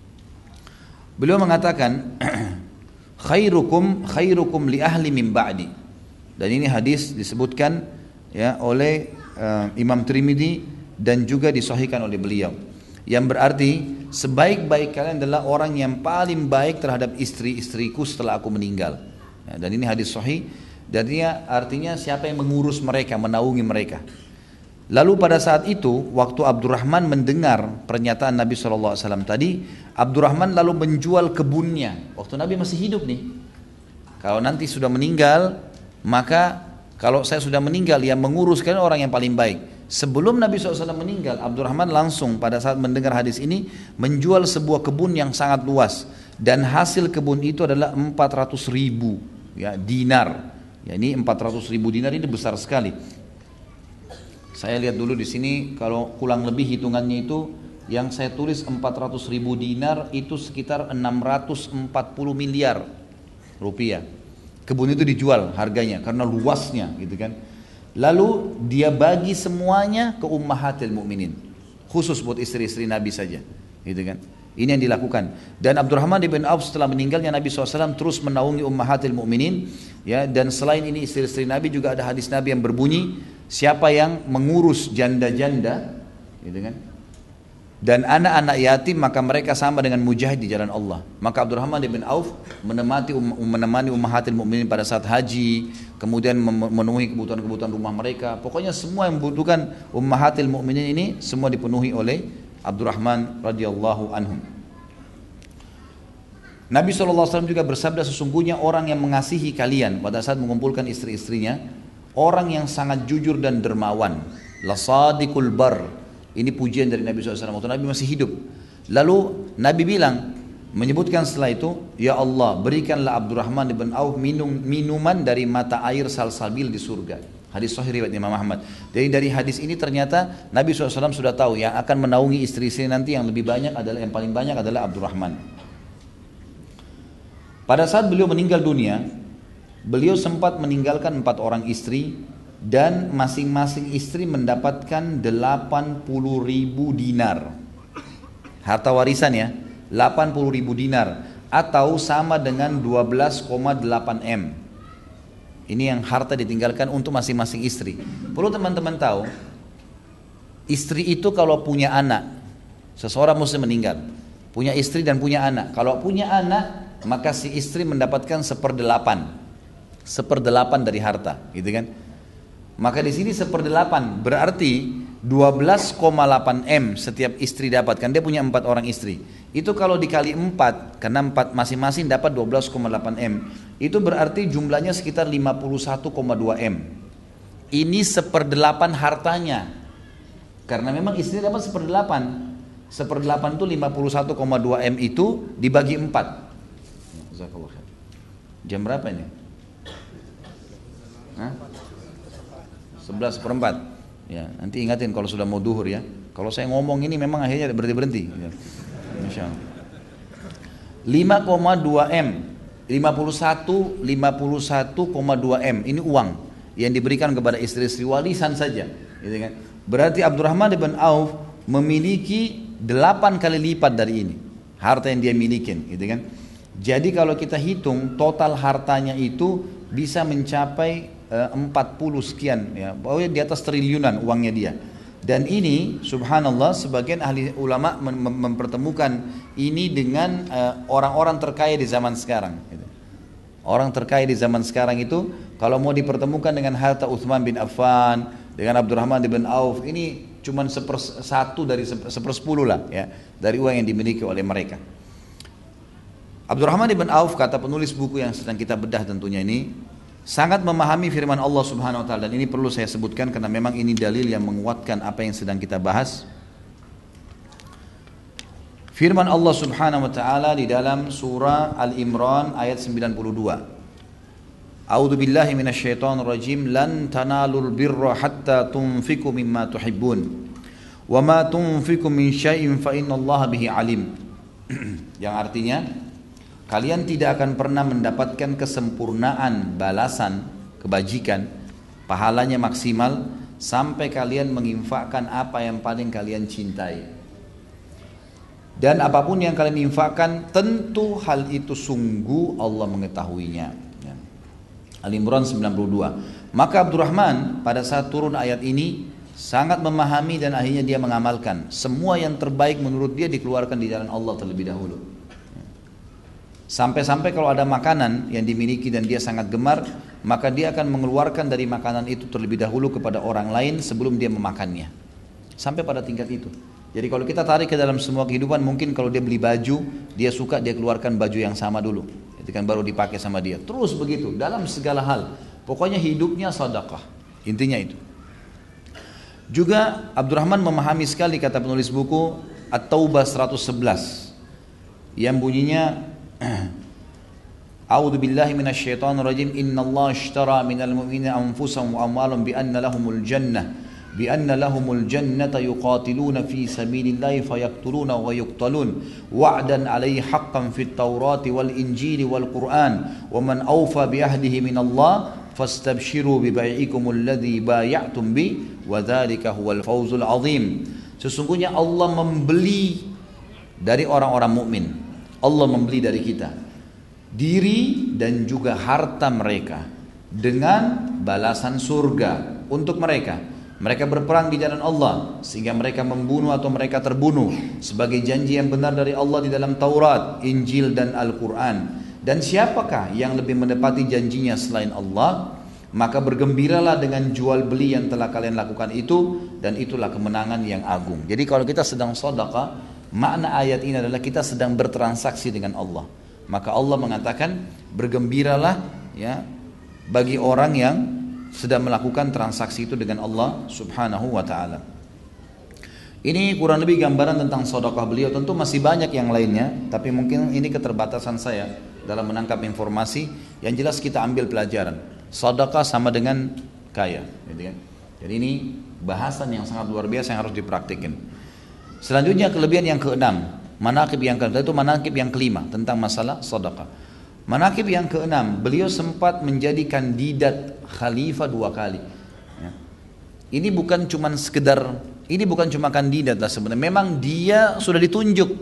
[SPEAKER 1] Beliau mengatakan khairukum li ahli min ba'di. Dan ini hadis disebutkan ya oleh Imam Tirmidzi dan juga disahihkan oleh beliau. Yang berarti sebaik-baik kalian adalah orang yang paling baik terhadap istri-istriku setelah aku meninggal. Ya, dan ini hadis sahih. Dan ini artinya siapa yang mengurus mereka, menaungi mereka. Lalu pada saat itu, waktu Abdurrahman mendengar pernyataan Nabi SAW tadi, Abdurrahman lalu menjual kebunnya. Waktu Nabi masih hidup nih. Kalau nanti sudah meninggal, maka kalau saya sudah meninggal, yang mengurus kalian orang yang paling baik. Sebelum Nabi SAW meninggal, Abdurrahman langsung pada saat mendengar hadis ini, menjual sebuah kebun yang sangat luas. Dan hasil kebun itu adalah 400.000 ya, dinar. Ya, ini 400.000 dinar ini besar sekali. Saya lihat dulu di sini, kalau kurang lebih hitungannya itu yang saya tulis 400.000 dinar itu sekitar 640 miliar rupiah. Kebun itu dijual harganya karena luasnya gitu kan. Lalu dia bagi semuanya ke ummahatil mu'minin, khusus buat istri-istri Nabi saja gitu kan. Ini yang dilakukan. Dan Abdurrahman bin Auf setelah meninggalnya Nabi SAW terus menaungi ummahatil mu'minin ya. Dan selain ini istri-istri Nabi juga ada hadis Nabi yang berbunyi, siapa yang mengurus janda-janda gitu kan, dan anak-anak yatim, maka mereka sama dengan mujahid di jalan Allah. Maka Abdurrahman bin Auf menemani ummahatil mu'minin pada saat haji, kemudian memenuhi kebutuhan-kebutuhan rumah mereka. Pokoknya semua yang membutuhkan ummahatil mu'minin ini semua dipenuhi oleh Abdurrahman radhiyallahu anhum. Nabi SAW juga bersabda, sesungguhnya orang yang mengasihi kalian pada saat mengumpulkan istri-istrinya, orang yang sangat jujur dan dermawan, lasadiqul bar. Ini pujian dari Nabi SAW waktu Nabi masih hidup. Lalu Nabi bilang, menyebutkan setelah itu, ya Allah, berikanlah Abdurrahman bin Auf minuman dari mata air salsabil di surga. Hadis sahih riwayat Imam Ahmad. Jadi dari hadis ini ternyata Nabi SAW sudah tahu yang akan menaungi istri-istri nanti yang lebih banyak adalah, yang paling banyak adalah Abdurrahman. Pada saat beliau meninggal dunia, beliau sempat meninggalkan 4 orang istri, dan masing-masing istri mendapatkan 80.000 dinar. Harta warisan ya, 80.000 dinar atau sama dengan 12,8 M. Ini yang harta ditinggalkan untuk masing-masing istri. Perlu teman-teman tahu, istri itu kalau punya anak, seseorang muslim meninggal, punya istri dan punya anak. Kalau punya anak, maka si istri mendapatkan 1/8 dari harta, gitu kan? Maka di sini 1/8 berarti 12,8 M setiap istri dapat, kan dia punya 4 orang istri. Itu kalau dikali 4, karena 4 masing-masing dapat 12,8 M, itu berarti jumlahnya sekitar 51,2 M. Ini 1/8 hartanya, karena memang istri dapat 1/8. 1/8 itu 51,2 M itu dibagi 4. Jam berapa ini? 11/4. Ya, nanti ingatin kalau sudah mau duhur ya. Kalau saya ngomong ini memang akhirnya berhenti-berhenti. Ya. Masya Allah. 5,2 M, 51,2 M. Ini uang yang diberikan kepada istri-istri warisan saja. Gitu kan? Berarti Abdurrahman bin Auf memiliki 8 kali lipat dari ini harta yang dia milikin. Gitu kan? Jadi kalau kita hitung total hartanya itu bisa mencapai 40 sekian ya, pokoknya di atas triliunan uangnya dia. Dan ini subhanallah sebagian ahli ulama mempertemukan ini dengan orang-orang terkaya di zaman sekarang gitu. Orang terkaya di zaman sekarang itu kalau mau dipertemukan dengan harta Uthman bin Affan, dengan Abdurrahman bin Auf, ini cuman 1/1 dari 1/10 lah ya, dari uang yang dimiliki oleh mereka. Abdurrahman bin Auf, kata penulis buku yang sedang kita bedah tentunya ini, sangat memahami firman Allah Subhanahu wa taala, dan ini perlu saya sebutkan karena memang ini dalil yang menguatkan apa yang sedang kita bahas. Firman Allah Subhanahu wa taala di dalam surah Al-Imran ayat 92. A'udzu billahi minasyaitonir rajim. Lan tanalul birra hatta tunfiqu mimma tuhibbun. Wa ma tunfiqu min syai'in fa innallaha bihi alim. Yang artinya, kalian tidak akan pernah mendapatkan kesempurnaan balasan kebajikan, pahalanya maksimal sampai kalian menginfakkan apa yang paling kalian cintai. Dan apapun yang kalian infakkan, tentu hal itu sungguh Allah mengetahuinya. Ya. Al-Imran 92. Maka Abdurrahman pada saat turun ayat ini sangat memahami dan akhirnya dia mengamalkan. Semua yang terbaik menurut dia dikeluarkan di jalan Allah terlebih dahulu. Sampai-sampai kalau ada makanan yang dimiliki dan dia sangat gemar, maka dia akan mengeluarkan dari makanan itu terlebih dahulu kepada orang lain sebelum dia memakannya. Sampai pada tingkat itu. Jadi kalau kita tarik ke dalam semua kehidupan, mungkin kalau dia beli baju, dia suka dia keluarkan baju yang sama dulu. Itu kan baru dipakai sama dia. Terus begitu dalam segala hal. Pokoknya hidupnya sedekah. Intinya itu. Juga Abdurrahman memahami sekali kata penulis buku At-Taubah 111 yang bunyinya A'udzu billahi minasyaitonir rajim. Innallaha ashtara minal mu'minina anfusahum wa amwalahum bi anna lahumul jannata yuqatiluna fi sabilillahi fayaqtuluna wa yuqtalun wa'dan 'alaihi haqqan fit taurati wal injili wal qur'an wa man awfa bi ahdihi minallah fastabshiru bi bai'ikumul ladzi bay'atum bi wa dzalika huwal fawzul 'azim. Sesungguhnya Allah membeli dari orang-orang mukmin. Allah membeli dari kita diri dan juga harta mereka dengan balasan surga untuk mereka. Mereka berperang di jalan Allah sehingga mereka membunuh atau mereka terbunuh sebagai janji yang benar dari Allah di dalam Taurat, Injil dan Al-Quran. Dan siapakah yang lebih menepati janjinya selain Allah? Maka bergembiralah dengan jual beli yang telah kalian lakukan itu, dan itulah kemenangan yang agung. Jadi kalau kita sedang sedekah, makna ayat ini adalah kita sedang bertransaksi dengan Allah. Maka Allah mengatakan bergembiralah ya bagi orang yang sedang melakukan transaksi itu dengan Allah Subhanahu wa taala. Ini kurang lebih gambaran tentang sedekah beliau. Tentu masih banyak yang lainnya, tapi mungkin ini keterbatasan saya dalam menangkap informasi. Yang jelas kita ambil pelajaran. Sedekah sama dengan kaya, gitu kan? Jadi ini bahasan yang sangat luar biasa yang harus dipraktikkan. Selanjutnya kelebihan yang keenam, manaqib yang keenam, itu manaqib yang kelima tentang masalah sedekah. Manaqib yang keenam, beliau sempat menjadi kandidat khalifah 2 kali. Ya. Ini bukan cuma sekedar, ini bukan cuma kandidat lah sebenarnya. Memang dia sudah ditunjuk,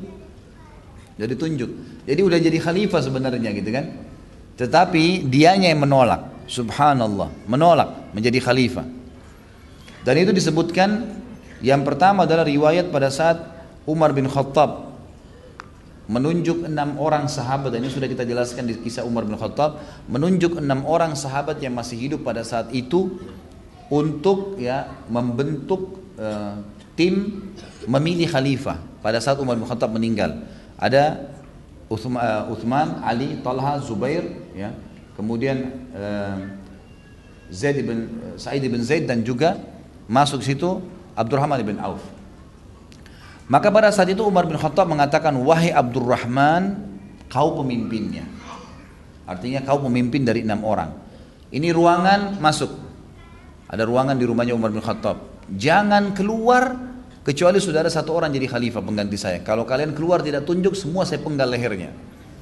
[SPEAKER 1] jadi udah jadi khalifah sebenarnya gitu kan. Tetapi dianya yang menolak, subhanallah, menolak menjadi khalifah. Dan itu disebutkan, yang pertama adalah riwayat pada saat Umar bin Khattab menunjuk 6 orang sahabat, dan ini sudah kita jelaskan di kisah Umar bin Khattab, menunjuk 6 orang sahabat yang masih hidup pada saat itu untuk ya membentuk tim memilih khalifah pada saat Umar bin Khattab meninggal. Ada Uthman, Ali, Talha, Zubair, ya. Kemudian Sa'id bin Zaid dan juga masuk situ Abdurrahman bin Auf. Maka pada saat itu Umar bin Khattab mengatakan, wahai Abdurrahman, kau pemimpinnya. Artinya kau pemimpin dari 6 orang. Ini ruangan masuk. Ada ruangan di rumahnya Umar bin Khattab. Jangan keluar kecuali sudah ada 1 orang jadi khalifah pengganti saya. Kalau kalian keluar tidak tunjuk, semua saya penggal lehernya.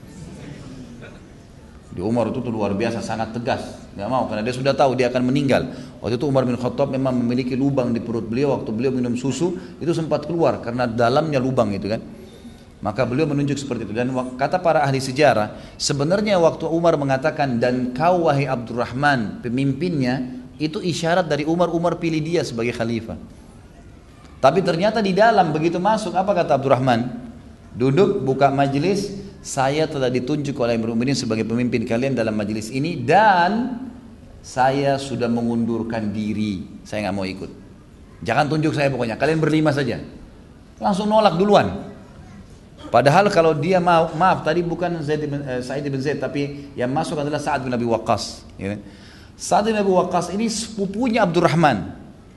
[SPEAKER 1] Di Umar itu luar biasa, sangat tegas, nggak mau karena dia sudah tahu dia akan meninggal. Waktu itu Umar bin Khattab memang memiliki lubang di perut beliau, waktu beliau minum susu itu sempat keluar karena dalamnya lubang itu kan. Maka beliau menunjuk seperti itu. Dan kata para ahli sejarah, sebenarnya waktu Umar mengatakan dan kau wahai Abdurrahman pemimpinnya, itu isyarat dari Umar pilih dia sebagai khalifah. Tapi ternyata di dalam begitu masuk, apa kata Abdurrahman? Duduk, buka majelis, saya telah ditunjuk oleh Amirul Mukminin sebagai pemimpin kalian dalam majelis ini dan saya sudah mengundurkan diri, saya nggak mau ikut. Jangan tunjuk saya pokoknya, kalian berlima saja. Langsung nolak duluan. Padahal kalau dia mau, maaf tadi bukan Sa'id bin Zaid, tapi yang masuk adalah Sa'ad bin Abi Waqqas. Ya. Sa'ad bin Abi Waqqas ini sepupunya Abdurrahman.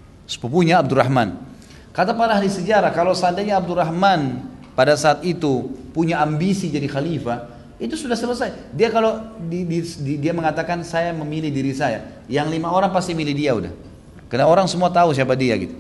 [SPEAKER 1] Kata para ahli sejarah, kalau seandainya Abdurrahman pada saat itu punya ambisi jadi khalifah, itu sudah selesai. Dia kalau dia mengatakan saya memilih diri saya, yang 5 orang pasti milih dia udah. Karena orang semua tahu siapa dia gitu.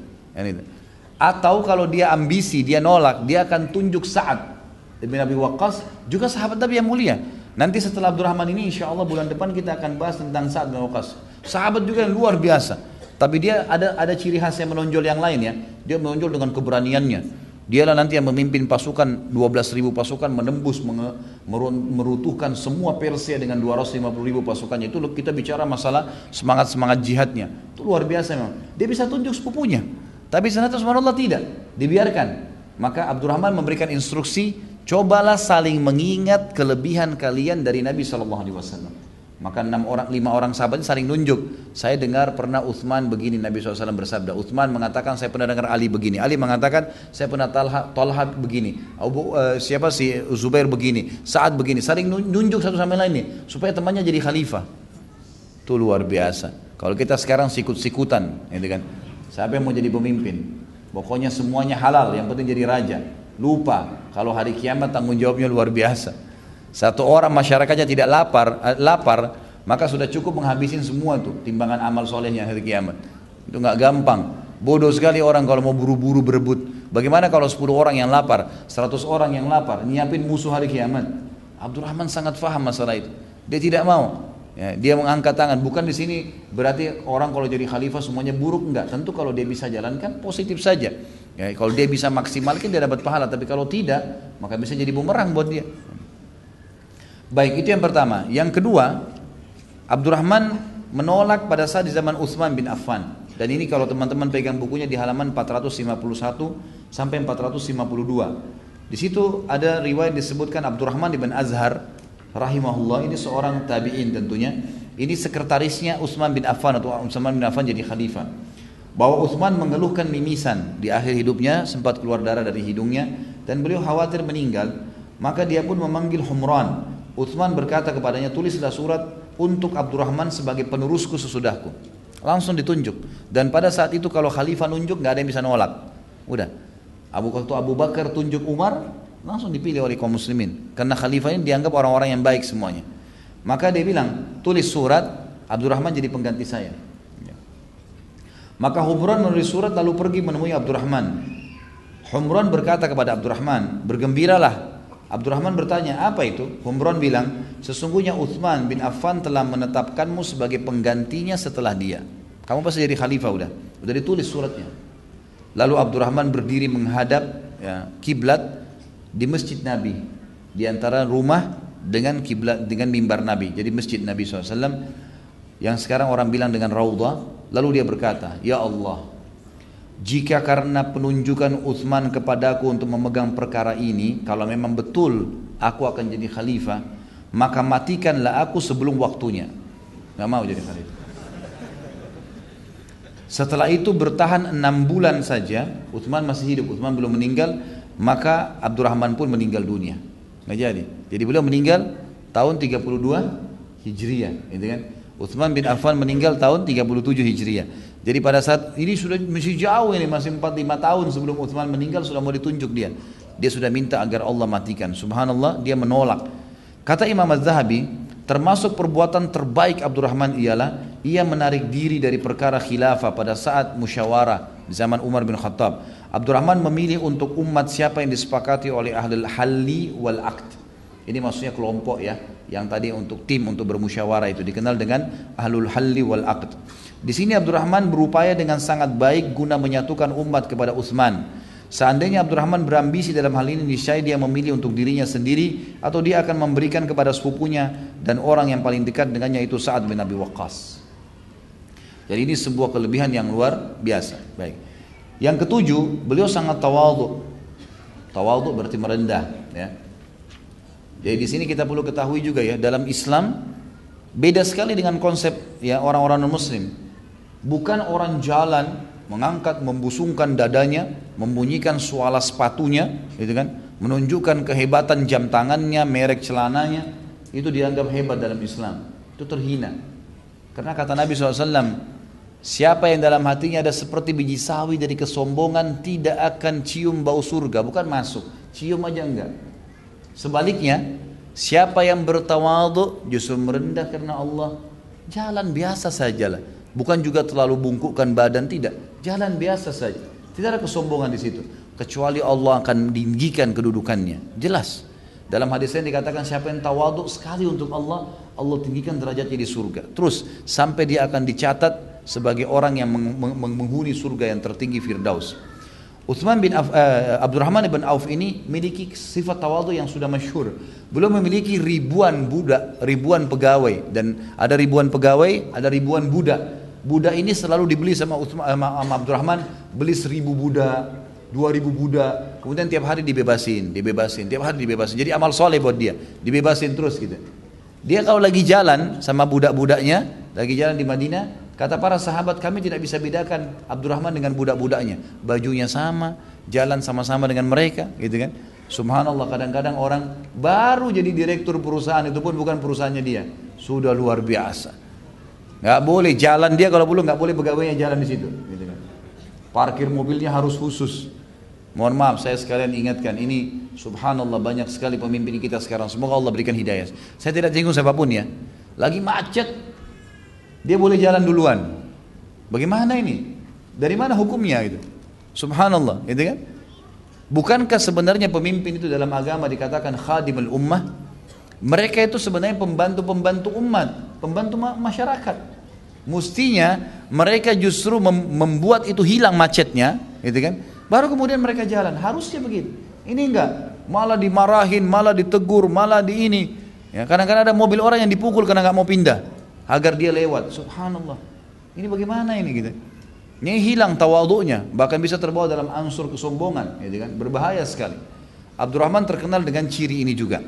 [SPEAKER 1] Atau kalau dia ambisi, dia nolak, dia akan tunjuk Sa'ad bin Abi Waqqas, juga sahabat Nabi yang mulia. Nanti setelah Abdurrahman ini insya Allah bulan depan kita akan bahas tentang Sa'ad bin Waqqas. Sahabat juga yang luar biasa. Tapi dia ada ciri khas yang menonjol yang lain ya. Dia menonjol dengan keberaniannya. Dialah nanti yang memimpin pasukan 12.000 pasukan menembus merutuhkan semua Persia dengan 250.000 pasukannya. Itu kita bicara masalah semangat jihadnya. Itu luar biasa memang. Dia bisa tunjuk sepupunya. Tapi ternyata subhanallah tidak, dibiarkan. Maka Abdurrahman memberikan instruksi, cobalah saling mengingat kelebihan kalian dari Nabi SAW. Maka 5 orang sahabat saling nunjuk. Saya dengar pernah Uthman begini, Nabi SAW bersabda. Uthman mengatakan saya pernah dengar Ali begini. Ali mengatakan saya pernah Talha begini. Zubair begini. Sa'ad begini. Saling nunjuk satu sama lain nih, supaya temannya jadi khalifah. Itu luar biasa. Kalau kita sekarang sikut-sikutan, gitu kan. Siapa yang mau jadi pemimpin? Pokoknya semuanya halal, yang penting jadi raja. Lupa kalau hari kiamat tanggung jawabnya luar biasa. Satu orang masyarakatnya tidak lapar, maka sudah cukup menghabisin semua tuh timbangan amal solehnya hari kiamat. Itu nggak gampang. Bodoh sekali orang kalau mau buru-buru berebut. Bagaimana kalau 10 orang yang lapar, 100 orang yang lapar, nyiapin musuh hari kiamat? Abdurrahman sangat faham masalah itu. Dia tidak mau. Ya, dia mengangkat tangan. Bukan di sini berarti orang kalau jadi khalifah semuanya buruk, enggak. Tentu kalau dia bisa jalankan positif saja. Ya, kalau dia bisa maksimalkan dia dapat pahala. Tapi kalau tidak, maka bisa jadi bumerang buat dia. Baik, itu yang pertama. Yang kedua, Abdurrahman menolak pada saat di zaman Utsman bin Affan. Dan ini kalau teman-teman pegang bukunya di halaman 451 sampai 452. Di situ ada riwayat disebutkan Abdurrahman bin Azhar rahimahullah, ini seorang tabi'in tentunya. Ini sekretarisnya Utsman bin Affan atau Utsman bin Affan jadi khalifah. Bahwa Utsman mengeluhkan mimisan di akhir hidupnya, sempat keluar darah dari hidungnya dan beliau khawatir meninggal. Maka dia pun memanggil Humran. Utsman berkata kepadanya, tulislah surat untuk Abdurrahman sebagai penerusku sesudahku. Langsung ditunjuk. Dan pada saat itu kalau khalifah nunjuk nggak ada yang bisa nolak. Udah. Abu Bakar tunjuk Umar, langsung dipilih oleh kaum muslimin. Karena khalifah ini dianggap orang-orang yang baik semuanya. Maka dia bilang, tulis surat, Abdurrahman jadi pengganti saya. Maka Humran menulis surat lalu pergi menemui Abdurrahman. Humran berkata kepada Abdurrahman, bergembiralah. Abdurrahman bertanya, apa itu? Humran bilang, sesungguhnya Utsman bin Affan telah menetapkanmu sebagai penggantinya setelah dia. Kamu pasti jadi khalifah udah ditulis suratnya. Lalu Abdurrahman berdiri menghadap kiblat di masjid Nabi, di antara rumah dengan kiblat dengan mimbar Nabi. Jadi masjid Nabi SAW yang sekarang orang bilang dengan Raudhah. Lalu dia berkata, ya Allah, jika karena penunjukan Utsman kepadaku untuk memegang perkara ini, kalau memang betul aku akan jadi khalifah, maka matikanlah aku sebelum waktunya. Gak mau jadi khalifah. Setelah itu bertahan 6 bulan saja, Utsman masih hidup, Utsman belum meninggal, maka Abdurrahman pun meninggal dunia. Nggak jadi. Jadi beliau meninggal tahun 32 Hijriah, gitu kan? Utsman bin Affan meninggal tahun 37 Hijriah. Jadi pada saat ini sudah masih jauh ini, masih 4-5 tahun sebelum Utsman meninggal sudah mau ditunjuk dia. Dia sudah minta agar Allah matikan. Subhanallah, dia menolak. Kata Imam Az-Zahabi, termasuk perbuatan terbaik Abdurrahman ialah ia menarik diri dari perkara khilafah pada saat musyawarah di zaman Umar bin Khattab. Abdurrahman memilih untuk umat siapa yang disepakati oleh ahlul halli wal aqd. Ini maksudnya kelompok ya, yang tadi untuk tim untuk bermusyawarah itu dikenal dengan ahlul halli wal aqd. Di sini Abdurrahman berupaya dengan sangat baik guna menyatukan umat kepada Utsman. Seandainya Abdurrahman berambisi dalam hal ini, niscaya dia memilih untuk dirinya sendiri atau dia akan memberikan kepada sepupunya dan orang yang paling dekat dengannya, itu Sa'ad bin Abi Waqqas. Jadi ini sebuah kelebihan yang luar biasa. Baik. Yang ketujuh, beliau sangat tawadhu. Tawadhu berarti merendah, ya. Jadi di sini kita perlu ketahui juga ya, dalam Islam beda sekali dengan konsep ya orang-orang non-muslim. Bukan orang jalan mengangkat, membusungkan dadanya, membunyikan suara sepatunya, gitu kan, menunjukkan kehebatan jam tangannya, merek celananya, itu dianggap hebat dalam Islam. Itu terhina. Karena kata Nabi SAW, siapa yang dalam hatinya ada seperti biji sawi dari kesombongan tidak akan cium bau surga, bukan masuk, cium aja enggak. Sebaliknya, siapa yang bertawadhu justru merendah karena Allah, jalan biasa sajalah. Bukan juga terlalu bungkukkan badan, tidak. Jalan biasa saja. Tidak ada kesombongan di situ. Kecuali Allah akan meninggikan kedudukannya. Jelas. Dalam hadis ini dikatakan siapa yang tawadhu sekali untuk Allah, Allah tinggikan derajatnya di surga. Terus sampai dia akan dicatat sebagai orang yang menghuni surga yang tertinggi Firdaus. Abdurrahman bin Auf ini memiliki sifat tawadhu yang sudah masyhur. Beliau memiliki ribuan budak, ribuan pegawai, dan ada ribuan pegawai, ada ribuan budak. Budak ini selalu dibeli sama Abdurrahman, beli 1000 budak, 2000 budak, kemudian tiap hari dibebasin, tiap hari dibebasin. Jadi amal soleh buat dia, dibebasin terus gitu. Dia kalau lagi jalan sama budak-budaknya, lagi jalan di Madinah, kata para sahabat, kami tidak bisa bedakan Abdurrahman dengan budak-budaknya. Bajunya sama, jalan sama-sama dengan mereka, gitu kan. Subhanallah, kadang-kadang orang baru jadi direktur perusahaan, itu pun bukan perusahaannya dia, sudah luar biasa. Nggak boleh jalan dia, kalau belum nggak boleh pegawainya jalan di situ, gitu kan. Parkir mobilnya harus khusus. Mohon maaf, saya sekalian ingatkan, ini subhanallah banyak sekali pemimpin kita sekarang. Semoga Allah berikan hidayah. Saya tidak singgung siapapun ya. Lagi macet, dia boleh jalan duluan. Bagaimana ini? Dari mana hukumnya itu? Subhanallah, gitu kan? Bukankah sebenarnya pemimpin itu dalam agama dikatakan khadimul ummah? Mereka itu sebenarnya pembantu-pembantu umat, pembantu masyarakat. Mestinya mereka justru membuat itu hilang macetnya, gitu kan? Baru kemudian mereka jalan. Harusnya begitu. Ini enggak, malah dimarahin, malah ditegur, malah di ini. Ya, kadang-kadang ada mobil orang yang dipukul karena nggak mau pindah agar dia lewat. Subhanallah. Ini bagaimana ini gitu? Ini hilang tawadhu'nya, bahkan bisa terbawa dalam unsur kesombongan, gitu kan? Berbahaya sekali. Abdurrahman terkenal dengan ciri ini juga.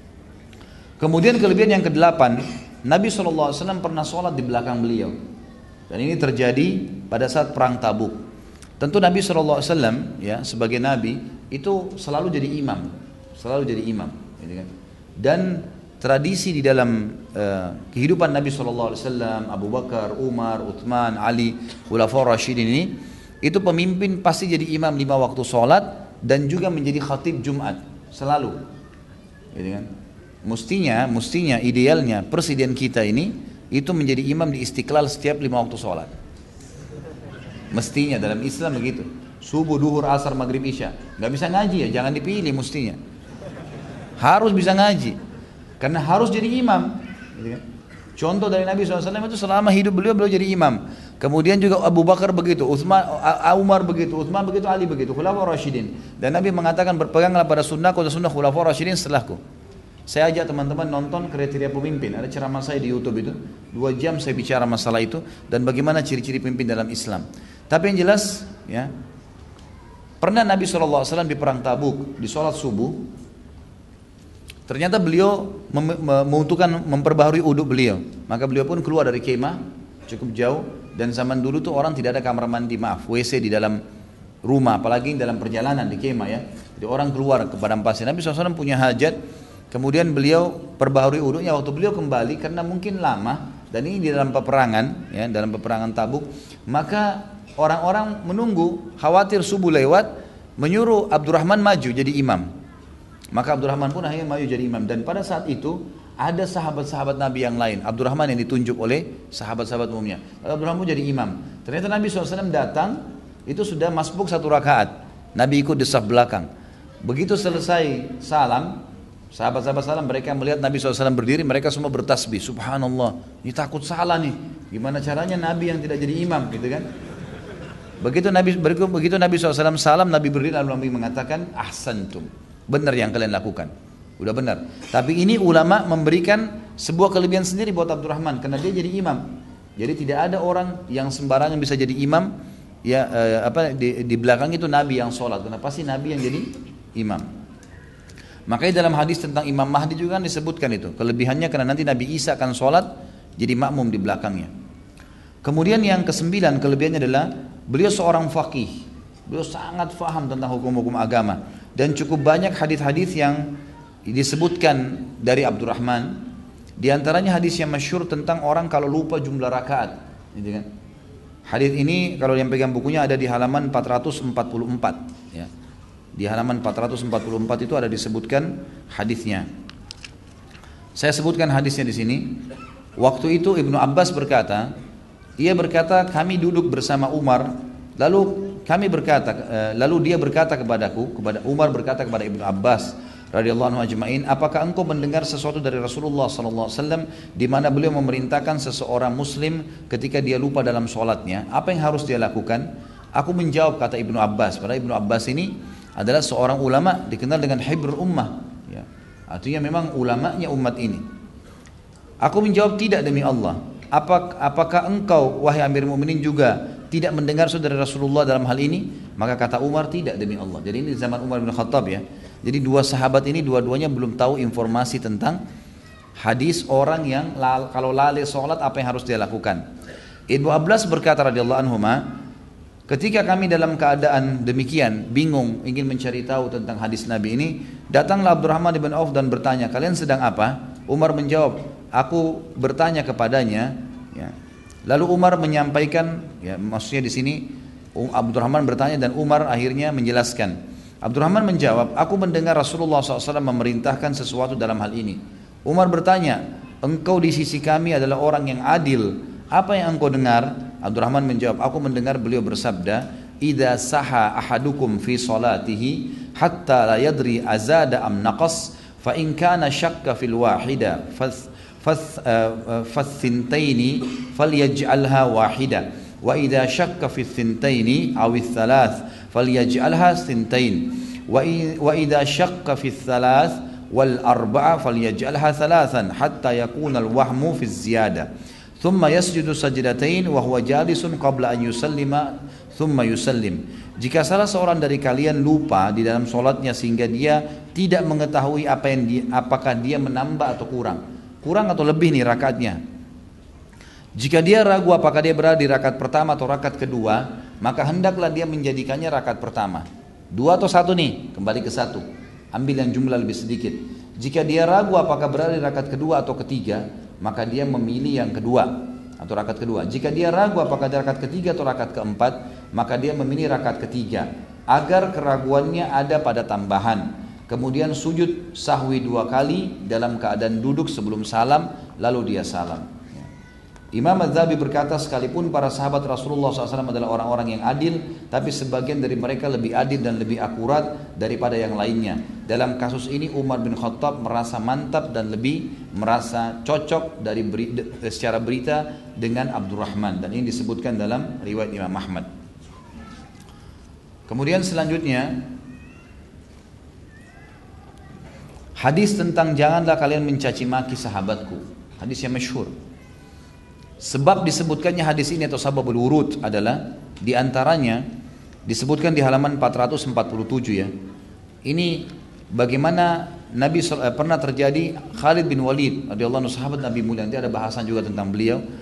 [SPEAKER 1] Kemudian kelebihan yang ke-8, Nabi SAW pernah sholat di belakang beliau. Dan ini terjadi pada saat perang Tabuk. Tentu Nabi SAW ya, sebagai Nabi itu selalu jadi imam. Selalu jadi imam, gitu kan? Dan tradisi di dalam kehidupan Nabi SAW, Abu Bakar, Umar, Uthman, Ali, Khulafaur Rasyidin ini, itu pemimpin pasti jadi imam 5 waktu sholat dan juga menjadi khatib Jumat. Selalu, gitu kan? Mestinya idealnya presiden kita ini itu menjadi imam di Istiqlal setiap 5 waktu sholat. Mestinya dalam Islam begitu. Subuh, duhur, asar, maghrib, isya. Gak bisa ngaji ya, jangan dipilih mestinya. Harus bisa ngaji, karena harus jadi imam. Contoh dari Nabi SAW itu selama hidup beliau jadi imam. Kemudian juga Abu Bakar begitu, Umar begitu, Uthman begitu, Ali begitu, Khulafaur Rasyidin. Dan Nabi mengatakan berpeganglah pada sunnahku dan sunnah Khulafaur Rasyidin setelahku. Saya ajak teman-teman nonton kriteria pemimpin. Ada ceramah saya di YouTube itu, 2 jam saya bicara masalah itu dan bagaimana ciri-ciri pemimpin dalam Islam. Tapi yang jelas, ya, pernah Nabi SAW di perang Tabuk di sholat subuh, ternyata beliau membutuhkan memperbaharui uduk beliau. Maka beliau pun keluar dari kemah, cukup jauh, dan zaman dulu tuh orang tidak ada kamar mandi, WC di dalam rumah, apalagi dalam perjalanan di kemah ya. Jadi orang keluar ke padang pasir. Nabi SAW punya hajat, kemudian beliau perbaharui wudunya. Waktu beliau kembali, karena mungkin lama, dan ini di dalam peperangan, ya, dalam peperangan Tabuk, maka orang-orang menunggu, khawatir subuh lewat, menyuruh Abdurrahman maju jadi imam. Maka Abdurrahman pun akhirnya maju jadi imam. Dan pada saat itu ada sahabat-sahabat Nabi yang lain. Abdurrahman yang ditunjuk oleh sahabat-sahabat umumnya. Abdurrahman jadi imam. Ternyata Nabi SAW datang, itu sudah masbuk 1 rakaat. Nabi ikut di saf belakang. Begitu selesai salam, sahabat-sahabat salam, mereka melihat Nabi SAW berdiri, mereka semua bertasbih. Subhanallah, ini takut salah nih. Gimana caranya Nabi yang tidak jadi imam, gitu kan? Begitu Nabi SAW salam, Nabi berdiri lalu Nabi mengatakan, ahsantum, benar yang kalian lakukan, udah benar. Tapi ini ulama memberikan sebuah kelebihan sendiri buat Abdurrahman, karena dia jadi imam. Jadi tidak ada orang yang sembarangan bisa jadi imam. Ya, di belakang itu Nabi yang sholat, karena pasti Nabi yang jadi imam. Makanya dalam hadis tentang Imam Mahdi juga kan disebutkan itu kelebihannya, karena nanti Nabi Isa akan sholat jadi makmum di belakangnya. Kemudian yang ke-9 kelebihannya adalah beliau seorang faqih. Beliau sangat faham tentang hukum-hukum agama, dan cukup banyak hadis-hadis yang disebutkan dari Abdurrahman. Di antaranya hadis yang masyhur tentang orang kalau lupa jumlah rakaat, gitu kan. Hadis ini kalau yang pegang bukunya ada di halaman 444, ya. Di halaman 444 itu ada disebutkan hadisnya. Saya sebutkan hadisnya di sini. Waktu itu Ibnu Abbas berkata, ia berkata, kami duduk bersama Umar, lalu dia berkata kepadaku, Umar berkata kepada Ibnu Abbas radhiyallahu anhu ajma'in, apakah engkau mendengar sesuatu dari Rasulullah sallallahu alaihi wasallam di mana beliau memerintahkan seseorang muslim ketika dia lupa dalam sholatnya, apa yang harus dia lakukan? Aku menjawab, kata Ibnu Abbas, padahal Ibnu Abbas ini adalah seorang ulama dikenal dengan hibrul ummah, ya. Artinya memang ulamanya umat ini. Aku menjawab, tidak demi Allah. Apakah engkau wahai Amir Mu'minin juga tidak mendengar saudara Rasulullah dalam hal ini? Maka kata Umar, tidak demi Allah. Jadi ini zaman Umar bin Khattab, ya. Jadi dua sahabat ini dua-duanya belum tahu informasi tentang hadis orang yang kalau lalai sholat apa yang harus dia lakukan. Ibnu Abbas berkata radhiyallahu anhuma, ketika kami dalam keadaan demikian, bingung, ingin mencari tahu tentang hadis Nabi ini, datanglah Abdurrahman bin Auf dan bertanya, kalian sedang apa? Umar menjawab, aku bertanya kepadanya, ya. Lalu Umar menyampaikan, ya, maksudnya di sini Abdurrahman bertanya dan Umar akhirnya menjelaskan. Abdurrahman menjawab, aku mendengar Rasulullah SAW memerintahkan sesuatu dalam hal ini. Umar bertanya, engkau di sisi kami adalah orang yang adil, apa yang engkau dengar? Abdurrahman menjawab, aku mendengar beliau bersabda, idza saha ahadukum fi salatihi hatta la yadri azada am naqas, fa in kana syakka fil wahida fathintaini falyaj'alha wahida, wa idza syakka fi thintaini aw thalath falyaj'alha thintain, wa idza syakka fi thalath wal arba'a falyaj'alha thalathan hatta yakuna al wahmu fi ziyada. Thumma yasjudu sajdatain wa huwa jalisun qabla an yusallima thumma yusallim. Jika salah seorang dari kalian lupa di dalam sholatnya sehingga dia tidak mengetahui apakah dia menambah atau kurang atau lebih nih rakaatnya. Jika dia ragu apakah dia berada di rakaat pertama atau rakaat kedua, maka hendaklah dia menjadikannya rakaat pertama. 2 atau 1 nih, kembali ke 1. Ambil yang jumlah lebih sedikit. Jika dia ragu apakah berada di rakaat kedua atau ketiga, maka dia memilih yang kedua atau rakaat kedua. Jika dia ragu apakah di rakaat ketiga atau rakaat keempat, maka dia memilih rakaat ketiga agar keraguannya ada pada tambahan. Kemudian sujud sahwi 2 kali dalam keadaan duduk sebelum salam, lalu dia salam. Imam Az-Zahabi berkata, sekalipun para sahabat Rasulullah SAW adalah orang-orang yang adil, tapi sebagian dari mereka lebih adil dan lebih akurat daripada yang lainnya. Dalam kasus ini Umar bin Khattab merasa mantap dan lebih merasa cocok secara berita dengan Abdurrahman, dan ini disebutkan dalam riwayat Imam Ahmad. Kemudian selanjutnya hadis tentang janganlah kalian mencaci maki sahabatku, hadis yang masyhur. Sebab disebutkannya hadis ini atau sababul wurud adalah diantaranya disebutkan di halaman 447, ya. Ini bagaimana Nabi pernah terjadi Khalid bin Walid radhiyallahu anhu, sahabat Nabi mulia, nanti ada bahasan juga tentang beliau.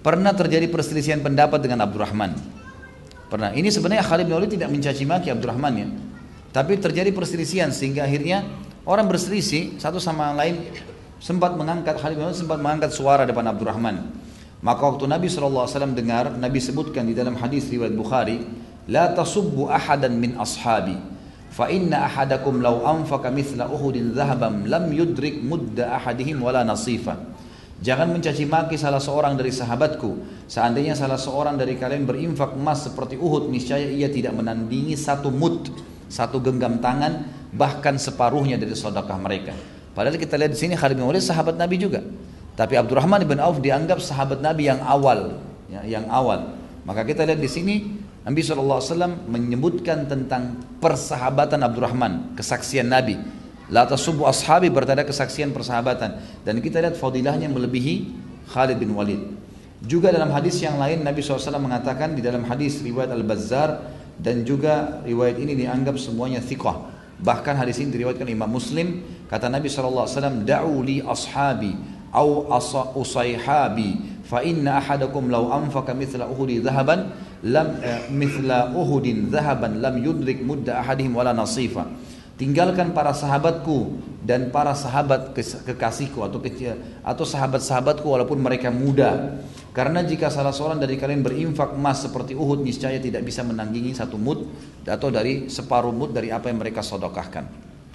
[SPEAKER 1] pernah terjadi perselisihan pendapat dengan Abdurrahman. Pernah. Ini sebenarnya Khalid bin Walid tidak mencaci maki Abdurrahman ya. Tapi terjadi perselisihan sehingga akhirnya orang berselisih satu sama lain, Khalid bin Walid sempat mengangkat suara depan Abdurrahman. Maka waktu Nabi SAW dengar, Nabi sebutkan di dalam hadis riwayat Bukhari, la tasubbu ahadan min ashabi, fa inna ahadakum law anfaqa mithla uhudin dhahaban lam yudrik mudda ahadihim wala nasifa. Jangan mencaci maki salah seorang dari sahabatku. Seandainya salah seorang dari kalian berinfak emas seperti Uhud, niscaya ia tidak menandingi satu mud, satu genggam tangan, bahkan separuhnya dari sedekah mereka. Padahal kita lihat di sini Khalid bin Walid sahabat Nabi juga. Tapi Abdurrahman bin Auf dianggap sahabat Nabi yang awal, ya, yang awal. Maka kita lihat di sini Nabi SAW menyebutkan tentang persahabatan Abdurrahman, kesaksian Nabi. La tasubbu ashabi, bertanda kesaksian persahabatan. Dan kita lihat fadilahnya melebihi Khalid bin Walid. Juga dalam hadis yang lain Nabi SAW mengatakan di dalam hadis riwayat Al-Bazzar, dan juga riwayat ini dianggap semuanya thiqah. Bahkan hadis ini diriwayatkan Imam Muslim, kata Nabi SAW, da'u li ashabi au usayhabi fa inna ahadakum law anfaqa mithla uhudi dhahaban lam uhudin dhahaban lam yudrik mudda ahadihim wala nasifa. Tinggalkan para sahabatku dan para sahabat kekasihku atau sahabat-sahabatku walaupun mereka muda. Karena jika salah seorang dari kalian berinfak emas seperti Uhud, niscaya tidak bisa menandingi satu mud atau dari separuh mud dari apa yang mereka sedekahkan.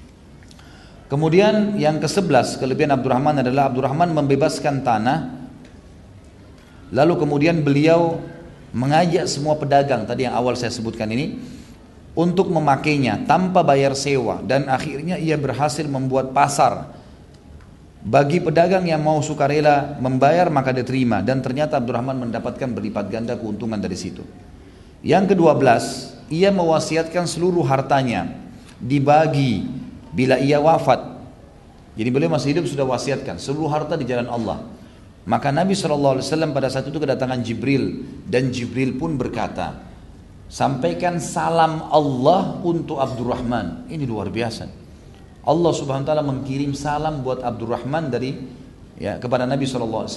[SPEAKER 1] Kemudian yang ke-11 kelebihan Abdurrahman adalah Abdurrahman membebaskan tanah. Lalu kemudian beliau mengajak semua pedagang tadi yang awal saya sebutkan ini untuk memakainya tanpa bayar sewa, dan akhirnya ia berhasil membuat pasar bagi pedagang yang mau sukarela membayar maka diterima, dan ternyata Abdurrahman mendapatkan berlipat ganda keuntungan dari situ. Yang ke-12, ia mewasiatkan seluruh hartanya dibagi bila ia wafat. Jadi beliau masih hidup sudah wasiatkan seluruh harta di jalan Allah. Maka Nabi SAW pada saat itu kedatangan Jibril, dan Jibril pun berkata, sampaikan salam Allah untuk Abdurrahman. Ini luar biasa. Allah Subhanahu wa taala mengirim salam buat Abdurrahman kepada Nabi SAW.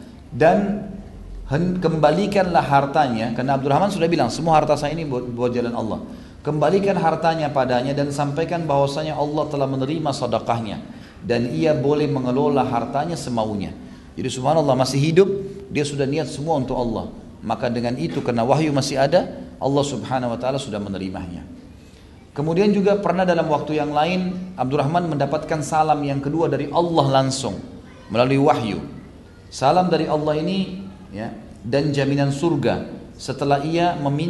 [SPEAKER 1] Dan kembalikanlah hartanya, karena Abdurrahman sudah bilang semua harta saya ini buat jalan Allah. Kembalikan hartanya padanya dan sampaikan bahwasanya Allah telah menerima sedekahnya dan ia boleh mengelola hartanya semaunya. Jadi subhanallah, masih hidup dia sudah niat semua untuk Allah. Maka dengan itu karena wahyu masih ada, Allah Subhanahu wa taala sudah menerimanya. Kemudian juga pernah dalam waktu yang lain Abdurrahman mendapatkan salam yang kedua dari Allah langsung melalui wahyu. Salam dari Allah ini dan jaminan surga setelah ia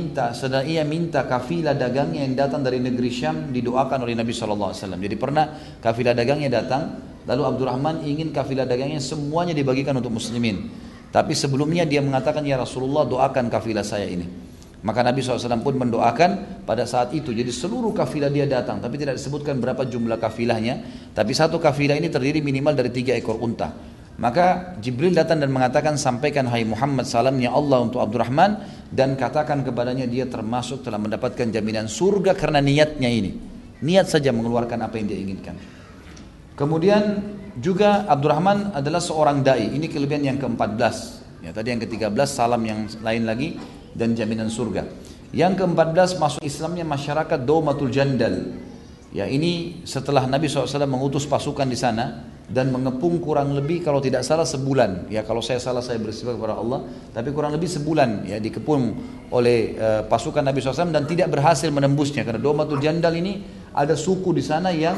[SPEAKER 1] minta kafilah dagangnya yang datang dari negeri Syam didoakan oleh Nabi SAW. Jadi pernah kafilah dagangnya datang, lalu Abdurrahman ingin kafilah dagangnya semuanya dibagikan untuk muslimin. Tapi sebelumnya dia mengatakan, ya Rasulullah doakan kafilah saya ini. Maka Nabi SAW pun mendoakan pada saat itu. Jadi seluruh kafilah dia datang, tapi tidak disebutkan berapa jumlah kafilahnya. Tapi satu kafilah ini terdiri minimal dari 3 ekor unta. Maka Jibril datang dan mengatakan, sampaikan hai Muhammad salamnya Allah untuk Abdurrahman, dan katakan kepadanya dia termasuk telah mendapatkan jaminan surga karena niatnya ini. Niat saja mengeluarkan apa yang dia inginkan. Kemudian juga Abdurrahman adalah seorang da'i. Ini kelebihan yang ke-14. Tadi yang ke-13 salam yang lain lagi dan jaminan surga. Yang ke-14 masuk Islamnya masyarakat Daumatul Jandal. Ini setelah Nabi SAW mengutus pasukan di sana dan mengepung kurang lebih kalau tidak salah sebulan. Kalau saya salah saya bersifat kepada Allah. Tapi kurang lebih sebulan dikepung oleh pasukan Nabi SAW dan tidak berhasil menembusnya. Karena Daumatul Jandal ini ada suku di sana yang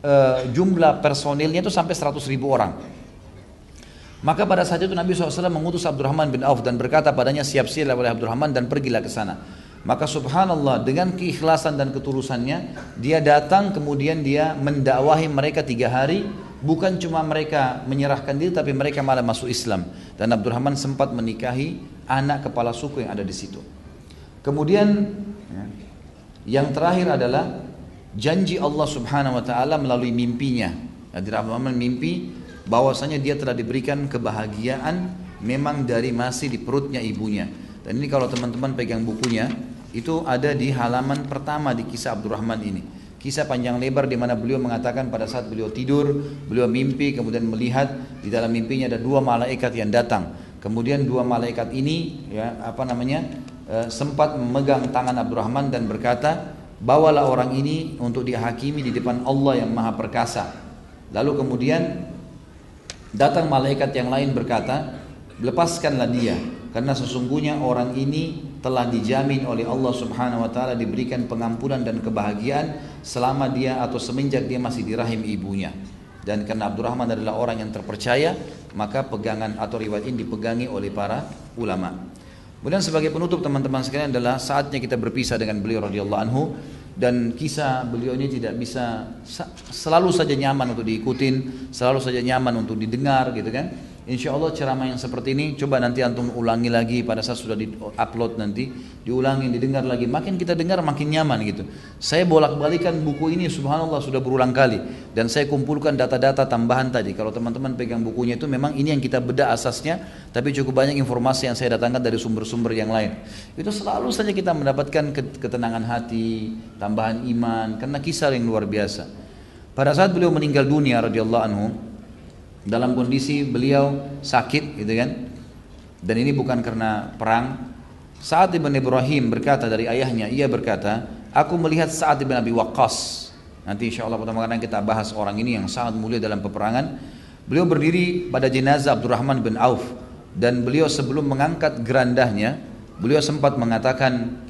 [SPEAKER 1] jumlah personilnya itu sampai 100.000 orang. Maka pada saat itu Nabi SAW mengutus Abdurrahman bin Auf dan berkata padanya, siap-siaplah oleh Abdurrahman dan pergilah ke sana. Maka subhanallah, dengan keikhlasan dan ketulusannya dia datang, kemudian dia mendakwahi mereka 3 hari. Bukan cuma mereka menyerahkan diri, tapi mereka malah masuk Islam. Dan Abdurrahman sempat menikahi anak kepala suku yang ada di situ. Kemudian yang terakhir adalah janji Allah Subhanahu wa taala melalui mimpinya. Abdurrahman mimpi bahwasanya dia telah diberikan kebahagiaan memang dari masih di perutnya ibunya. Dan ini kalau teman-teman pegang bukunya, itu ada di halaman pertama di kisah Abdurrahman ini. Kisah panjang lebar di mana beliau mengatakan pada saat beliau tidur, beliau mimpi, kemudian melihat di dalam mimpinya ada 2 malaikat yang datang. Kemudian dua malaikat ini sempat memegang tangan Abdurrahman dan berkata, bawalah orang ini untuk dihakimi di depan Allah yang Maha Perkasa. Lalu kemudian datang malaikat yang lain berkata, lepaskanlah dia, karena sesungguhnya orang ini telah dijamin oleh Allah Subhanahu wa taala diberikan pengampunan dan kebahagiaan selama dia atau semenjak dia masih di rahim ibunya. Dan karena Abdurrahman adalah orang yang terpercaya, maka pegangan atau riwayat ini dipegangi oleh para ulama. Kemudian sebagai penutup teman-teman sekalian adalah saatnya kita berpisah dengan beliau radhiyallahu anhu, dan kisah beliau ini tidak bisa selalu saja nyaman untuk diikutin, selalu saja nyaman untuk didengar gitu kan. Insya Allah ceramah yang seperti ini coba nanti antum ulangi lagi pada saat sudah di-upload, nanti diulangi, didengar lagi, makin kita dengar makin nyaman gitu. Saya bolak-balikan buku ini subhanallah sudah berulang kali, dan saya kumpulkan data-data tambahan tadi. Kalau teman-teman pegang bukunya itu memang ini yang kita bedah asasnya, tapi cukup banyak informasi yang saya datangkan dari sumber-sumber yang lain. Itu selalu saja kita mendapatkan ketenangan hati, tambahan iman, karena kisah yang luar biasa. Pada saat beliau meninggal dunia radhiyallahu anhu, dalam kondisi beliau sakit gitu kan, dan ini bukan karena perang, Sa'ad ibn Ibrahim berkata dari ayahnya, ia berkata, aku melihat Sa'ad ibn Abi Waqqas. Nanti insya Allah pertama kali kita bahas orang ini yang sangat mulia dalam peperangan. Beliau berdiri pada jenazah Abdurrahman bin Auf, dan beliau sebelum mengangkat gerandahnya, beliau sempat mengatakan,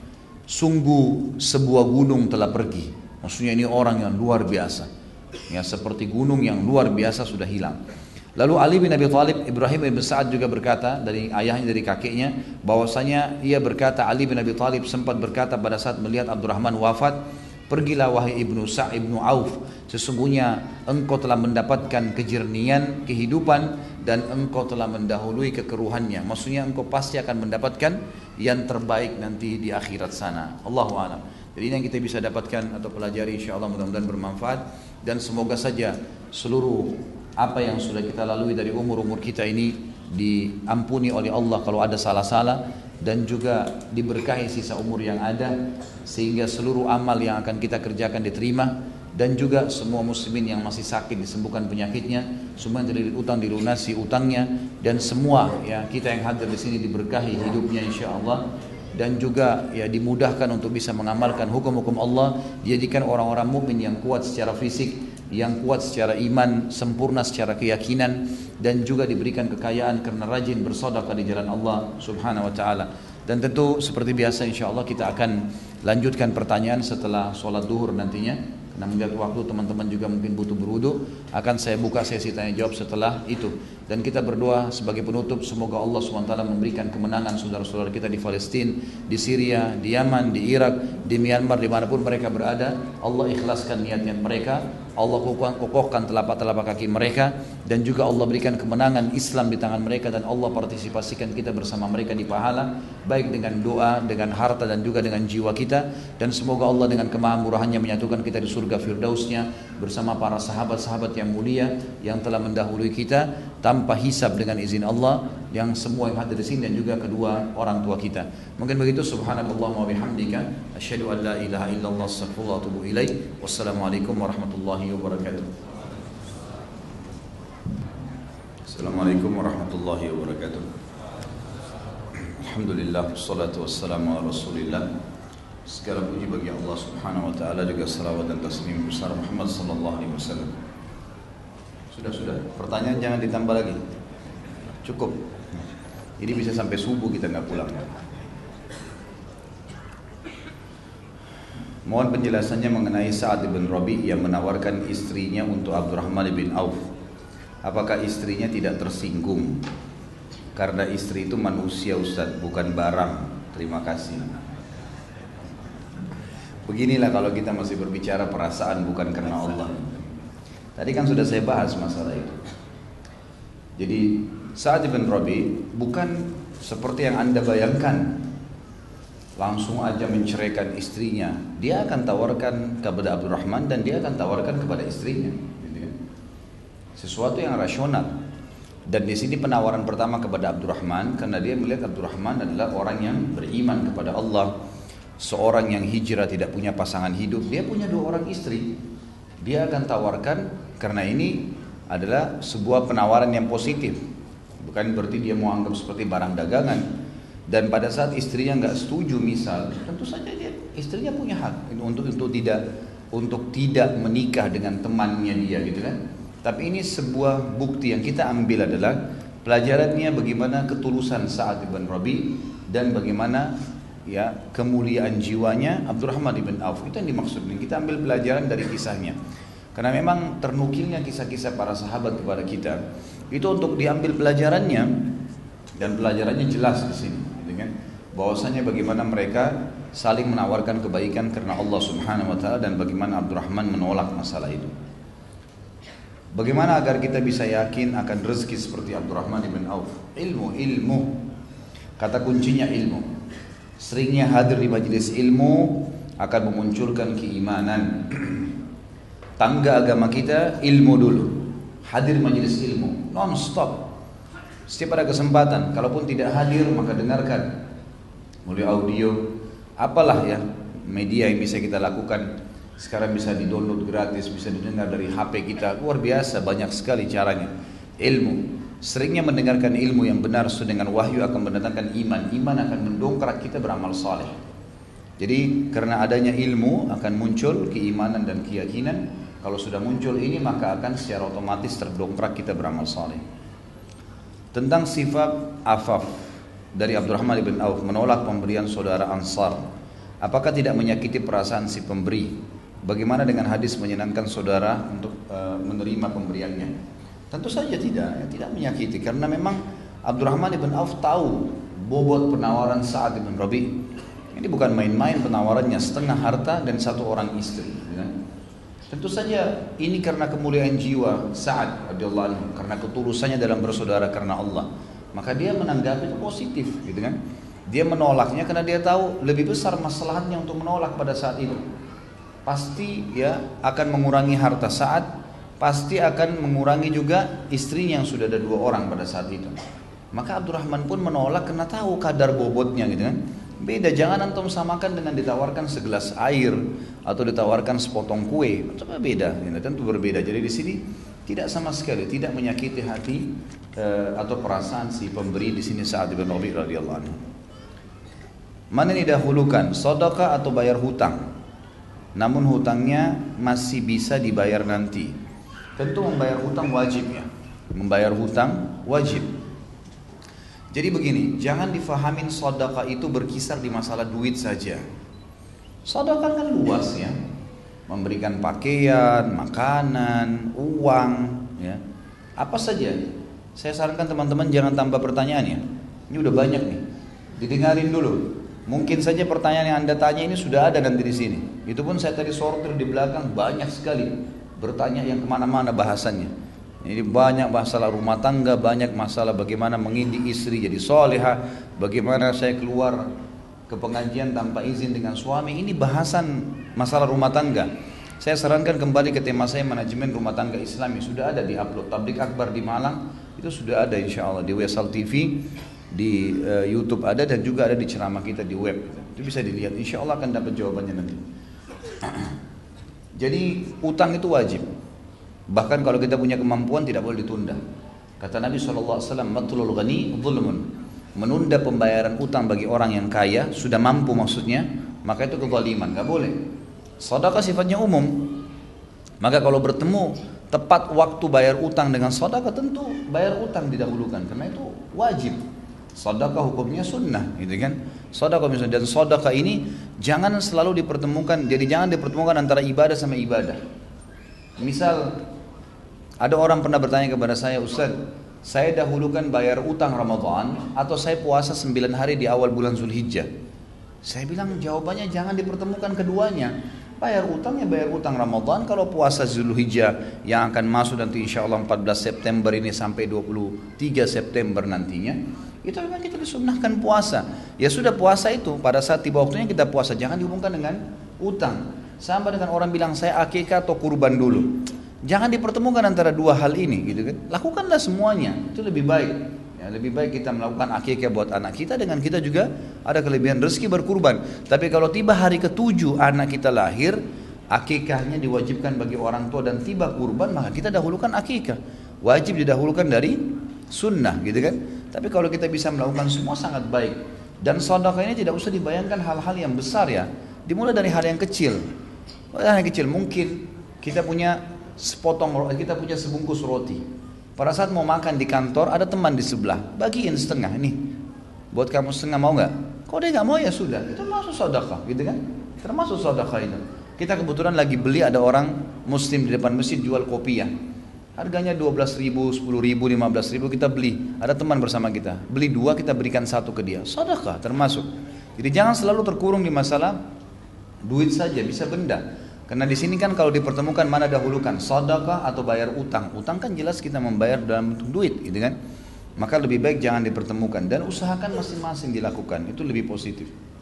[SPEAKER 1] sungguh sebuah gunung telah pergi. Maksudnya ini orang yang luar biasa, ya, seperti gunung yang luar biasa sudah hilang. Lalu Ali bin Abi Thalib, Ibrahim bin Sa'ad juga berkata dari ayahnya, dari kakeknya, bahwasanya ia berkata, Ali bin Abi Thalib sempat berkata pada saat melihat Abdurrahman wafat, pergilah wahai ibnu Sa'ad ibnu Auf, sesungguhnya engkau telah mendapatkan kejernihan kehidupan dan engkau telah mendahului kekeruhannya. Maksudnya engkau pasti akan mendapatkan yang terbaik nanti di akhirat sana. Allahu a'lam. Jadi ini yang kita bisa dapatkan atau pelajari, insya Allah mudah-mudahan bermanfaat, dan semoga saja seluruh apa yang sudah kita lalui dari umur-umur kita ini diampuni oleh Allah kalau ada salah-salah, dan juga diberkahi sisa umur yang ada, sehingga seluruh amal yang akan kita kerjakan diterima, dan juga semua muslimin yang masih sakit disembuhkan penyakitnya, semua yang terlilit utang dilunasi utangnya, dan semua ya kita yang hadir di sini diberkahi hidupnya insya Allah, dan juga ya dimudahkan untuk bisa mengamalkan hukum-hukum Allah, dijadikan orang-orang mukmin yang kuat secara fisik, yang kuat secara iman, sempurna secara keyakinan, dan juga diberikan kekayaan karena rajin bersedekah di jalan Allah Subhanahu wa taala. Dan tentu seperti biasa insya Allah kita akan lanjutkan pertanyaan setelah sholat duhur nantinya, karena melihat waktu teman-teman juga mungkin butuh berwudu, akan saya buka sesi tanya jawab setelah itu. Dan kita berdoa sebagai penutup, semoga Allah SWT memberikan kemenangan saudara-saudara kita di Palestina, di Syria, di Yaman, di Irak, di Myanmar, dimanapun mereka berada. Allah ikhlaskan niat-niat mereka, Allah kokohkan telapak-telapak kaki mereka, dan juga Allah berikan kemenangan Islam di tangan mereka, dan Allah partisipasikan kita bersama mereka di pahala, baik dengan doa, dengan harta, dan juga dengan jiwa kita. Dan semoga Allah dengan kemahamurahannya menyatukan kita di surga firdausnya bersama para sahabat-sahabat yang mulia yang telah mendahului kita tanpa hisab dengan izin Allah, yang semua yang hadir di sini, dan juga kedua orang tua kita. Mungkin begitu. Subhanallah wa bihamdika, asyhadu an la ilaha illallah, astaghfirullah wa atubu ilaih. Wassalamualaikum warahmatullahi wabarakatuh. Assalamualaikum warahmatullahi wabarakatuh. Alhamdulillah, wassalatu wassalamu ala Rasulillah. Segala puji bagi Allah Subhanahu wa taala, juga salawat dan taslim besar Muhammad sallallahu alaihi wasallam. Sudah. Pertanyaan jangan ditambah lagi. Cukup. Ini bisa sampai subuh kita nggak pulang. Mohon penjelasannya mengenai Sa'ad bin Rabi' yang menawarkan istrinya untuk Abdurrahman bin Auf. Apakah istrinya tidak tersinggung? Karena istri itu manusia Ustaz, bukan barang. Terima kasih. Beginilah kalau kita masih berbicara perasaan bukan karena Allah. Tadi kan sudah saya bahas masalah itu. Jadi Sa'ad bin Rabi' bukan seperti yang Anda bayangkan, langsung aja menceraikan istrinya. Dia akan tawarkan kepada Abdurrahman, dan dia akan tawarkan kepada istrinya. Sesuatu yang rasional. Dan di sini penawaran pertama kepada Abdurrahman, karena dia melihat Abdurrahman adalah orang yang beriman kepada Allah, seorang yang hijrah, tidak punya pasangan hidup, dia punya 2 orang istri. Dia akan tawarkan, karena ini adalah sebuah penawaran yang positif. bukan berarti dia mau anggap seperti barang dagangan. Dan pada saat istrinya nggak setuju misal, tentu saja istrinya punya hak untuk tidak menikah dengan temannya dia gitu kan. Tapi ini sebuah bukti yang kita ambil adalah pelajarannya bagaimana ketulusan Sa'ad bin Rabi dan bagaimana ya kemuliaan jiwanya Abdurrahman bin Auf. Itu yang dimaksud. Kita ambil pelajaran dari kisahnya. Karena memang ternukilnya kisah-kisah para sahabat kepada kita itu untuk diambil pelajarannya, dan pelajarannya jelas di sini, gitu kan? Bahwasanya bagaimana mereka saling menawarkan kebaikan karena Allah Subhanahu wa taala dan bagaimana Abdurrahman menolak masalah itu. Bagaimana agar kita bisa yakin akan rezeki seperti Abdurrahman bin Auf? Ilmu. Kata kuncinya ilmu. Seringnya hadir di majelis ilmu akan memunculkan keimanan. Tangga agama kita ilmu dulu. Hadir majelis ilmu non-stop. Setiap ada kesempatan, kalaupun tidak hadir maka dengarkan melalui audio, apalah ya media yang bisa kita lakukan. Sekarang bisa di-download gratis, bisa didengar dari HP kita. Luar biasa, banyak sekali caranya. Ilmu. Seringnya mendengarkan ilmu yang benar sesuai dengan wahyu akan mendatangkan iman. Iman akan mendongkrak kita beramal saleh. Jadi karena adanya ilmu akan muncul keimanan dan keyakinan. Kalau sudah muncul ini maka akan secara otomatis terdongkrak kita beramal saleh. Tentang sifat afaf dari Abdurrahman bin Auf, menolak pemberian saudara Ansar. Apakah tidak menyakiti perasaan si pemberi? Bagaimana dengan hadis menyenangkan saudara untuk menerima pemberiannya? Tentu saja tidak menyakiti, karena memang Abdurrahman bin Auf tahu bobot penawaran Sa'ad bin Rabi. Ini bukan main-main penawarannya, setengah harta dan satu orang istri. Ya. Tentu saja ini karena kemuliaan jiwa Sa'ad radhiyallahu anhu, karena ketulusannya dalam bersaudara karena Allah. Maka dia menanggapi itu positif, gitu kan? Dia menolaknya karena dia tahu lebih besar masalahnya untuk menolak pada saat itu. Pasti ya akan mengurangi harta Sa'ad, pasti akan mengurangi juga istrinya yang sudah ada 2 orang pada saat itu. Maka Abdurrahman pun menolak karena tahu kadar bobotnya, gitu kan? Beda, jangan antum samakan dengan ditawarkan segelas air atau ditawarkan sepotong kue. Coba beda, ya, tentu berbeda. Jadi di sini tidak sama sekali tidak menyakiti hati atau perasaan si pemberi di sini Sa'ad bin Rabi radhiyallahu anhu. Mana yang didahulukan, sedekah atau bayar hutang? Namun hutangnya masih bisa dibayar nanti. Tentu membayar hutang wajib ya. Membayar hutang wajib. Jadi begini, jangan difahamin sedekah itu berkisar di masalah duit saja. Sedekah kan luas ya, memberikan pakaian, makanan, uang, ya, apa saja. Saya sarankan teman-teman jangan tambah pertanyaan ya. Ini udah banyak nih, didengarin dulu. Mungkin saja pertanyaan yang Anda tanya ini sudah ada nanti di sini. Itu pun saya tadi sortir di belakang banyak sekali bertanya yang kemana-mana bahasannya. Ini banyak masalah rumah tangga, banyak masalah bagaimana mendidik istri jadi solehah, bagaimana saya keluar ke pengajian tanpa izin dengan suami. Ini bahasan masalah rumah tangga. Saya sarankan kembali ke tema saya manajemen rumah tangga Islami. Sudah ada di upload Tablik Akbar di Malang, itu sudah ada insya Allah di Wesal TV, di YouTube ada, dan juga ada di ceramah kita di web. Itu bisa dilihat, insya Allah akan dapat jawabannya nanti. Jadi utang itu wajib. Bahkan kalau kita punya kemampuan tidak boleh ditunda. Kata Nabi SAW, matlul ghani zulmun. Menunda pembayaran utang bagi orang yang kaya, sudah mampu maksudnya, maka itu kezaliman, gak boleh. Sedekah sifatnya umum. Maka kalau bertemu tepat waktu bayar utang dengan sedekah, tentu bayar utang didahulukan, karena itu wajib. Sedekah hukumnya sunnah, gitu kan? Sedekah misalnya, dan sedekah ini jangan selalu dipertemukan. Jadi jangan dipertemukan antara ibadah sama ibadah. Misal ada orang pernah bertanya kepada saya, Ustaz, saya dahulukan bayar utang Ramadan atau saya puasa 9 hari di awal bulan Zulhijjah? Saya bilang jawabannya jangan dipertemukan keduanya. Bayar utang ya bayar utang Ramadan. Kalau puasa Zulhijjah yang akan masuk nanti insya Allah 14 September ini sampai 23 September nantinya, itu memang kita disunnahkan puasa. Ya sudah, puasa itu pada saat tiba waktunya kita puasa, jangan dihubungkan dengan utang. Sama dengan orang bilang saya akikah atau kurban dulu. Jangan dipertemukan antara dua hal ini, gitu kan? Lakukanlah semuanya, itu lebih baik. Ya, lebih baik kita melakukan akikah buat anak kita, dengan kita juga ada kelebihan rezeki berkurban. Tapi kalau tiba hari ke-7 anak kita lahir, akikahnya diwajibkan bagi orang tua dan tiba kurban, maka kita dahulukan akikah. Wajib didahulukan dari sunnah gitu kan. Tapi kalau kita bisa melakukan semua sangat baik. Dan sedekah ini tidak usah dibayangkan hal-hal yang besar ya. Dimulai dari hal yang kecil. Hal yang kecil mungkin kita punya kita punya sebungkus roti. Pada saat mau makan di kantor ada teman di sebelah, bagiin setengah nih. Buat kamu setengah mau nggak? Kalau dia nggak mau ya sudah, itu masuk sedekah gitu kan? Termasuk sedekah itu. Kita kebetulan lagi beli, ada orang muslim di depan masjid jual kopi ya. Harganya 12.000, 10.000, 15.000 kita beli. Ada teman bersama kita, beli 2 kita berikan 1 ke dia. Sedekah termasuk. Jadi jangan selalu terkurung di masalah duit saja, bisa benda. Karena di sini kan kalau dipertemukan mana dahulukan, sedekah atau bayar utang. Utang kan jelas kita membayar dalam bentuk duit, gitu kan? Maka lebih baik jangan dipertemukan dan usahakan masing-masing dilakukan. Itu lebih positif.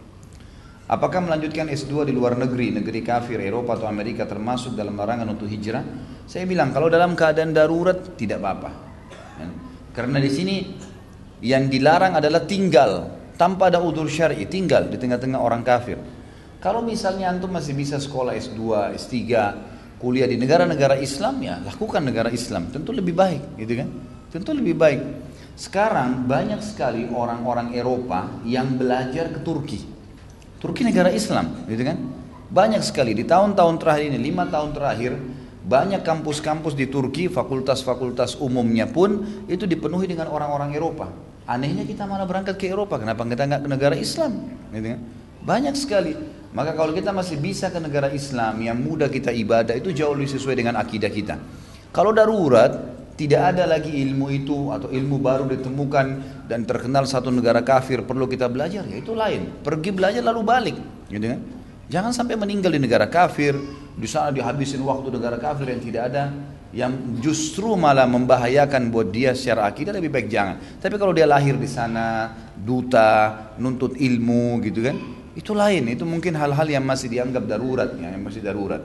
[SPEAKER 1] Apakah melanjutkan S2 di luar negeri, negeri kafir, Eropa atau Amerika termasuk dalam larangan untuk hijrah? Saya bilang kalau dalam keadaan darurat tidak apa-apa. Karena di sini yang dilarang adalah tinggal tanpa ada udzur syar'i, tinggal di tengah-tengah orang kafir. Kalau misalnya antum masih bisa sekolah S2, S3, kuliah di negara-negara Islam ya lakukan negara Islam, tentu lebih baik, gitu kan? Tentu lebih baik. Sekarang banyak sekali orang-orang Eropa yang belajar ke Turki. Turki negara Islam, gitu kan? Banyak sekali di tahun-tahun terakhir ini, 5 tahun terakhir, banyak kampus-kampus di Turki, fakultas-fakultas umumnya pun itu dipenuhi dengan orang-orang Eropa. Anehnya kita malah berangkat ke Eropa, kenapa kita nggak ke negara Islam? Gitu kan? Banyak sekali. Maka kalau kita masih bisa ke negara Islam yang mudah kita ibadah, itu jauh lebih sesuai dengan akidah kita. Kalau darurat, tidak ada lagi ilmu itu atau ilmu baru ditemukan dan terkenal satu negara kafir perlu kita belajar, ya itu lain. Pergi belajar lalu balik, gitu kan? Jangan sampai meninggal di negara kafir, di sana dihabisin waktu negara kafir yang tidak ada, yang justru malah membahayakan buat dia secara akidah, lebih baik jangan. Tapi kalau dia lahir di sana, duta, nuntut ilmu, gitu kan? Itu lain, itu mungkin hal-hal yang masih dianggap darurat, ya, yang masih darurat.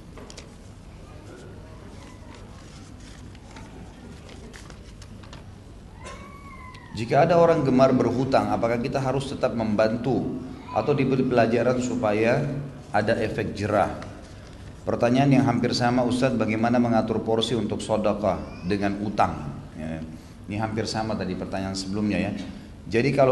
[SPEAKER 1] Jika ada orang gemar berhutang, apakah kita harus tetap membantu atau diberi pelajaran supaya ada efek jerah? Pertanyaan yang hampir sama, Ustaz, bagaimana mengatur porsi untuk sedekah dengan utang? Ya, ini hampir sama tadi pertanyaan sebelumnya ya. Jadi kalau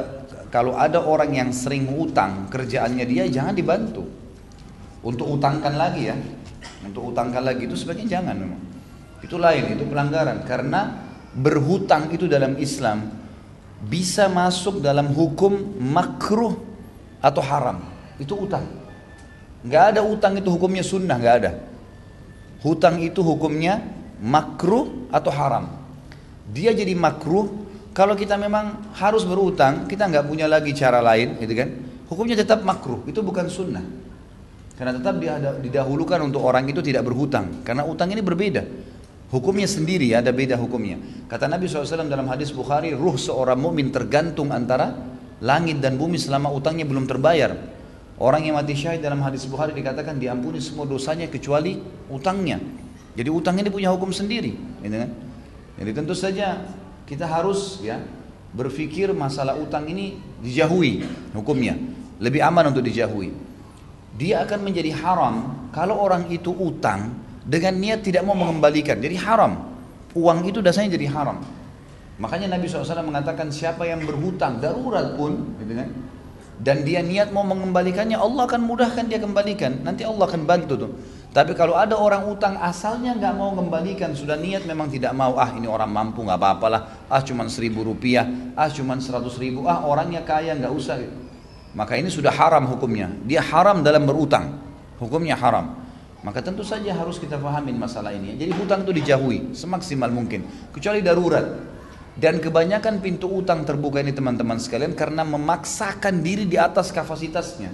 [SPEAKER 1] ada orang yang sering utang, kerjaannya dia jangan dibantu. Untuk utangkan lagi ya. Untuk utangkan lagi itu sebaiknya jangan memang. Itu lain, itu pelanggaran. Karena berhutang itu dalam Islam bisa masuk dalam hukum makruh atau haram. Itu utang. Nggak ada utang itu hukumnya sunnah, nggak ada. Hutang itu hukumnya makruh atau haram. Dia jadi makruh kalau kita memang harus berutang, kita nggak punya lagi cara lain, gitu kan? Hukumnya tetap makruh, itu bukan sunnah. Karena tetap didahulukan untuk orang itu tidak berhutang, karena utang ini berbeda. Hukumnya sendiri, ada beda hukumnya. Kata Nabi SAW dalam hadis Bukhari, ruh seorang mukmin tergantung antara langit dan bumi selama utangnya belum terbayar. Orang yang mati syahid dalam hadis Bukhari dikatakan diampuni semua dosanya kecuali utangnya. Jadi utang ini punya hukum sendiri, gitu kan? Jadi tentu saja kita harus ya berpikir masalah utang ini dijauhi hukumnya, lebih aman untuk dijauhi. Dia akan menjadi haram kalau orang itu utang dengan niat tidak mau mengembalikan, jadi haram. Uang itu dasarnya jadi haram. Makanya Nabi SAW mengatakan siapa yang berhutang darurat pun, gitu kan, dan dia niat mau mengembalikannya, Allah akan mudahkan dia kembalikan. Nanti Allah akan bantu tuh. Tapi kalau ada orang utang asalnya nggak mau kembalikan, sudah niat memang tidak mau, ini orang mampu nggak apa-apalah, cuman 1.000 rupiah, cuman 100.000, orangnya kaya nggak usah. Maka ini sudah haram hukumnya. Dia haram dalam berutang, hukumnya haram. Maka tentu saja harus kita pahamin masalah ini. Jadi hutang itu dijauhi semaksimal mungkin, kecuali darurat. Dan kebanyakan pintu utang terbuka ini teman-teman sekalian karena memaksakan diri di atas kapasitasnya.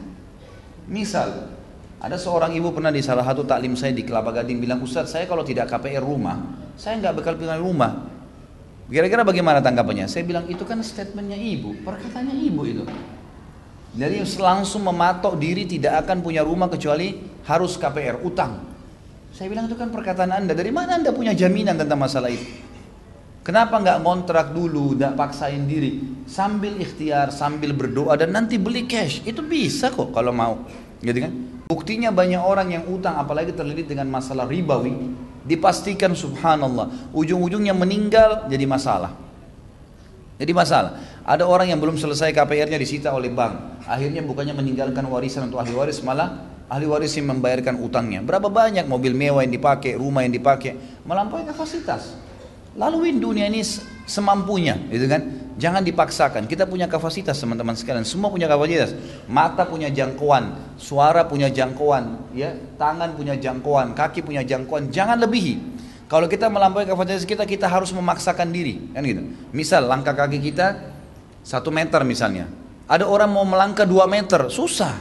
[SPEAKER 1] Misal, ada seorang ibu pernah di salah satu taklim saya di Kelapa Gading bilang, Ustaz, saya kalau tidak KPR rumah, saya nggak bakal punya rumah. Kira-kira bagaimana tanggapannya? Saya bilang itu kan statementnya ibu, perkataannya ibu itu. Jadi langsung mematok diri tidak akan punya rumah kecuali harus KPR, utang. Saya bilang itu kan perkataan Anda. Dari mana Anda punya jaminan tentang masalah itu? Kenapa nggak ngontrak dulu, nggak paksain diri, sambil ikhtiar, sambil berdoa dan nanti beli cash? Itu bisa kok kalau mau, gitu kan? Buktinya banyak orang yang utang, apalagi terlilit dengan masalah ribawi, dipastikan subhanallah, ujung-ujungnya meninggal jadi masalah. Jadi masalah, ada orang yang belum selesai KPR-nya disita oleh bank. Akhirnya bukannya meninggalkan warisan untuk ahli waris, malah ahli waris yang membayarkan utangnya. Berapa banyak mobil mewah yang dipakai, rumah yang dipakai, melampaui kapasitas. Laluin dunia ini semampunya, gitu kan? Jangan dipaksakan. Kita punya kapasitas, teman-teman sekalian. Semua punya kapasitas. Mata punya jangkauan, suara punya jangkauan, ya, tangan punya jangkauan, kaki punya jangkauan. Jangan lebihi. Kalau kita melampaui kapasitas kita, kita harus memaksakan diri, kan gitu. Misal langkah kaki kita 1 meter misalnya. Ada orang mau melangkah 2 meter, susah.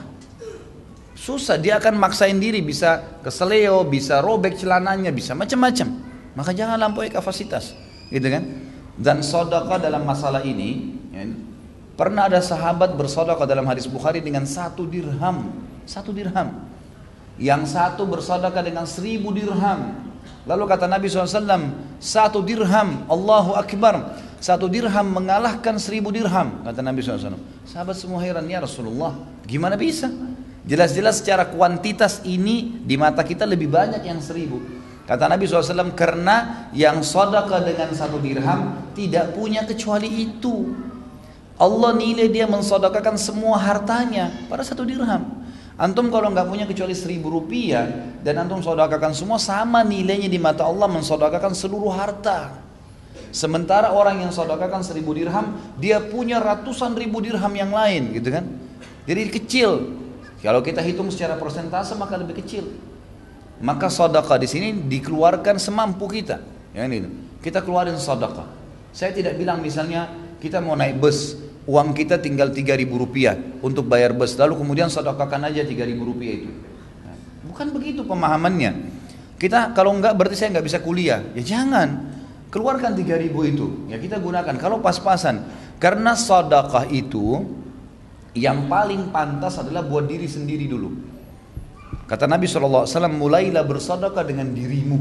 [SPEAKER 1] Dia akan maksain diri, bisa keseleo, bisa robek celananya, bisa macam-macam. Maka jangan lampaui kapasitas, gitu kan? Dan sedekah dalam masalah ini, ya, pernah ada sahabat bersedekah dalam hadis Bukhari dengan 1 dirham. 1 dirham. Yang satu bersedekah dengan 1000 dirham. Lalu kata Nabi SAW, 1 dirham, Allahu Akbar, 1 dirham mengalahkan 1000 dirham, kata Nabi SAW. Sahabat semua heran, ya Rasulullah, gimana bisa? Jelas-jelas secara kuantitas ini di mata kita lebih banyak yang 1000. Kata Nabi SAW, karena yang sedekah dengan 1 dirham tidak punya kecuali itu. Allah nilai dia mensedekahkan semua hartanya pada 1 dirham. Antum kalau nggak punya kecuali 1000 rupiah dan antum sedekahkan semua, sama nilainya di mata Allah mensedekahkan seluruh harta. Sementara orang yang sedekahkan 1000 dirham, dia punya ratusan ribu dirham yang lain, gitu kan? Jadi kecil. Kalau kita hitung secara persentase maka lebih kecil. Maka sedekah di sini dikeluarkan semampu kita. Ya ini, kita keluarin sedekah. Saya tidak bilang misalnya kita mau naik bus, uang kita tinggal 3.000 rupiah untuk bayar bus, lalu kemudian sedekahkan aja 3.000 rupiah itu. Bukan begitu pemahamannya. Kita kalau enggak berarti saya enggak bisa kuliah. Ya jangan, keluarkan 3.000 itu. Ya kita gunakan kalau pas-pasan. Karena sedekah itu yang paling pantas adalah buat diri sendiri dulu. Kata Nabi SAW, mulailah bersedekah dengan dirimu.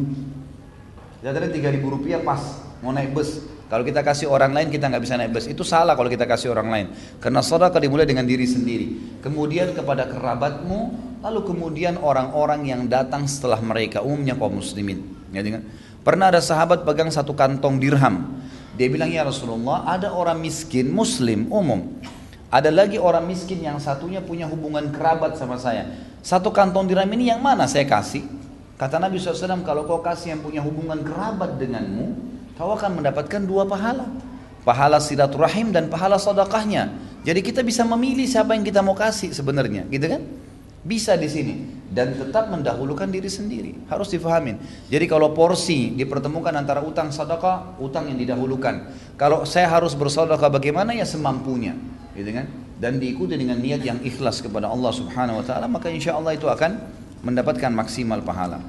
[SPEAKER 1] Jadi 3.000 rupiah pas mau naik bus. Kalau kita kasih orang lain kita nggak bisa naik bus. Itu salah kalau kita kasih orang lain. Karena sedekah dimulai dengan diri sendiri. Kemudian kepada kerabatmu, lalu kemudian orang-orang yang datang setelah mereka, umumnya kaum muslimin. Ya, pernah ada sahabat pegang 1 kantong dirham. Dia bilang, ya Rasulullah, ada orang miskin muslim umum. Ada lagi orang miskin yang satunya punya hubungan kerabat sama saya. 1 kantong dirham ini yang mana saya kasih? Kata Nabi SAW, kalau kau kasih yang punya hubungan kerabat denganmu, kau akan mendapatkan 2 pahala. Pahala silaturahim dan pahala sedekahnya. Jadi kita bisa memilih siapa yang kita mau kasih sebenarnya, gitu kan? Bisa di sini. Dan tetap mendahulukan diri sendiri. Harus difahamin. Jadi kalau porsi dipertemukan antara utang sedekah, utang yang didahulukan. Kalau saya harus bersedekah bagaimana, ya semampunya, gitu kan? Dan diikuti dengan niat yang ikhlas kepada Allah Subhanahu wa taala, maka insyaallah itu akan mendapatkan maksimal pahala.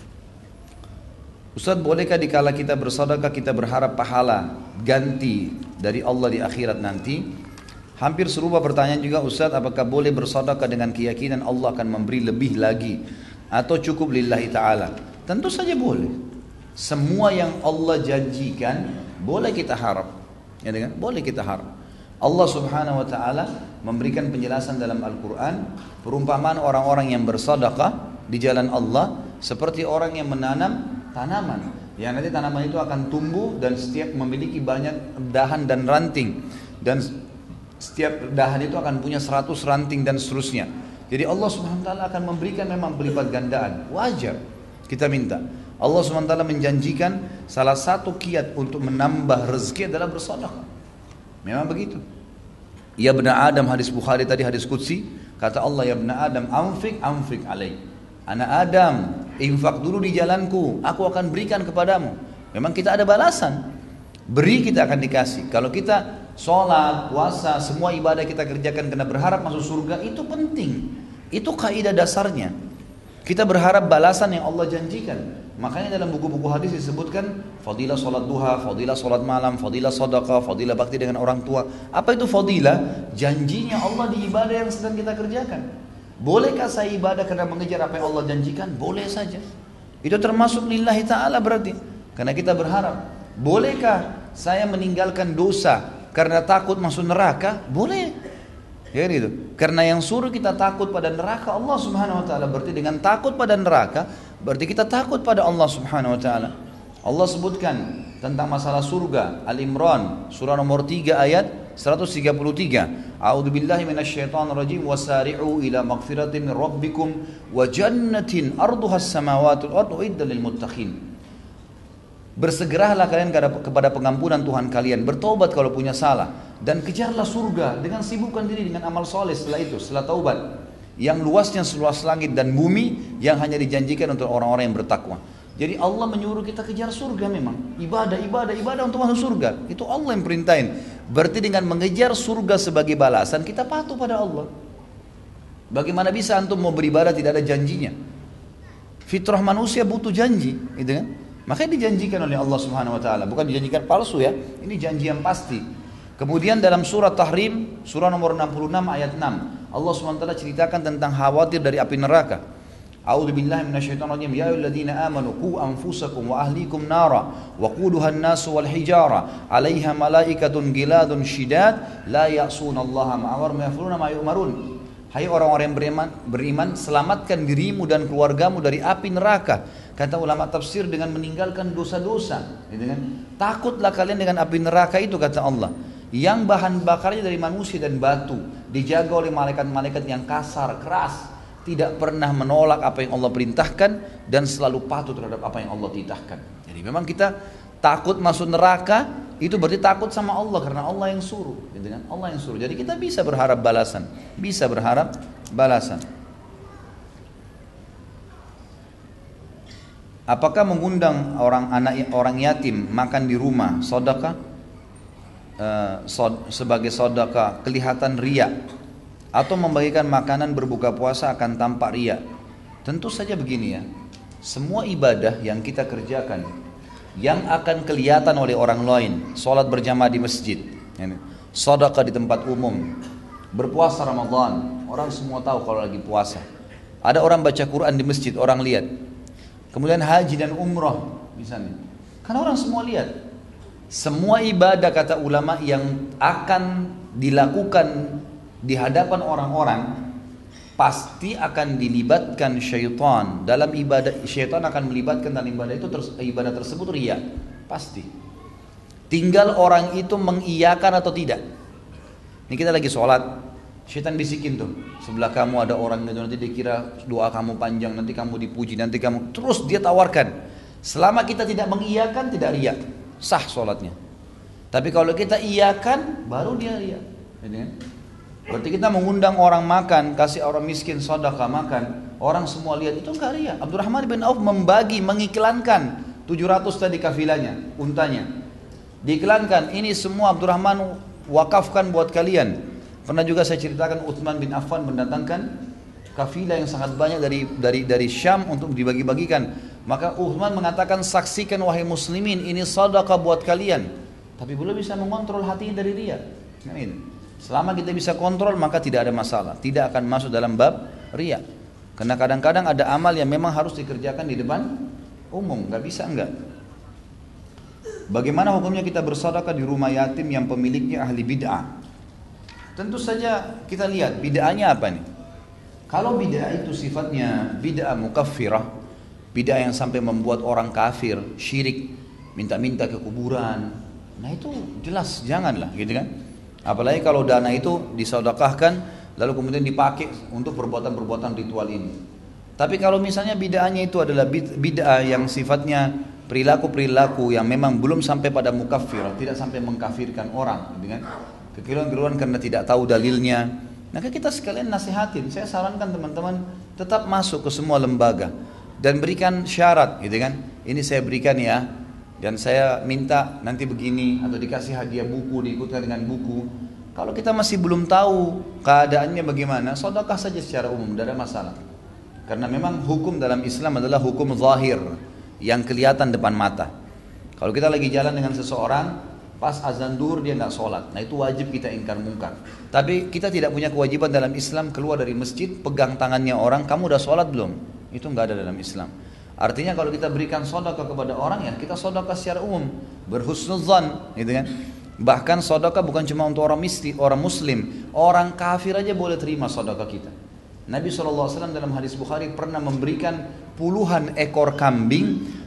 [SPEAKER 1] Ustaz, bolehkah dikala kita bersedekah kita berharap pahala ganti dari Allah di akhirat nanti? Hampir serupa pertanyaan juga Ustaz, apakah boleh bersedekah dengan keyakinan Allah akan memberi lebih lagi atau cukup lillahi ta'ala? Tentu saja boleh. Semua yang Allah janjikan boleh kita harap, ya kan? Boleh kita harap. Allah Subhanahu wa taala memberikan penjelasan dalam Al-Qur'an, perumpamaan orang-orang yang bersedekah di jalan Allah seperti orang yang menanam tanaman. Yang nanti tanaman itu akan tumbuh dan setiap memiliki banyak dahan dan ranting, dan setiap dahan itu akan punya 100 ranting dan seterusnya. Jadi Allah Subhanahu wa taala akan memberikan memang berlipat gandaan. Wajar kita minta. Allah Subhanahu wa taala menjanjikan salah satu kiat untuk menambah rezeki adalah bersedekah. Memang begitu. Ya bna Adam, hadis Bukhari tadi, hadis qudsi, kata Allah, ya bna Adam, anfik alaik. Anak Adam, infak dulu di jalanku, aku akan berikan kepadamu. Memang kita ada balasan. Beri kita akan dikasih. Kalau kita sholat, puasa, semua ibadah kita kerjakan karena berharap masuk surga, itu penting. Itu kaidah dasarnya. Kita berharap balasan yang Allah janjikan. Makanya dalam buku-buku hadis disebutkan fadilah sholat duha, fadilah sholat malam, fadilah sedekah, fadilah bakti dengan orang tua. Apa itu fadilah? Janjinya Allah di ibadah yang sedang kita kerjakan. Bolehkah saya ibadah karena mengejar apa yang Allah janjikan? Boleh saja. Itu termasuk lillahi ta'ala berarti. Karena kita berharap. Bolehkah saya meninggalkan dosa karena takut masuk neraka? Boleh. Ya gitu. Karena yang suruh kita takut pada neraka Allah Subhanahu wa taala, berarti dengan takut pada neraka berarti kita takut pada Allah Subhanahu wa taala. Allah sebutkan tentang masalah surga, Al-Imran surah nomor 3 ayat 133. A'udzubillahi minasyaitonirrajim wasari'u ila magfiratin min rabbikum wa jannatin arduhas samawati wal ardu uiddat lil muttaqin. Bersegeralah kalian kepada pengampunan Tuhan kalian, bertobat kalau punya salah, dan kejarlah surga dengan sibukkan diri dengan amal soleh setelah taubat, yang luasnya seluas langit dan bumi, yang hanya dijanjikan untuk orang-orang yang bertakwa. Jadi Allah menyuruh kita kejar surga memang. Ibadah untuk masuk surga. Itu Allah yang perintahin. Berarti dengan mengejar surga sebagai balasan, kita patuh pada Allah. Bagaimana bisa antum mau beribadah tidak ada janjinya? Fitrah manusia butuh janji, gitu kan? Makanya dijanjikan oleh Allah Subhanahu wa taala, bukan dijanjikan palsu ya. Ini janji yang pasti. Kemudian dalam surah Tahrim, surah nomor 66 ayat 6, Allah Subhanahu wa taala ceritakan tentang khawatir dari api neraka. A'udzubillahi minasyaitonirrajim. Ya ayyuhalladzina amanu qu anfusakum wa ahlikum nara waquduha an-nasu wal hijara 'alaiha malaikatun giladun syidad la ya'sunallaha ma amara wa yaf'aluna ma yu'marun. Hai orang-orang yang beriman, selamatkan dirimu dan keluargamu dari api neraka. Kata ulama tafsir, dengan meninggalkan dosa-dosa, gitu kan? Takutlah kalian dengan api neraka itu, kata Allah, yang bahan bakarnya dari manusia dan batu, dijaga oleh malaikat-malaikat yang kasar, keras, tidak pernah menolak apa yang Allah perintahkan dan selalu patuh terhadap apa yang Allah titahkan. Jadi memang kita takut masuk neraka, itu berarti takut sama Allah karena Allah yang suruh, gitu kan? Allah yang suruh. Jadi kita bisa berharap balasan, Apakah mengundang orang yatim makan di rumah sedekah sebagai sedekah kelihatan riya, atau membagikan makanan berbuka puasa akan tampak riya? Tentu saja begini ya, semua ibadah yang kita kerjakan yang akan kelihatan oleh orang lain, sholat berjamaah di masjid, sedekah di tempat umum, berpuasa Ramadan, orang semua tahu kalau lagi puasa. Ada orang baca Quran di masjid, orang lihat. Kemudian haji dan umrah misalnya, karena orang semua lihat. Semua ibadah, kata ulama, yang akan dilakukan di hadapan orang-orang pasti akan dilibatkan syaitan dalam ibadah. Syaitan akan melibatkan dalam ibadah itu, ibadah tersebut riya, pasti. Tinggal orang itu mengiyakan atau tidak. Ini kita lagi sholat, syaitan bisikin tuh, sebelah kamu ada orang gitu, nanti dikira doa kamu panjang, nanti kamu dipuji, nanti kamu, terus dia tawarkan. Selama kita tidak mengiyakan, tidak riya, sah sholatnya. Tapi kalau kita iyakan, baru dia riya. Berarti kita mengundang orang makan, kasih orang miskin sedekah makan, orang semua lihat, itu enggak riya. Abdurrahman bin Auf mengiklankan 700 tadi kafilanya, untanya. Diiklankan, ini semua Abdurrahman wakafkan buat kalian. Pernah juga saya ceritakan Utsman bin Affan mendatangkan kafilah yang sangat banyak dari Syam untuk dibagi-bagikan. Maka Utsman mengatakan, saksikan wahai muslimin, ini sedekah buat kalian. Tapi belum bisa mengontrol hatinya dari riya. Selama kita bisa kontrol, maka tidak ada masalah, tidak akan masuk dalam bab riya. Karena kadang-kadang ada amal yang memang harus dikerjakan di depan umum, nggak bisa enggak. Bagaimana hukumnya kita bersedekah di rumah yatim yang pemiliknya ahli bid'ah? Tentu saja kita lihat bid'ahnya apa nih. Kalau bid'ah itu sifatnya bid'ah mukaffirah, bid'ah yang sampai membuat orang kafir, syirik, minta-minta ke kuburan, nah itu jelas janganlah, gitu kan. Apalagi kalau dana itu disedekahkan lalu kemudian dipakai untuk perbuatan-perbuatan ritual ini. Tapi kalau misalnya bid'ahnya itu adalah bid'ah yang sifatnya perilaku-perilaku yang memang belum sampai pada mukaffirah, tidak sampai mengkafirkan orang, gitu kan, kekeliruan karena tidak tahu dalilnya, maka kita sekalian nasihatin. Saya sarankan teman-teman tetap masuk ke semua lembaga dan berikan syarat, gitu kan. Ini saya berikan ya, dan saya minta nanti begini, atau dikasih hadiah buku, diikutkan dengan buku. Kalau kita masih belum tahu keadaannya bagaimana, sedekah saja secara umum, tidak ada masalah. Karena memang hukum dalam Islam adalah hukum zahir, yang kelihatan depan mata. Kalau kita lagi jalan dengan seseorang, pas azan duhur dia nggak sholat, nah itu wajib kita ingkar mungkar. Tapi kita tidak punya kewajiban dalam Islam keluar dari masjid pegang tangannya orang, kamu udah sholat belum? Itu nggak ada dalam Islam. Artinya kalau kita berikan sedekah kepada orang, ya kita sedekah secara umum, berhusnuzan, gitu kan. Bahkan sedekah bukan cuma untuk orang muslim, orang kafir aja boleh terima sedekah kita. Nabi SAW dalam hadis Bukhari pernah memberikan puluhan ekor kambing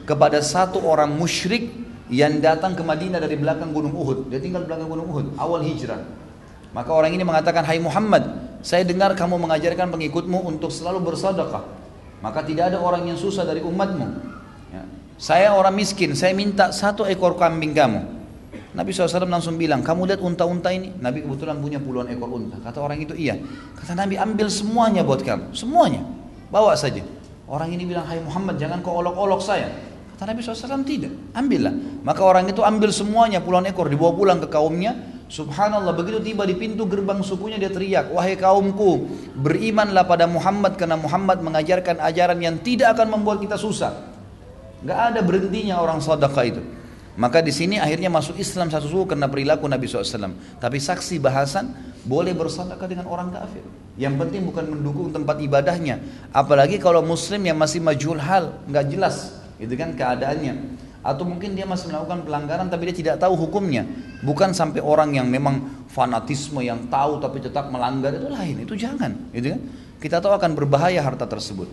[SPEAKER 2] kepada satu orang musyrik yang datang ke Madinah dari belakang Gunung Uhud. Dia tinggal di belakang Gunung Uhud, awal hijrah. Maka orang ini mengatakan, "Hai Muhammad, saya dengar kamu mengajarkan pengikutmu untuk selalu bersedekah. Maka tidak ada orang yang susah dari umatmu. Ya. Saya orang miskin, saya minta 1 ekor kambing kamu." Nabi SAW langsung bilang, "Kamu lihat unta-unta ini?" Nabi kebetulan punya puluhan ekor unta. Kata orang itu, "Iya." Kata Nabi, "Ambil semuanya buat kamu, semuanya, bawa saja." Orang ini bilang, "Hai Muhammad, jangan kau olok-olok saya." Kata Nabi SAW, "Tidak, ambillah." Maka orang itu ambil semuanya, puluhan ekor, dibawa pulang ke kaumnya. Subhanallah, begitu tiba di pintu gerbang sukunya dia teriak, "Wahai kaumku, berimanlah pada Muhammad karena Muhammad mengajarkan ajaran yang tidak akan membuat kita susah." Gak ada berhentinya orang sedekah itu. Maka di sini akhirnya masuk Islam satu suku karena perilaku Nabi SAW. Tapi saksi bahasan boleh bersedekah dengan orang kafir. Yang penting bukan mendukung tempat ibadahnya. Apalagi kalau Muslim yang masih majhul hal, nggak jelas, itu kan keadaannya. Atau mungkin dia masih melakukan pelanggaran tapi dia tidak tahu hukumnya. Bukan sampai orang yang memang fanatisme yang tahu tapi tetap melanggar, itu lain. Itu jangan, gitu kan? Kita tahu akan berbahaya harta tersebut.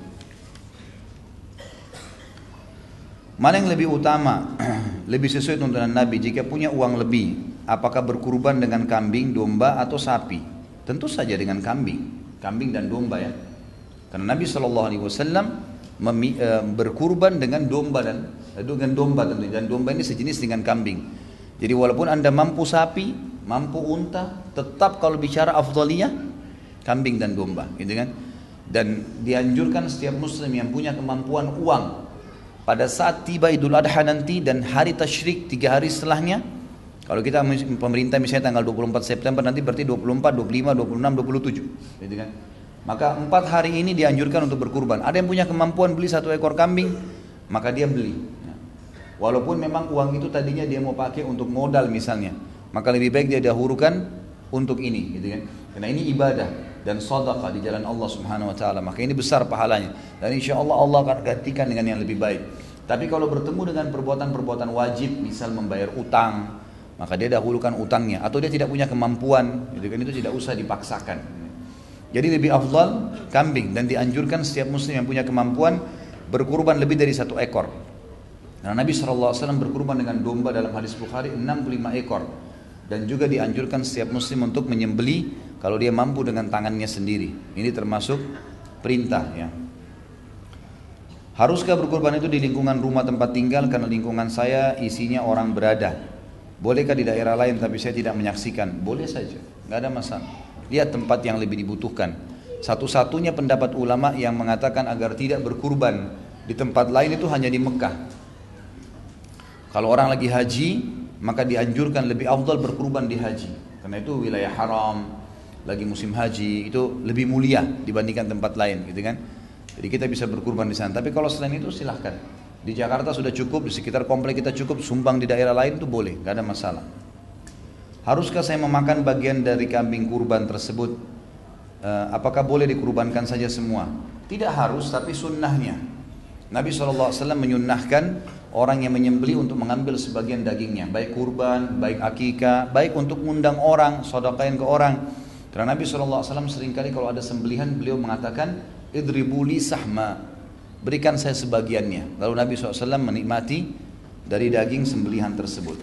[SPEAKER 2] Mana yang lebih utama, lebih sesuai tuntunan Nabi jika punya uang lebih? Apakah berkurban dengan kambing, domba atau sapi? Tentu saja dengan kambing dan domba ya. Karena Nabi SAW berkurban dengan domba tentunya, dan domba ini sejenis dengan kambing. Jadi walaupun Anda mampu sapi, mampu unta, tetap kalau bicara afdaliyah kambing dan domba, gitu kan? Dan dianjurkan setiap muslim yang punya kemampuan uang pada saat tiba Idul Adha nanti dan hari tasyrik 3 hari setelahnya, kalau kita pemerintah misalnya tanggal 24 September nanti berarti 24, 25, 26, 27, gitu kan? Maka 4 hari ini dianjurkan untuk berkurban. Ada yang punya kemampuan beli 1 ekor kambing, maka dia beli. Walaupun memang uang itu tadinya dia mau pakai untuk modal misalnya, maka lebih baik dia dahulukan untuk ini, gitu kan? Karena ini ibadah dan sedekah di jalan Allah Subhanahu wa taala, maka ini besar pahalanya dan insyaallah Allah akan gantikan dengan yang lebih baik. Tapi kalau bertemu dengan perbuatan-perbuatan wajib, misal membayar utang, maka dia dahulukan utangnya, atau dia tidak punya kemampuan, gitu kan, itu tidak usah dipaksakan. Jadi lebih afdal kambing, dan dianjurkan setiap muslim yang punya kemampuan berkurban lebih dari 1 ekor. Nah, Nabi SAW berkurban dengan domba dalam hadis Bukhari 65 ekor. Dan juga dianjurkan setiap muslim untuk menyembeli kalau dia mampu dengan tangannya sendiri. Ini termasuk perintah ya. Haruskah berkurban itu di lingkungan rumah tempat tinggal? Karena lingkungan saya isinya orang berada. Bolehkah di daerah lain tapi saya tidak menyaksikan? Boleh saja, nggak ada masalah. Lihat tempat yang lebih dibutuhkan. Satu-satunya pendapat ulama yang mengatakan agar tidak berkurban di tempat lain itu hanya di Mekah. Kalau orang lagi haji, maka dianjurkan lebih afdal berkurban di haji. Karena itu wilayah haram, lagi musim haji, itu lebih mulia dibandingkan tempat lain, gitu kan? Jadi kita bisa berkurban di sana. Tapi kalau selain itu silahkan. Di Jakarta sudah cukup, di sekitar komplek kita cukup, sumbang di daerah lain itu boleh, nggak ada masalah. Haruskah saya memakan bagian dari kambing kurban tersebut? Apakah boleh dikurbankan saja semua? Tidak harus, tapi sunnahnya. Nabi SAW menyunnahkan orang yang menyembelih untuk mengambil sebagian dagingnya, baik kurban, baik akikah, baik untuk mengundang orang, sedekahin ke orang. Karena Nabi SAW seringkali kalau ada sembelihan beliau mengatakan, idribuli sahma, berikan saya sebagiannya. Lalu Nabi SAW menikmati dari daging sembelihan tersebut.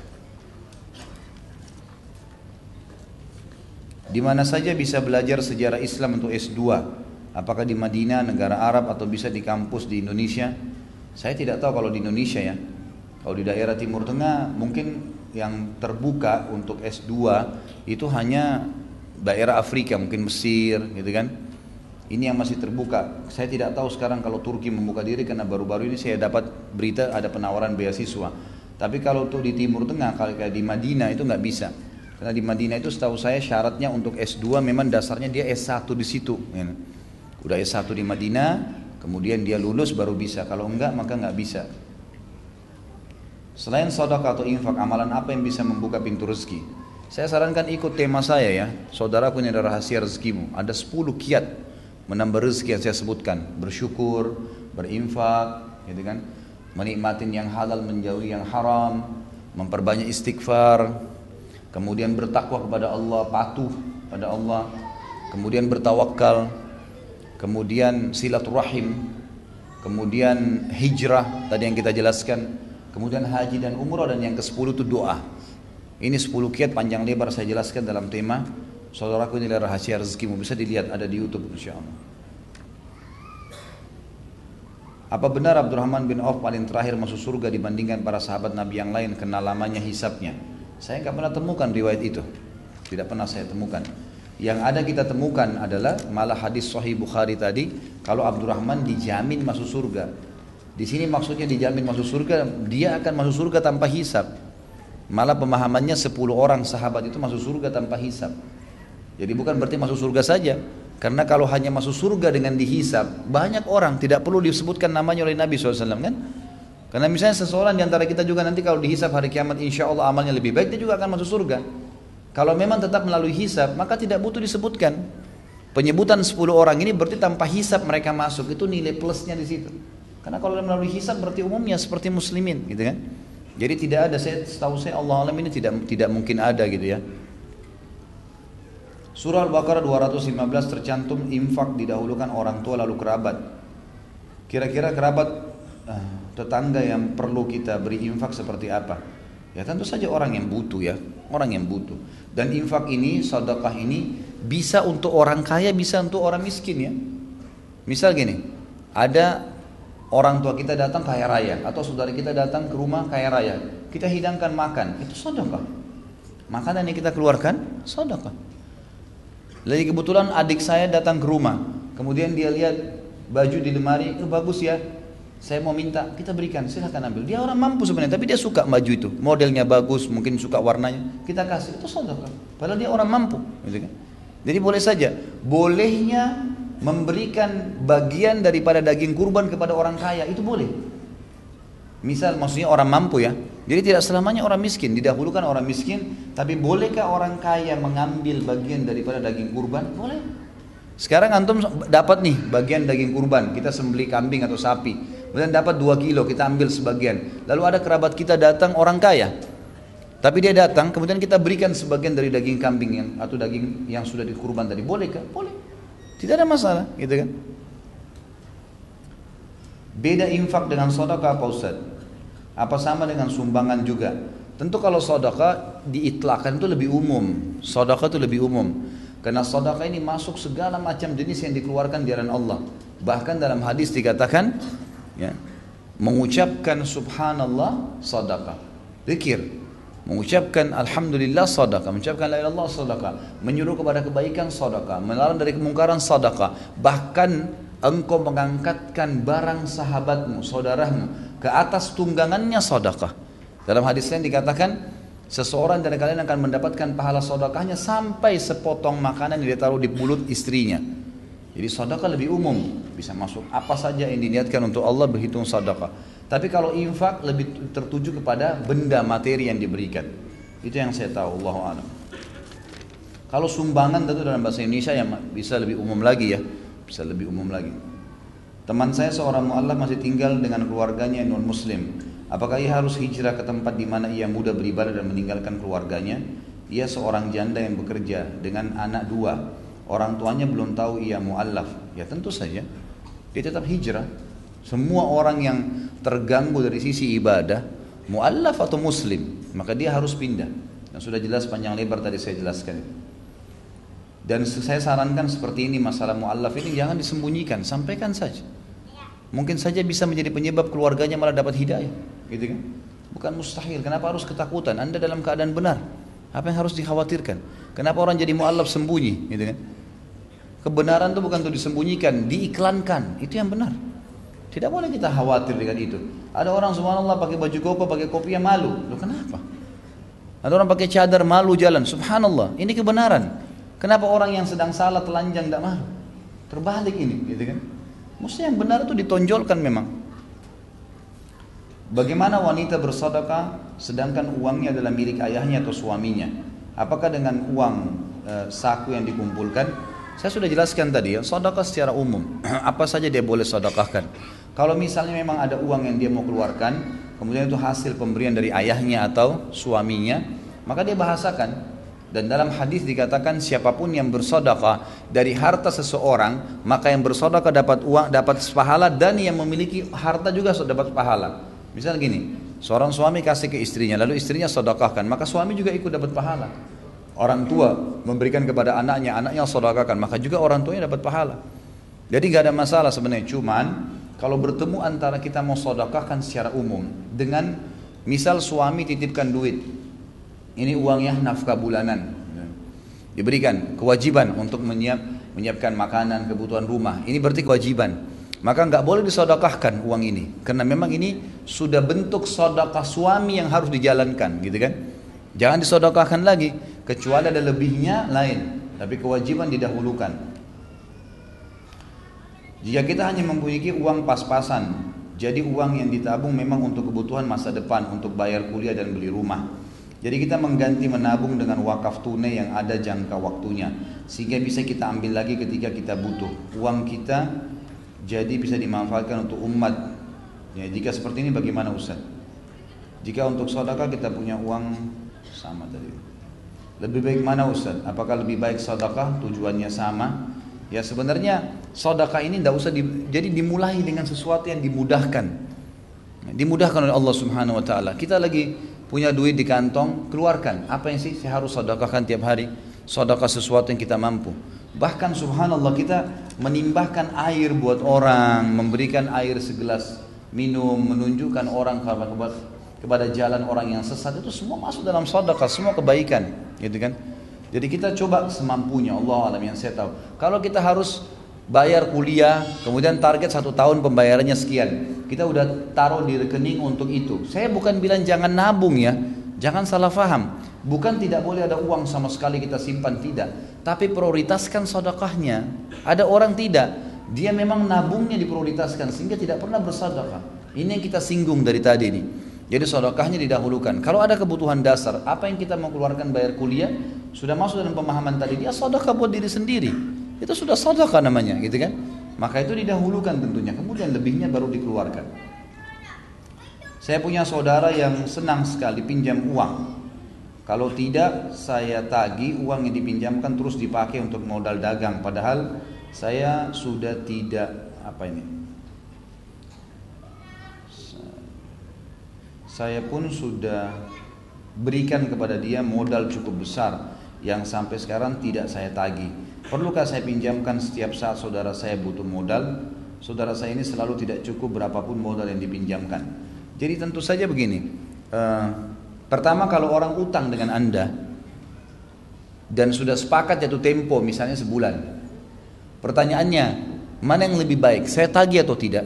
[SPEAKER 2] Di mana saja bisa belajar sejarah Islam untuk S2? Apakah di Madinah, negara Arab, atau bisa di kampus di Indonesia? Saya tidak tahu kalau di Indonesia ya. Kalau di daerah Timur Tengah mungkin yang terbuka untuk S2 itu hanya daerah Afrika, mungkin Mesir, gitu kan. Ini yang masih terbuka. Saya tidak tahu sekarang kalau Turki membuka diri, karena baru-baru ini saya dapat berita ada penawaran beasiswa. Tapi kalau untuk di Timur Tengah, kalau kayak di Madinah itu nggak bisa. Karena di Madinah itu setahu saya syaratnya untuk S2 memang dasarnya dia S1 di situ. Ya. Udah S1 di Madinah, kemudian dia lulus baru bisa. Kalau enggak maka enggak bisa. Selain sedekah atau infak, amalan apa yang bisa membuka pintu rezeki? Saya sarankan ikut tema saya ya. Saudaraku, ini ada rahasia rezekimu. Ada 10 kiat menambah rezeki yang saya sebutkan. Bersyukur, berinfak, gitu kan? Menikmatin yang halal, menjauhi yang haram, memperbanyak istighfar, kemudian bertakwa kepada Allah, patuh pada Allah, kemudian bertawakal, kemudian silaturahim, kemudian hijrah tadi yang kita jelaskan, kemudian haji dan umrah, dan yang ke-10 itu doa. Ini 10 kiat panjang lebar saya jelaskan dalam tema Saudaraku Ini Adalah Rahasia Rezekimu, bisa dilihat ada di YouTube insyaallah. Apa benar Abdurrahman bin Auf paling terakhir masuk surga dibandingkan para sahabat Nabi yang lain karena lamanya hisabnya? Saya nggak pernah temukan riwayat itu, tidak pernah saya temukan. Yang ada kita temukan adalah malah hadis Sahih Bukhari tadi, kalau Abdurrahman dijamin masuk surga. Di sini maksudnya dijamin masuk surga, dia akan masuk surga tanpa hisab. Malah pemahamannya 10 orang sahabat itu masuk surga tanpa hisab. Jadi bukan berarti masuk surga saja, karena kalau hanya masuk surga dengan dihisab, banyak orang tidak perlu disebutkan namanya oleh Nabi SAW kan? Karena misalnya seseorang di antara kita juga nanti kalau dihisab hari kiamat, insya Allah amalnya lebih baik, dia juga akan masuk surga. Kalau memang tetap melalui hisab, maka tidak butuh disebutkan. Penyebutan 10 orang ini berarti tanpa hisab mereka masuk, itu nilai plusnya di situ. Karena kalau melalui hisab berarti umumnya seperti muslimin, gitu kan? Jadi tidak ada, setahu saya Allah alam ini tidak mungkin ada gitu ya. Surah Al-Baqarah 215 tercantum infak didahulukan orang tua lalu kerabat. Kira-kira kerabat tetangga yang perlu kita beri infak seperti apa? Ya tentu saja orang yang butuh ya, orang yang butuh. Dan infak ini, sedekah ini bisa untuk orang kaya, bisa untuk orang miskin ya. Misal gini, ada orang tua kita datang kaya raya atau saudara kita datang ke rumah kaya raya, kita hidangkan makan, itu sedekah. Makanan yang kita keluarkan sedekah. Lagi kebetulan adik saya datang ke rumah, kemudian dia lihat baju di lemari, itu bagus ya, saya mau minta, kita berikan, silahkan ambil. Dia orang mampu sebenarnya, tapi dia suka baju itu, modelnya bagus, mungkin suka warnanya, kita kasih, itu sedekah. Padahal dia orang mampu, gitu kan? Jadi boleh saja, bolehnya memberikan bagian daripada daging kurban kepada orang kaya, itu boleh. Misal maksudnya orang mampu ya, jadi tidak selamanya orang miskin, didahulukan orang miskin, tapi bolehkah orang kaya mengambil bagian daripada daging kurban? Boleh. Sekarang antum dapat nih bagian daging kurban, kita sembelih kambing atau sapi, kemudian dapat 2 kilo, kita ambil sebagian. Lalu ada kerabat kita datang orang kaya, tapi dia datang, kemudian kita berikan sebagian dari daging kambing atau daging yang sudah dikurban tadi, bolehkah? Boleh. Tidak ada masalah, gitu kan? Beda infak dengan sedekah Pak Ustaz? Apa sama dengan sumbangan juga? Tentu kalau sedekah diitlakkan itu lebih umum. Sedekah itu lebih umum. Karena sedekah ini masuk segala macam jenis yang dikeluarkan di jalan Allah. Bahkan dalam hadis dikatakan ya, mengucapkan subhanallah sedekah. Zikir, mengucapkan alhamdulillah sedekah, mengucapkan la ilaha illallah sedekah, menyuruh kepada kebaikan sedekah, melarang dari kemungkaran sedekah. Bahkan engkau mengangkatkan barang sahabatmu, saudaramu ke atas tunggangannya sedekah. Dalam hadis lain dikatakan seseorang dari kalian akan mendapatkan pahala sedekahnya sampai sepotong makanan yang dia taruh di mulut istrinya. Jadi sedekah lebih umum, bisa masuk apa saja yang diniatkan untuk Allah berhitung sedekah. Tapi kalau infak lebih tertuju kepada benda materi yang diberikan. Itu yang saya tahu, Allahu a'lam. Kalau sumbangan tentu dalam bahasa Indonesia yang bisa lebih umum lagi ya. Bisa lebih umum lagi. Teman saya seorang mu'allaf masih tinggal dengan keluarganya yang non muslim. Apakah ia harus hijrah ke tempat di mana ia mudah beribadah dan meninggalkan keluarganya? Ia seorang janda yang bekerja dengan anak 2. Orang tuanya belum tahu ia mu'allaf. Ya tentu saja dia tetap hijrah. Semua orang yang terganggu dari sisi ibadah, mu'allaf atau muslim, maka dia harus pindah. Dan sudah jelas panjang lebar tadi saya jelaskan. Dan saya sarankan seperti ini, masalah mu'allaf ini jangan disembunyikan, sampaikan saja. Mungkin saja bisa menjadi penyebab keluarganya malah dapat hidayah, gitu kan? Bukan mustahil. Kenapa harus ketakutan? Anda dalam keadaan benar. Apa yang harus dikhawatirkan? Kenapa orang jadi mu'allaf sembunyi, gitu kan? Kebenaran itu bukan untuk disembunyikan, diiklankan. Itu yang benar. Tidak boleh kita khawatir dengan itu. Ada orang subhanallah pakai baju koko, pakai kopiah malu. Loh kenapa? Ada orang pakai cadar malu jalan. Subhanallah, ini kebenaran. Kenapa orang yang sedang salah telanjang tidak malu? Terbalik ini, gitu kan? Mesti yang benar itu ditonjolkan memang. Bagaimana wanita bersedekah sedangkan uangnya adalah milik ayahnya atau suaminya? Apakah dengan uang saku yang dikumpulkan? Saya sudah jelaskan tadi ya, sedekah secara umum. Apa saja dia boleh sedekahkan. Kalau misalnya memang ada uang yang dia mau keluarkan, kemudian itu hasil pemberian dari ayahnya atau suaminya, maka dia bahasakan. Dan dalam hadis dikatakan siapapun yang bersedekah dari harta seseorang, maka yang bersedekah dapat uang, dapat pahala, dan yang memiliki harta juga dapat pahala. Misal gini, seorang suami kasih ke istrinya, lalu istrinya sedekahkan, maka suami juga ikut dapat pahala. Orang tua memberikan kepada anaknya, anaknya sedekahkan, maka juga orang tuanya dapat pahala. Jadi gak ada masalah sebenarnya, cuman kalau bertemu antara kita mau sedekahkan secara umum dengan misal suami titipkan duit, ini uangnya nafkah bulanan, diberikan kewajiban untuk menyiapkan makanan, kebutuhan rumah, ini berarti kewajiban, maka nggak boleh disedekahkan uang ini, karena memang ini sudah bentuk sedekah suami yang harus dijalankan, gitu kan? Jangan disedekahkan lagi, kecuali ada lebihnya lain, tapi kewajiban didahulukan. Jika kita hanya mempunyai uang pas-pasan, jadi uang yang ditabung memang untuk kebutuhan masa depan, untuk bayar kuliah dan beli rumah. Jadi kita mengganti menabung dengan wakaf tunai yang ada jangka waktunya, sehingga bisa kita ambil lagi ketika kita butuh. Uang kita jadi bisa dimanfaatkan untuk umat. Ya, jika seperti ini bagaimana Ustaz? Jika untuk sedekah kita punya uang sama tadi, lebih baik mana Ustaz? Apakah lebih baik sedekah tujuannya sama? Ya sebenarnya sedekah ini tidak usah jadi dimulai dengan sesuatu yang dimudahkan. Dimudahkan oleh Allah Subhanahu wa taala. Kita lagi punya duit di kantong, keluarkan. Apa yang sih saya harus sedekahkan tiap hari? Sedekah sesuatu yang kita mampu. Bahkan subhanallah kita menimbahkan air buat orang, memberikan air segelas minum, menunjukkan orang kepada jalan orang yang sesat, itu semua masuk dalam sedekah, semua kebaikan, gitu kan? Jadi kita coba semampunya, Allah alam yang saya tahu. Kalau kita harus bayar kuliah, kemudian target 1 tahun pembayarannya sekian, kita udah taruh di rekening untuk itu. Saya bukan bilang jangan nabung ya, jangan salah faham. Bukan tidak boleh ada uang sama sekali kita simpan, tidak. Tapi prioritaskan sedekahnya. Ada orang tidak, dia memang nabungnya diprioritaskan sehingga tidak pernah bersedekah. Ini yang kita singgung dari tadi nih. Jadi sedekahnya didahulukan. Kalau ada kebutuhan dasar, apa yang kita mau keluarkan bayar kuliah, sudah masuk dalam pemahaman tadi, dia sedekah buat diri sendiri. Itu sudah sedekah namanya, gitu kan? Maka itu didahulukan tentunya, kemudian lebihnya baru dikeluarkan. Saya punya saudara yang senang sekali pinjam uang. Kalau tidak, saya tagih uang yang dipinjamkan terus dipakai untuk modal dagang. Padahal saya sudah tidak saya pun sudah berikan kepada dia modal cukup besar yang sampai sekarang tidak saya tagih. Perlukah saya pinjamkan setiap saat saudara saya butuh modal? Saudara saya ini selalu tidak cukup berapapun modal yang dipinjamkan. Jadi tentu saja begini, pertama kalau orang utang dengan Anda dan sudah sepakat jatuh tempo misalnya sebulan, pertanyaannya mana yang lebih baik, saya tagih atau tidak?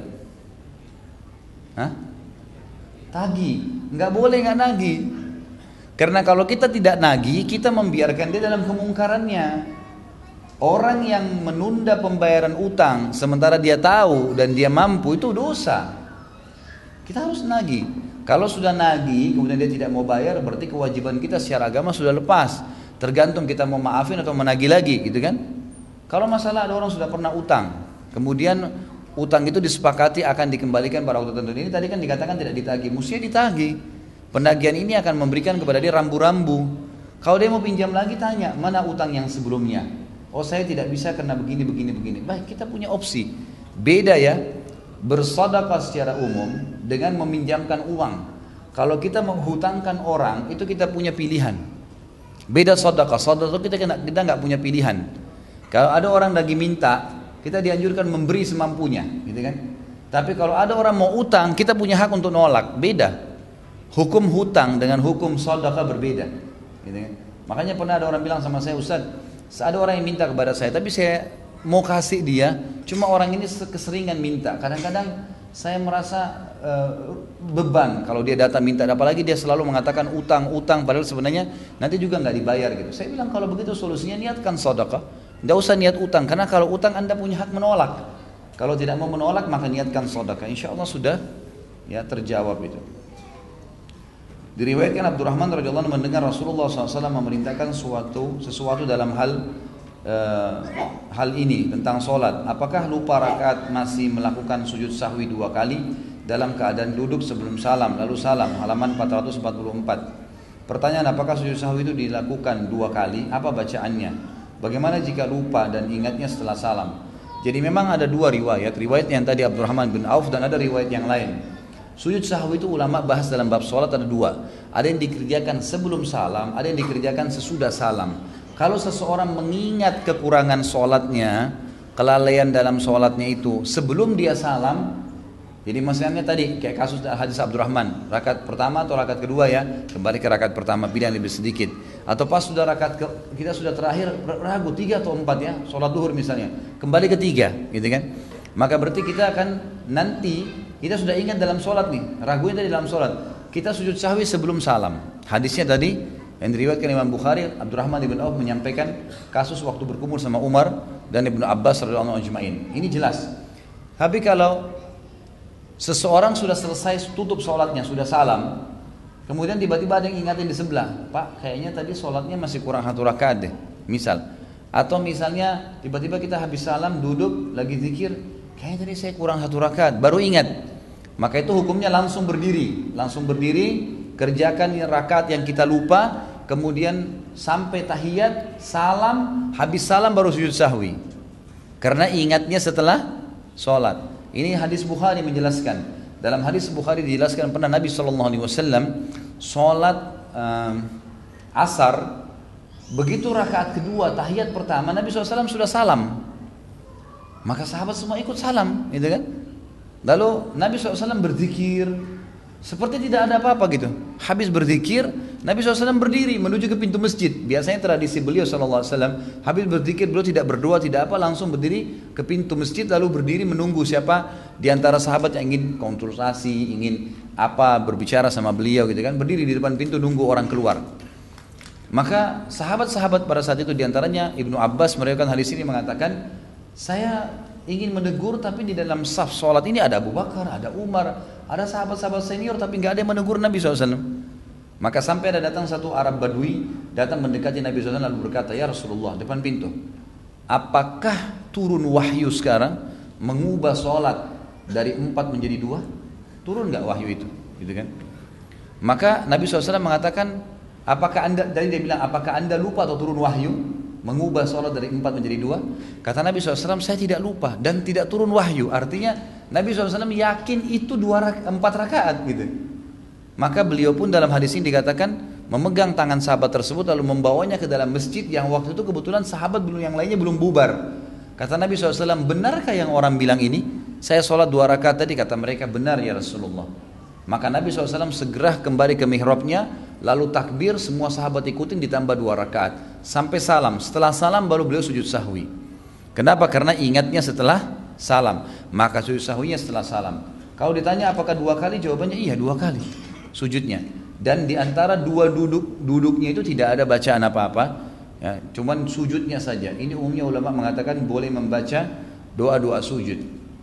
[SPEAKER 2] Tagih, nggak boleh nggak nagih. Karena kalau kita tidak nagih, kita membiarkan dia dalam kemungkarannya. Orang yang menunda pembayaran utang sementara dia tahu dan dia mampu, itu dosa. Kita harus nagih. Kalau sudah nagih kemudian dia tidak mau bayar, berarti kewajiban kita secara agama sudah lepas. Tergantung kita mau maafin atau menagih lagi, gitu kan? Kalau masalah ada orang sudah pernah utang, kemudian utang itu disepakati akan dikembalikan pada waktu tertentu. Ini tadi kan dikatakan tidak ditagih, mestinya ditagih. Penagihan ini akan memberikan kepada dia rambu-rambu. Kalau dia mau pinjam lagi, tanya mana utang yang sebelumnya. Oh saya tidak bisa karena begini. Baik, kita punya opsi. Beda ya, bersedekah secara umum dengan meminjamkan uang. Kalau kita menghutangkan orang, itu kita punya pilihan. Beda sedekah kita nggak punya pilihan. Kalau ada orang lagi minta, kita dianjurkan memberi semampunya, gitu kan? Tapi kalau ada orang mau utang, kita punya hak untuk nolak. Beda. Hukum hutang dengan hukum sedekah berbeda, gitu kan? Makanya pernah ada orang bilang sama saya, Ustaz, ada orang yang minta kepada saya, tapi saya mau kasih dia, cuma orang ini keseringan minta. Kadang-kadang saya merasa beban kalau dia datang minta, apalagi dia selalu mengatakan utang, padahal sebenarnya nanti juga nggak dibayar gitu. Saya bilang kalau begitu solusinya niatkan sedekah, nggak usah niat utang, karena kalau utang Anda punya hak menolak. Kalau tidak mau menolak maka niatkan sedekah, insya Allah sudah ya terjawab itu. Diriwayatkan Abdurrahman radhiyallahu anhu mendengar Rasulullah SAW memerintahkan sesuatu dalam hal ini tentang solat. Apakah lupa rakaat masih melakukan sujud sahwi 2 kali dalam keadaan duduk sebelum salam lalu salam? Halaman 444. Pertanyaan, apakah sujud sahwi itu dilakukan 2 kali? Apa bacaannya? Bagaimana jika lupa dan ingatnya setelah salam? Jadi memang ada 2 riwayat. Riwayat yang tadi Abdurrahman bin Auf dan ada riwayat yang lain. Sujud sahwi itu ulama bahas dalam bab sholat ada 2. Ada yang dikerjakan sebelum salam, ada yang dikerjakan sesudah salam. Kalau seseorang mengingat kekurangan sholatnya, kelalaian dalam sholatnya itu sebelum dia salam, jadi maksudnya tadi kayak kasus hadis Abdurrahman, rakaat pertama atau rakaat kedua ya, kembali ke rakaat pertama, pilih yang lebih sedikit. Atau pas sudah kita sudah terakhir ragu 3 atau 4 ya, sholat duhur misalnya, kembali ke 3 gitu kan. Maka berarti kita akan nanti, kita sudah ingat dalam sholat nih, ragunya tadi dalam sholat, kita sujud sahwi sebelum salam. Hadisnya tadi yang diriwayatkan Imam Bukhari, Abdurrahman bin Auf menyampaikan kasus waktu berkumpul sama Umar dan Ibnu Abbas radhiyallahu anhu ajma'in. Ini jelas. Tapi kalau seseorang sudah selesai tutup sholatnya, sudah salam, kemudian tiba-tiba ada yang ingatin di sebelah, Pak kayaknya tadi sholatnya masih kurang 1 rakaat deh, misal. Atau misalnya tiba-tiba kita habis salam, duduk, lagi zikir, kayaknya tadi saya kurang 1 rakaat, baru ingat. Maka itu hukumnya langsung berdiri, kerjakan rakaat yang kita lupa, kemudian sampai tahiyat, salam, habis salam baru sujud sahwi. Karena ingatnya setelah sholat. Ini hadis Bukhari menjelaskan. Dalam hadis Bukhari dijelaskan pernah Nabi SAW sholat asar, begitu rakaat kedua tahiyat pertama Nabi SAW sudah salam. Maka sahabat semua ikut salam, gitu kan? Lalu Nabi SAW berzikir seperti tidak ada apa-apa gitu. Habis berzikir, Nabi SAW berdiri menuju ke pintu masjid. Biasanya tradisi beliau SAW, habis berzikir beliau tidak berdoa, tidak apa, langsung berdiri ke pintu masjid lalu berdiri menunggu siapa di antara sahabat yang ingin konsultasi, ingin apa berbicara sama beliau gitu kan. Berdiri di depan pintu nunggu orang keluar. Maka sahabat-sahabat pada saat itu diantaranya Ibnu Abbas meriwayatkan hadis ini mengatakan, saya ingin menegur tapi di dalam saf sholat ini ada Abu Bakar, ada Umar, ada sahabat-sahabat senior tapi nggak ada yang menegur Nabi SAW. Maka sampai ada datang satu Arab Badui datang mendekati Nabi SAW lalu berkata, ya Rasulullah, depan pintu, apakah turun wahyu sekarang mengubah sholat dari 4 menjadi 2? Turun nggak wahyu itu, gitu kan? Maka Nabi SAW mengatakan, apakah anda, dari dia bilang, apakah anda lupa atau turun wahyu mengubah sholat dari 4 menjadi 2? Kata Nabi SAW, saya tidak lupa dan tidak turun wahyu. Artinya Nabi SAW yakin itu 4 rakaat gitu. Maka beliau pun dalam hadis ini dikatakan memegang tangan sahabat tersebut lalu membawanya ke dalam masjid yang waktu itu kebetulan sahabat belum, yang lainnya belum bubar. Kata Nabi SAW, benarkah yang orang bilang ini? Saya sholat 2 rakaat tadi. Kata mereka, benar ya Rasulullah. Maka Nabi SAW segera kembali ke mihrabnya, lalu takbir, semua sahabat ikutin ditambah 2 rakaat sampai salam. Setelah salam baru beliau sujud sahwi. Kenapa? Karena ingatnya setelah salam. Maka sujud sahwinya setelah salam. Kalau ditanya apakah 2 kali? Jawabannya iya, 2 kali sujudnya. Dan diantara 2 duduknya itu tidak ada bacaan apa-apa, ya, cuman sujudnya saja. Ini umumnya ulama mengatakan boleh membaca doa-doa sujud.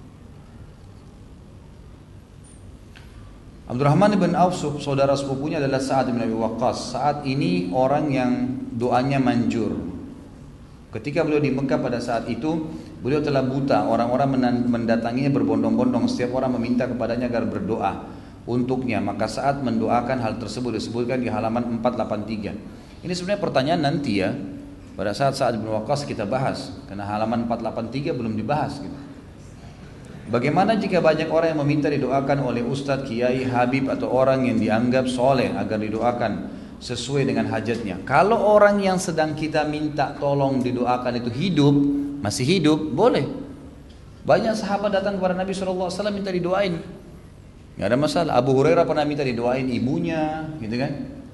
[SPEAKER 2] Abdurrahman bin Auf, saudara sepupunya adalah Sa'ad bin Abi Waqqas. Saat ini orang yang doanya manjur. Ketika beliau di Mekah pada saat itu, beliau telah buta. Orang-orang mendatanginya berbondong-bondong. Setiap orang meminta kepadanya agar berdoa untuknya. Maka saat mendoakan hal tersebut disebutkan di halaman 483. Ini sebenarnya pertanyaan nanti ya. Pada saat Sa'ad bin Waqqas kita bahas. Karena halaman 483 belum dibahas gitu. Bagaimana jika banyak orang yang meminta didoakan oleh ustadz, kiai, habib atau orang yang dianggap soleh agar didoakan sesuai dengan hajatnya? Kalau orang yang sedang kita minta tolong didoakan itu hidup, masih hidup, boleh. Banyak sahabat datang kepada Nabi SAW minta didoain, nggak ada masalah. Abu Hurairah pernah minta didoain ibunya, gitu kan?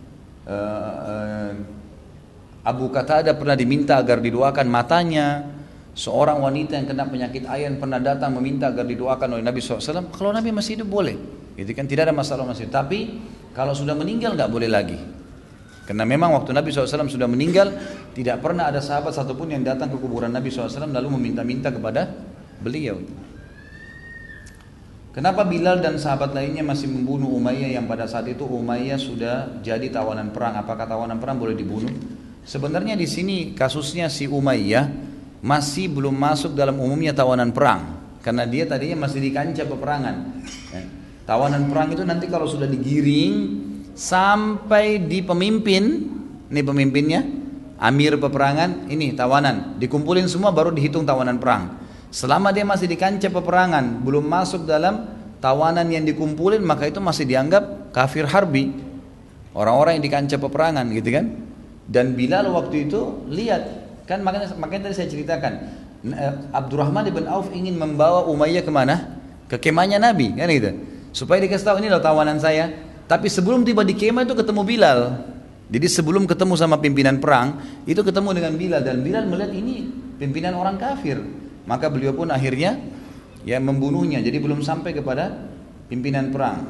[SPEAKER 2] Abu Qatadah pernah diminta agar didoakan matanya. Seorang wanita yang kena penyakit ayan pernah datang meminta agar didoakan oleh Nabi SAW. Kalau Nabi masih hidup boleh, gitu kan? Tidak ada masalah masih. Tapi kalau sudah meninggal nggak boleh lagi. Karena memang waktu Nabi SAW sudah meninggal, tidak pernah ada sahabat satupun yang datang ke kuburan Nabi SAW lalu meminta-minta kepada beliau. Kenapa Bilal dan sahabat lainnya masih membunuh Umayyah yang pada saat itu Umayyah sudah jadi tawanan perang? Apakah tawanan perang boleh dibunuh? Sebenarnya di sini kasusnya si Umayyah masih belum masuk dalam umumnya tawanan perang, karena dia tadinya masih di kancah peperangan. Tawanan perang itu nanti kalau sudah digiring sampai di pemimpin, ini pemimpinnya, amir peperangan, ini tawanan, dikumpulin semua baru dihitung tawanan perang. Selama dia masih di kancah peperangan, belum masuk dalam tawanan yang dikumpulin, maka itu masih dianggap kafir harbi, orang-orang yang di kancah peperangan gitu kan. Dan Bilal waktu itu lihat, kan makanya tadi saya ceritakan, Abdurrahman bin Auf ingin membawa Umayyah kemana? Ke kemahnya Nabi, kan gitu, supaya dikasih tahu ini loh tawanan saya. Tapi sebelum tiba di kemah itu ketemu Bilal. Jadi sebelum ketemu sama pimpinan perang, itu ketemu dengan Bilal, dan Bilal melihat ini pimpinan orang kafir. Maka beliau pun akhirnya ya membunuhnya. Jadi belum sampai kepada pimpinan perang.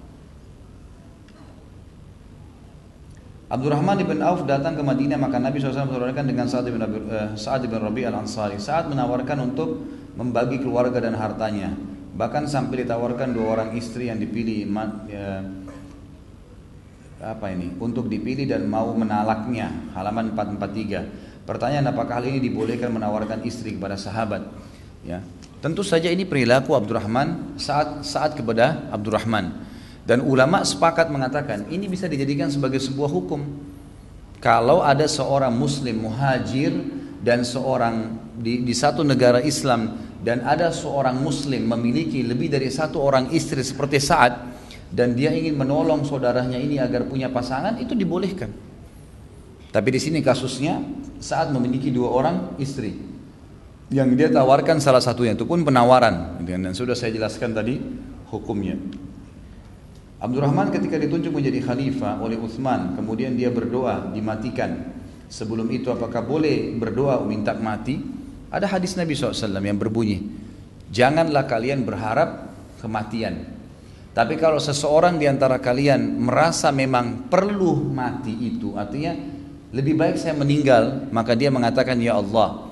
[SPEAKER 2] Abdurrahman bin Auf datang ke Madinah, maka Nabi SAW bersaudarakan dengan Sa'ad bin Rabi' al-Ansari. Saat menawarkan untuk membagi keluarga dan hartanya. Bahkan sampai ditawarkan 2 orang istri yang dipilih untuk dipilih dan mau menalaknya. Halaman 443. Pertanyaan, apakah hal ini dibolehkan menawarkan istri kepada sahabat? Ya, tentu saja ini perilaku Abdurrahman saat kepada Abdurrahman. Dan ulama sepakat mengatakan ini bisa dijadikan sebagai sebuah hukum. Kalau ada seorang muslim muhajir dan seorang di satu negara Islam, dan ada seorang muslim memiliki lebih dari 1 orang istri seperti Sa'ad, dan dia ingin menolong saudaranya ini agar punya pasangan, itu dibolehkan. Tapi di sini kasusnya Sa'ad memiliki 2 orang istri yang dia tawarkan salah satunya, itu pun penawaran, dan sudah saya jelaskan tadi hukumnya. Abdurrahman ketika ditunjuk menjadi khalifah oleh Utsman, kemudian dia berdoa dimatikan. Sebelum itu apakah boleh berdoa minta mati? Ada hadis Nabi SAW yang berbunyi, janganlah kalian berharap kematian. Tapi kalau seseorang di antara kalian merasa memang perlu mati, itu artinya lebih baik saya meninggal, maka dia mengatakan, ya Allah,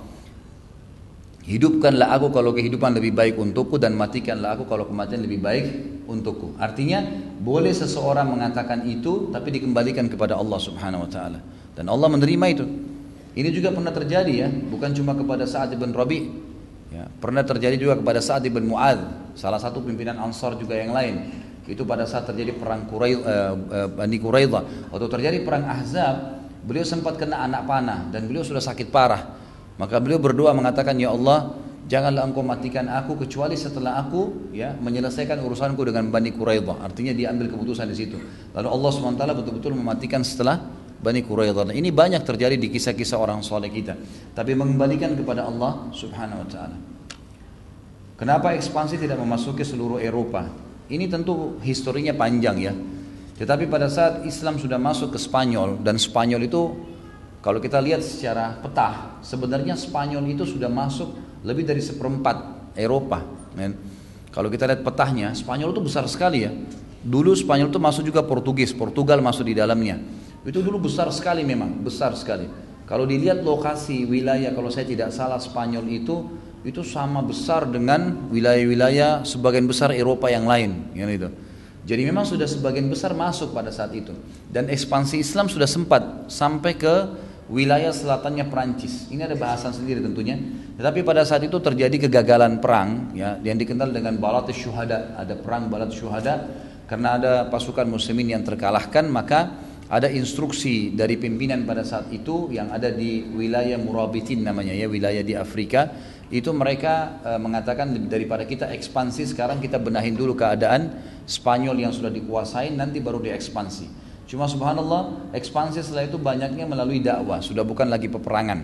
[SPEAKER 2] hidupkanlah aku kalau kehidupan lebih baik untukku, dan matikanlah aku kalau kematian lebih baik untukku. Artinya boleh seseorang mengatakan itu, tapi dikembalikan kepada Allah Subhanahu Wa Taala, dan Allah menerima itu. Ini juga pernah terjadi ya, bukan cuma kepada Sa'ad bin Rabi', ya, pernah terjadi juga kepada Sa'ad bin Mu'adz, salah satu pimpinan Ansar juga yang lain. Itu pada saat terjadi perang Bani Quraidah, atau terjadi perang Ahzab, beliau sempat kena anak panah dan beliau sudah sakit parah. Maka beliau berdoa mengatakan, ya Allah, janganlah engkau matikan aku kecuali setelah aku ya menyelesaikan urusanku dengan Bani Quraidah. Artinya dia ambil keputusan di situ. Lalu Allah SWT betul-betul mematikan setelah Bani Quraidah. Ini banyak terjadi di kisah-kisah orang soleh kita. Tapi mengembalikan kepada Allah Subhanahu Wa Taala. Kenapa ekspansi tidak memasuki seluruh Eropa? Ini tentu historinya panjang ya. Tetapi pada saat Islam sudah masuk ke Spanyol, dan Spanyol itu kalau kita lihat secara peta, sebenarnya Spanyol itu sudah masuk lebih dari 1/4 Eropa. Kalau kita lihat petahnya, Spanyol itu besar sekali ya. Dulu Spanyol itu masuk juga Portugal masuk di dalamnya. Itu dulu besar sekali, memang besar sekali. Kalau dilihat lokasi wilayah, kalau saya tidak salah Spanyol itu sama besar dengan wilayah-wilayah sebagian besar Eropa yang lain, ya itu. Jadi memang sudah sebagian besar masuk pada saat itu. Dan ekspansi Islam sudah sempat sampai ke wilayah selatannya Perancis. Ini ada bahasan sendiri tentunya. Tetapi pada saat itu terjadi kegagalan perang ya, yang dikenal dengan Balat Syuhada. Ada perang Balat Syuhada karena ada pasukan muslimin yang terkalahkan, maka ada instruksi dari pimpinan pada saat itu yang ada di wilayah Murabitin namanya ya, wilayah di Afrika. Itu mereka mengatakan daripada kita ekspansi sekarang, kita benahin dulu keadaan Spanyol yang sudah dikuasain, nanti baru diekspansi. Cuma subhanallah, ekspansi setelah itu banyaknya melalui dakwah, sudah bukan lagi peperangan.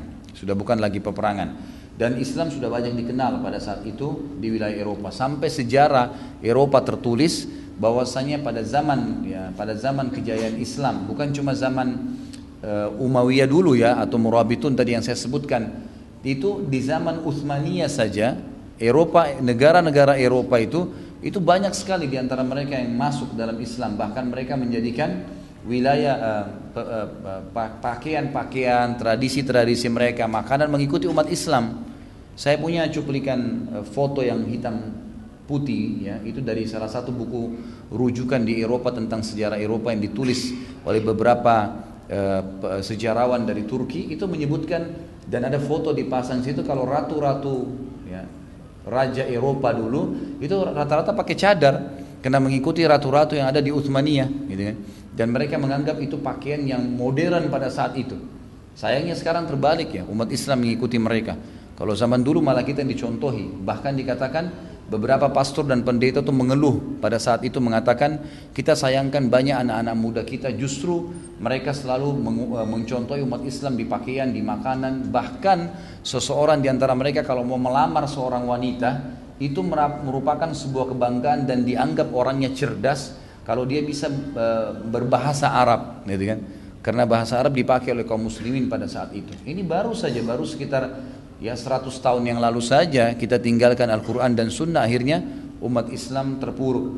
[SPEAKER 2] Dan Islam sudah banyak dikenal pada saat itu di wilayah Eropa. Sampai sejarah Eropa tertulis bahwasanya pada zaman kejayaan Islam, bukan cuma zaman Umayyah dulu ya, atau Murabitun tadi yang saya sebutkan, itu di zaman Utsmaniyah saja Eropa, negara-negara Eropa itu banyak sekali di antara mereka yang masuk dalam Islam. Bahkan mereka menjadikan wilayah pakaian-pakaian, tradisi-tradisi mereka, makanan mengikuti umat Islam. Saya punya cuplikan foto yang hitam putih ya, itu dari salah satu buku rujukan di Eropa tentang sejarah Eropa yang ditulis oleh beberapa sejarawan dari Turki. Itu menyebutkan, dan ada foto dipasang situ, kalau ratu-ratu ya, raja Eropa dulu itu rata-rata pakai cadar karena mengikuti ratu-ratu yang ada di Utsmaniyah gitu kan. Dan mereka menganggap itu pakaian yang modern pada saat itu. Sayangnya sekarang terbalik ya, umat Islam mengikuti mereka. Kalau zaman dulu malah kita yang dicontohi. Bahkan dikatakan beberapa pastor dan pendeta itu mengeluh pada saat itu, mengatakan kita sayangkan banyak anak-anak muda kita, justru mereka selalu mencontohi umat Islam di pakaian, di makanan. Bahkan seseorang di antara mereka kalau mau melamar seorang wanita, itu merupakan sebuah kebanggaan dan dianggap orangnya cerdas kalau dia bisa berbahasa Arab, gitu kan? Karena bahasa Arab dipakai oleh kaum muslimin pada saat itu. Ini baru sekitar ya 100 tahun yang lalu saja kita tinggalkan Al-Quran dan Sunnah, akhirnya umat Islam terpuruk.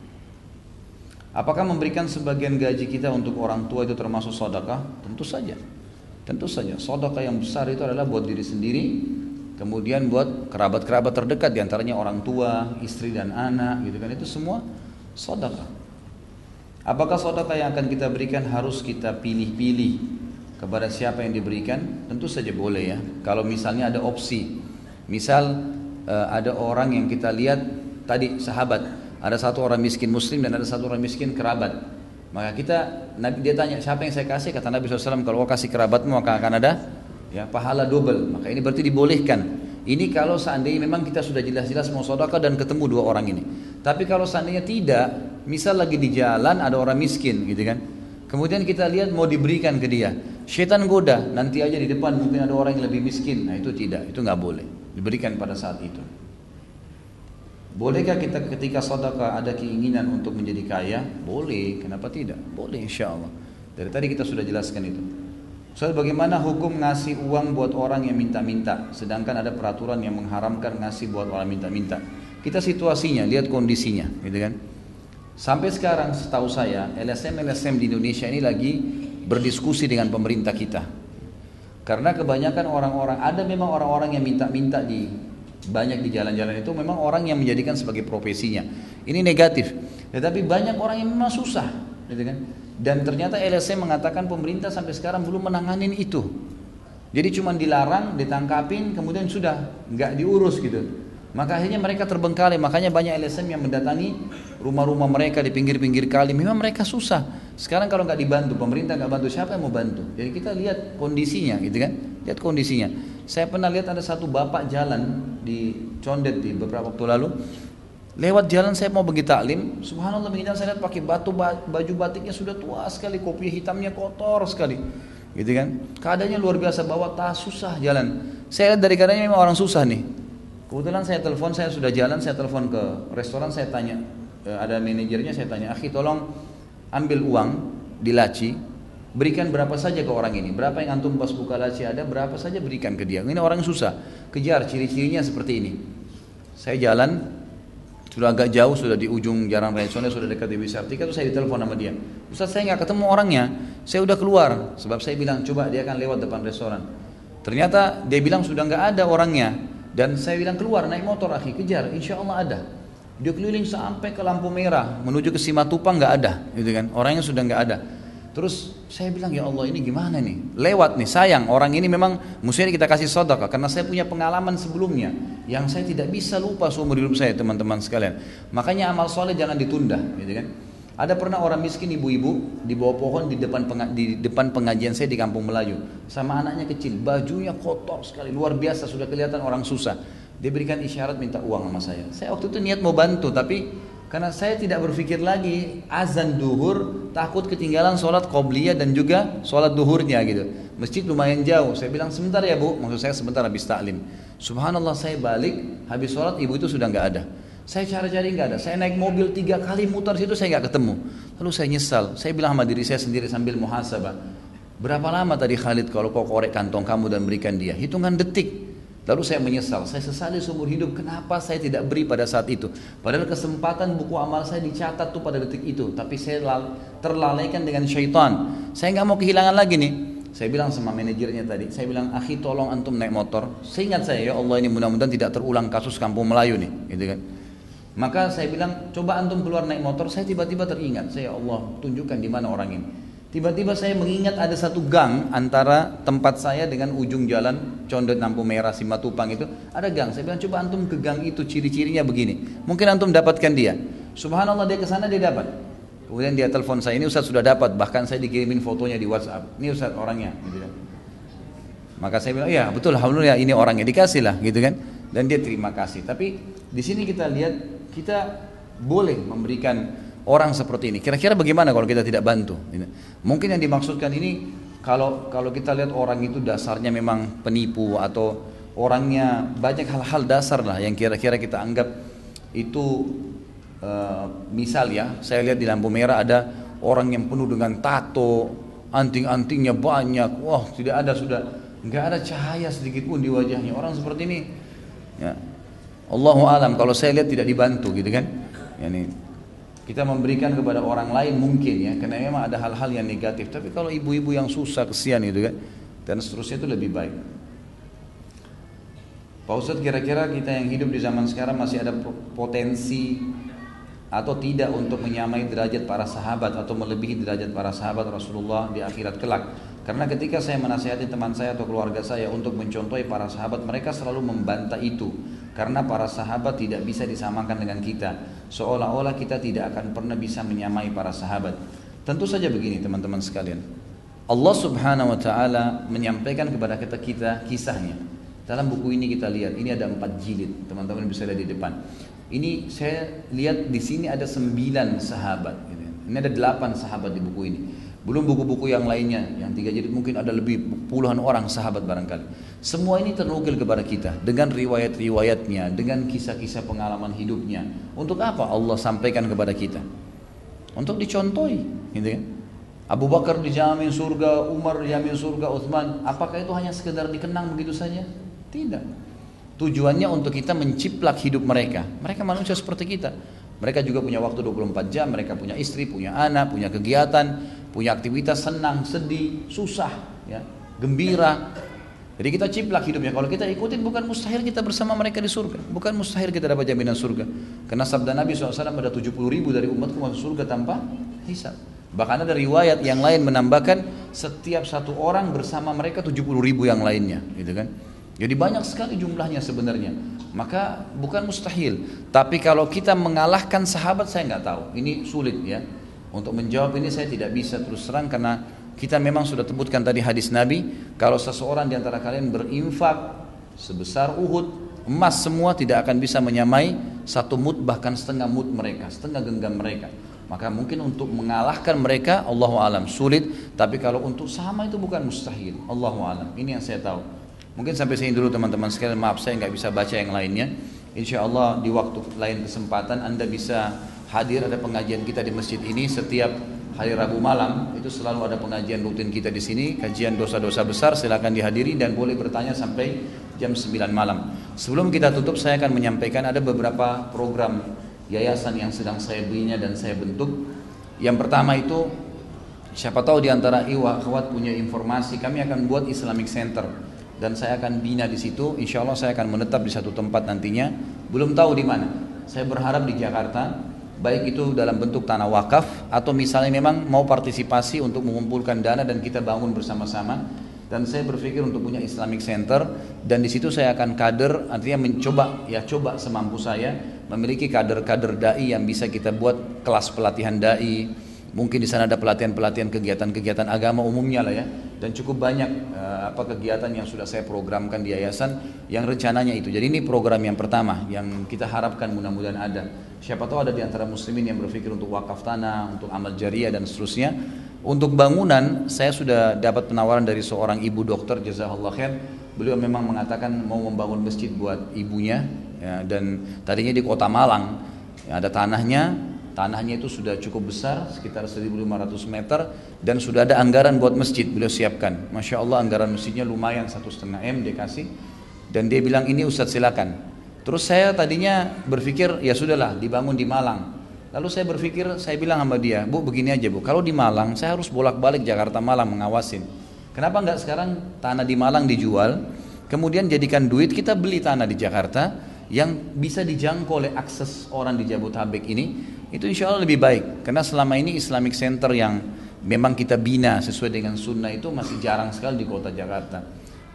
[SPEAKER 2] Apakah memberikan sebagian gaji kita untuk orang tua itu termasuk sedekah? Tentu saja. Tentu saja. Sedekah yang besar itu adalah buat diri sendiri, kemudian buat kerabat-kerabat terdekat, diantaranya orang tua, istri dan anak, gitu kan? Itu semua sedekah. Apakah sedekah yang akan kita berikan harus kita pilih-pilih kepada siapa yang diberikan? Tentu saja boleh ya. Kalau misalnya ada opsi, misal ada orang yang kita lihat tadi sahabat, ada satu orang miskin muslim dan ada satu orang miskin kerabat. Maka dia tanya siapa yang saya kasih? Kata Nabi SAW, kalau kau kasih kerabatmu maka akan ada ya pahala double. Maka ini berarti dibolehkan. Ini kalau seandainya memang kita sudah jelas-jelas mau sedekah dan ketemu dua orang ini. Tapi kalau seandainya tidak, misal lagi di jalan ada orang miskin gitu kan, kemudian kita lihat mau diberikan ke dia, syaitan goda, nanti aja di depan mungkin ada orang yang lebih miskin. Nah itu tidak, itu nggak boleh diberikan pada saat itu. Bolehkah kita ketika sedekah ada keinginan untuk menjadi kaya? Boleh, kenapa tidak? Boleh insya Allah. Dari tadi kita sudah jelaskan itu. Soal bagaimana hukum ngasih uang buat orang yang minta-minta, sedangkan ada peraturan yang mengharamkan ngasih buat orang minta-minta. Kita situasinya, lihat kondisinya, gitu kan? Sampai sekarang setahu saya LSM di Indonesia ini lagi berdiskusi dengan pemerintah kita. Karena kebanyakan orang-orang, ada memang orang-orang yang minta-minta banyak di jalan-jalan itu memang orang yang menjadikan sebagai profesinya. Ini negatif. Tetapi banyak orang yang memang susah, gitu kan? Dan ternyata LSM mengatakan pemerintah sampai sekarang belum menanganin itu. Jadi cuma dilarang, ditangkapin, kemudian sudah nggak diurus gitu. Maka akhirnya mereka terbengkalai. Makanya banyak LSM yang mendatangi rumah-rumah mereka di pinggir-pinggir kali. Memang mereka susah. Sekarang kalau nggak dibantu, pemerintah nggak bantu, siapa yang mau bantu? Jadi kita lihat kondisinya, gitu kan? Lihat kondisinya. Saya pernah lihat ada satu bapak jalan di Condet di beberapa waktu lalu. Lewat jalan saya mau pergi taklim, subhanallah begini saya lihat pakai baju batiknya sudah tua sekali, kopiah hitamnya kotor sekali, gitu kan? Keadaannya luar biasa, bawa tas susah jalan. Saya lihat dari keadaannya memang orang susah nih. Kebetulan saya telepon, saya sudah jalan, saya telepon ke restoran, saya tanya, ada manajernya, saya tanya, akhi tolong ambil uang di laci, berikan berapa saja ke orang ini, berapa yang antum pas buka laci ada, berapa saja berikan ke dia. Ini orang susah, kejar ciri-cirinya seperti ini. Saya jalan. Sudah agak jauh, sudah di ujung Jalan Raya Condet, sudah dekat di Wisartika, terus saya ditelepon sama dia. Ustaz saya nggak ketemu orangnya, saya udah keluar. Sebab saya bilang coba dia akan lewat depan restoran. Ternyata dia bilang sudah nggak ada orangnya. Dan saya bilang keluar naik motor akhi, kejar, insya Allah ada. Dia keliling sampai ke lampu merah, menuju ke Simatupang nggak ada, gitu kan? Orangnya sudah nggak ada. Terus saya bilang ya Allah ini gimana nih? Lewat nih, sayang orang ini memang mestinya kita kasih sedekah karena saya punya pengalaman sebelumnya yang saya tidak bisa lupa seumur hidup saya teman-teman sekalian. Makanya amal soleh jangan ditunda, gitu kan? Ada pernah orang miskin ibu-ibu di bawah pohon di depan pengajian saya di Kampung Melayu sama anaknya kecil, bajunya kotor sekali, luar biasa, sudah kelihatan orang susah. Dia berikan isyarat minta uang sama saya. Saya waktu itu niat mau bantu tapi karena saya tidak berpikir lagi azan duhur, takut ketinggalan sholat qobliyah dan juga sholat duhurnya gitu. Masjid lumayan jauh. Saya bilang sebentar ya bu, maksud saya sebentar habis taklim. Subhanallah saya balik, habis sholat ibu itu sudah nggak ada. Saya cari-cari nggak ada. Saya naik mobil 3 kali mutar situ saya nggak ketemu. Lalu saya nyesal. Saya bilang sama diri saya sendiri sambil muhasabah. Berapa lama tadi Khalid kalau kau korek kantong kamu dan berikan dia? Hitungan detik. Lalu saya menyesal, saya sesali seumur hidup kenapa saya tidak beri pada saat itu. Padahal kesempatan buku amal saya dicatat tuh pada detik itu. Tapi saya terlalaikan dengan syaitan. Saya nggak mau kehilangan lagi nih. Saya bilang sama manajernya tadi, saya bilang akhi tolong antum naik motor. Seingat saya ya Allah ini mudah-mudahan tidak terulang kasus Kampung Melayu nih, gitu kan. Maka saya bilang coba antum keluar naik motor. Saya tiba-tiba teringat, saya Allah tunjukkan di mana orang ini. Tiba-tiba saya mengingat ada satu gang antara tempat saya dengan ujung jalan Condet Lampu Merah Simatupang itu ada gang. Saya bilang coba antum ke gang itu ciri-cirinya begini. Mungkin antum dapatkan dia. Subhanallah dia ke sana dia dapat. Kemudian dia telepon saya, ini Ustaz sudah dapat, bahkan saya dikirimin fotonya di WhatsApp. Ini Ustaz orangnya, gitu kan. Maka saya bilang, iya betul, alhamdulillah ini orangnya, dikasih lah, gitu kan. Dan dia terima kasih. Tapi di sini kita lihat, kita boleh memberikan orang seperti ini. Kira-kira bagaimana kalau kita tidak bantu? Mungkin yang dimaksudkan ini, kalau kita lihat orang itu dasarnya memang penipu atau orangnya banyak hal-hal dasar lah yang kira-kira kita anggap itu. Misal ya, saya lihat di lampu merah ada orang yang penuh dengan tato, anting-antingnya banyak, wah tidak ada, sudah nggak ada cahaya sedikit pun di wajahnya. Orang seperti ini, ya, Allahu alam. Kalau saya lihat tidak dibantu, gitu kan? Yani kita memberikan kepada orang lain mungkin ya, karena memang ada hal-hal yang negatif. Tapi kalau ibu-ibu yang susah, kesian gitu kan, dan seterusnya itu lebih baik. Pak Ustadz, kira-kira kita yang hidup di zaman sekarang masih ada potensi atau tidak untuk menyamai derajat para sahabat atau melebihi derajat para sahabat Rasulullah di akhirat kelak? Karena ketika saya menasihati teman saya atau keluarga saya untuk mencontohi para sahabat, mereka selalu membantah itu. Karena para sahabat tidak bisa disamakan dengan kita, seolah-olah kita tidak akan pernah bisa menyamai para sahabat. Tentu saja begini teman-teman sekalian, Allah subhanahu wa ta'ala menyampaikan kepada kita kisahnya. Dalam buku ini kita lihat, ini ada 4 jilid, teman-teman bisa lihat di depan. Ini saya lihat di sini ada 9 sahabat. Ini ada 8 sahabat di buku ini. Belum buku-buku yang lainnya, yang 3 jilid mungkin ada lebih puluhan orang sahabat barangkali. Semua ini ternukil kepada kita dengan riwayat-riwayatnya, dengan kisah-kisah pengalaman hidupnya. Untuk apa Allah sampaikan kepada kita? Untuk dicontohi, gitu kan? Abu Bakar dijamin surga, Umar dijamin surga, Utsman. Apakah itu hanya sekedar dikenang begitu saja? Tidak. Tujuannya untuk kita menciplak hidup mereka. Mereka manusia seperti kita. Mereka juga punya waktu 24 jam, mereka punya istri, punya anak, punya kegiatan, punya aktivitas, senang, sedih, susah, ya, gembira. Jadi kita ciplak hidupnya. Kalau kita ikutin, bukan mustahil kita bersama mereka di surga. Bukan mustahil kita dapat jaminan surga. Karena sabda Nabi SAW, ada 70.000 dari umatku masuk surga tanpa hisab. Bahkan ada riwayat yang lain menambahkan setiap satu orang bersama mereka 70.000 yang lainnya, gitu kan? Jadi banyak sekali jumlahnya sebenarnya. Maka bukan mustahil. Tapi kalau kita mengalahkan sahabat, saya nggak tahu. Ini sulit ya. Untuk menjawab ini saya tidak bisa terus terang, karena kita memang sudah sebutkan tadi hadis Nabi, kalau seseorang di antara kalian berinfak sebesar Uhud, emas semua, tidak akan bisa menyamai 1 mud, bahkan setengah mud mereka, setengah genggam mereka. Maka mungkin untuk mengalahkan mereka, Allahu alam, sulit. Tapi kalau untuk sama itu bukan mustahil. Allahu alam. Ini yang saya tahu. Mungkin sampai sini dulu teman-teman sekalian. Maaf saya nggak bisa baca yang lainnya. Insya Allah di waktu lain kesempatan Anda bisa hadir. Ada pengajian kita di masjid ini setiap hari Rabu malam. Itu selalu ada pengajian rutin kita di sini. Kajian dosa-dosa besar, silakan dihadiri dan boleh bertanya sampai jam 9 malam. Sebelum kita tutup, saya akan menyampaikan ada beberapa program yayasan yang sedang saya bina dan saya bentuk. Yang pertama itu, siapa tahu di antara ikhwat punya informasi, kami akan buat Islamic Center. Dan saya akan bina di situ. Insya Allah saya akan menetap di satu tempat nantinya. Belum tahu di mana. Saya berharap di Jakarta, baik itu dalam bentuk tanah wakaf atau misalnya memang mau partisipasi untuk mengumpulkan dana dan kita bangun bersama-sama. Dan saya berpikir untuk punya Islamic Center, dan di situ saya akan kader, artinya coba semampu saya memiliki kader-kader dai yang bisa kita buat kelas pelatihan dai. Mungkin di sana ada pelatihan-pelatihan kegiatan-kegiatan agama umumnya lah ya. Dan cukup banyak kegiatan yang sudah saya programkan di yayasan yang rencananya itu. Jadi ini program yang pertama yang kita harapkan mudah-mudahan ada. Siapa tahu ada di antara muslimin yang berpikir untuk wakaf tanah, untuk amal jariah dan seterusnya. Untuk bangunan, saya sudah dapat penawaran dari seorang ibu dokter, jazakallah khair. Beliau memang mengatakan mau membangun masjid buat ibunya ya, dan tadinya di Kota Malang ya, ada tanahnya. Tanahnya itu sudah cukup besar, sekitar 1.500 meter, dan sudah ada anggaran buat masjid beliau siapkan. Masya Allah, anggaran masjidnya lumayan, 1,5 M dia kasih. Dan dia bilang, ini Ustadz silakan. Terus saya tadinya berpikir, ya sudahlah dibangun di Malang. Lalu saya berpikir, saya bilang sama dia, Bu begini aja Bu, kalau di Malang saya harus bolak-balik Jakarta Malang mengawasin. Kenapa enggak sekarang tanah di Malang dijual, kemudian jadikan duit, kita beli tanah di Jakarta yang bisa dijangkau oleh akses orang di Jabodetabek ini. Itu insya Allah lebih baik, karena selama ini Islamic Center yang memang kita bina sesuai dengan sunnah itu masih jarang sekali di kota Jakarta.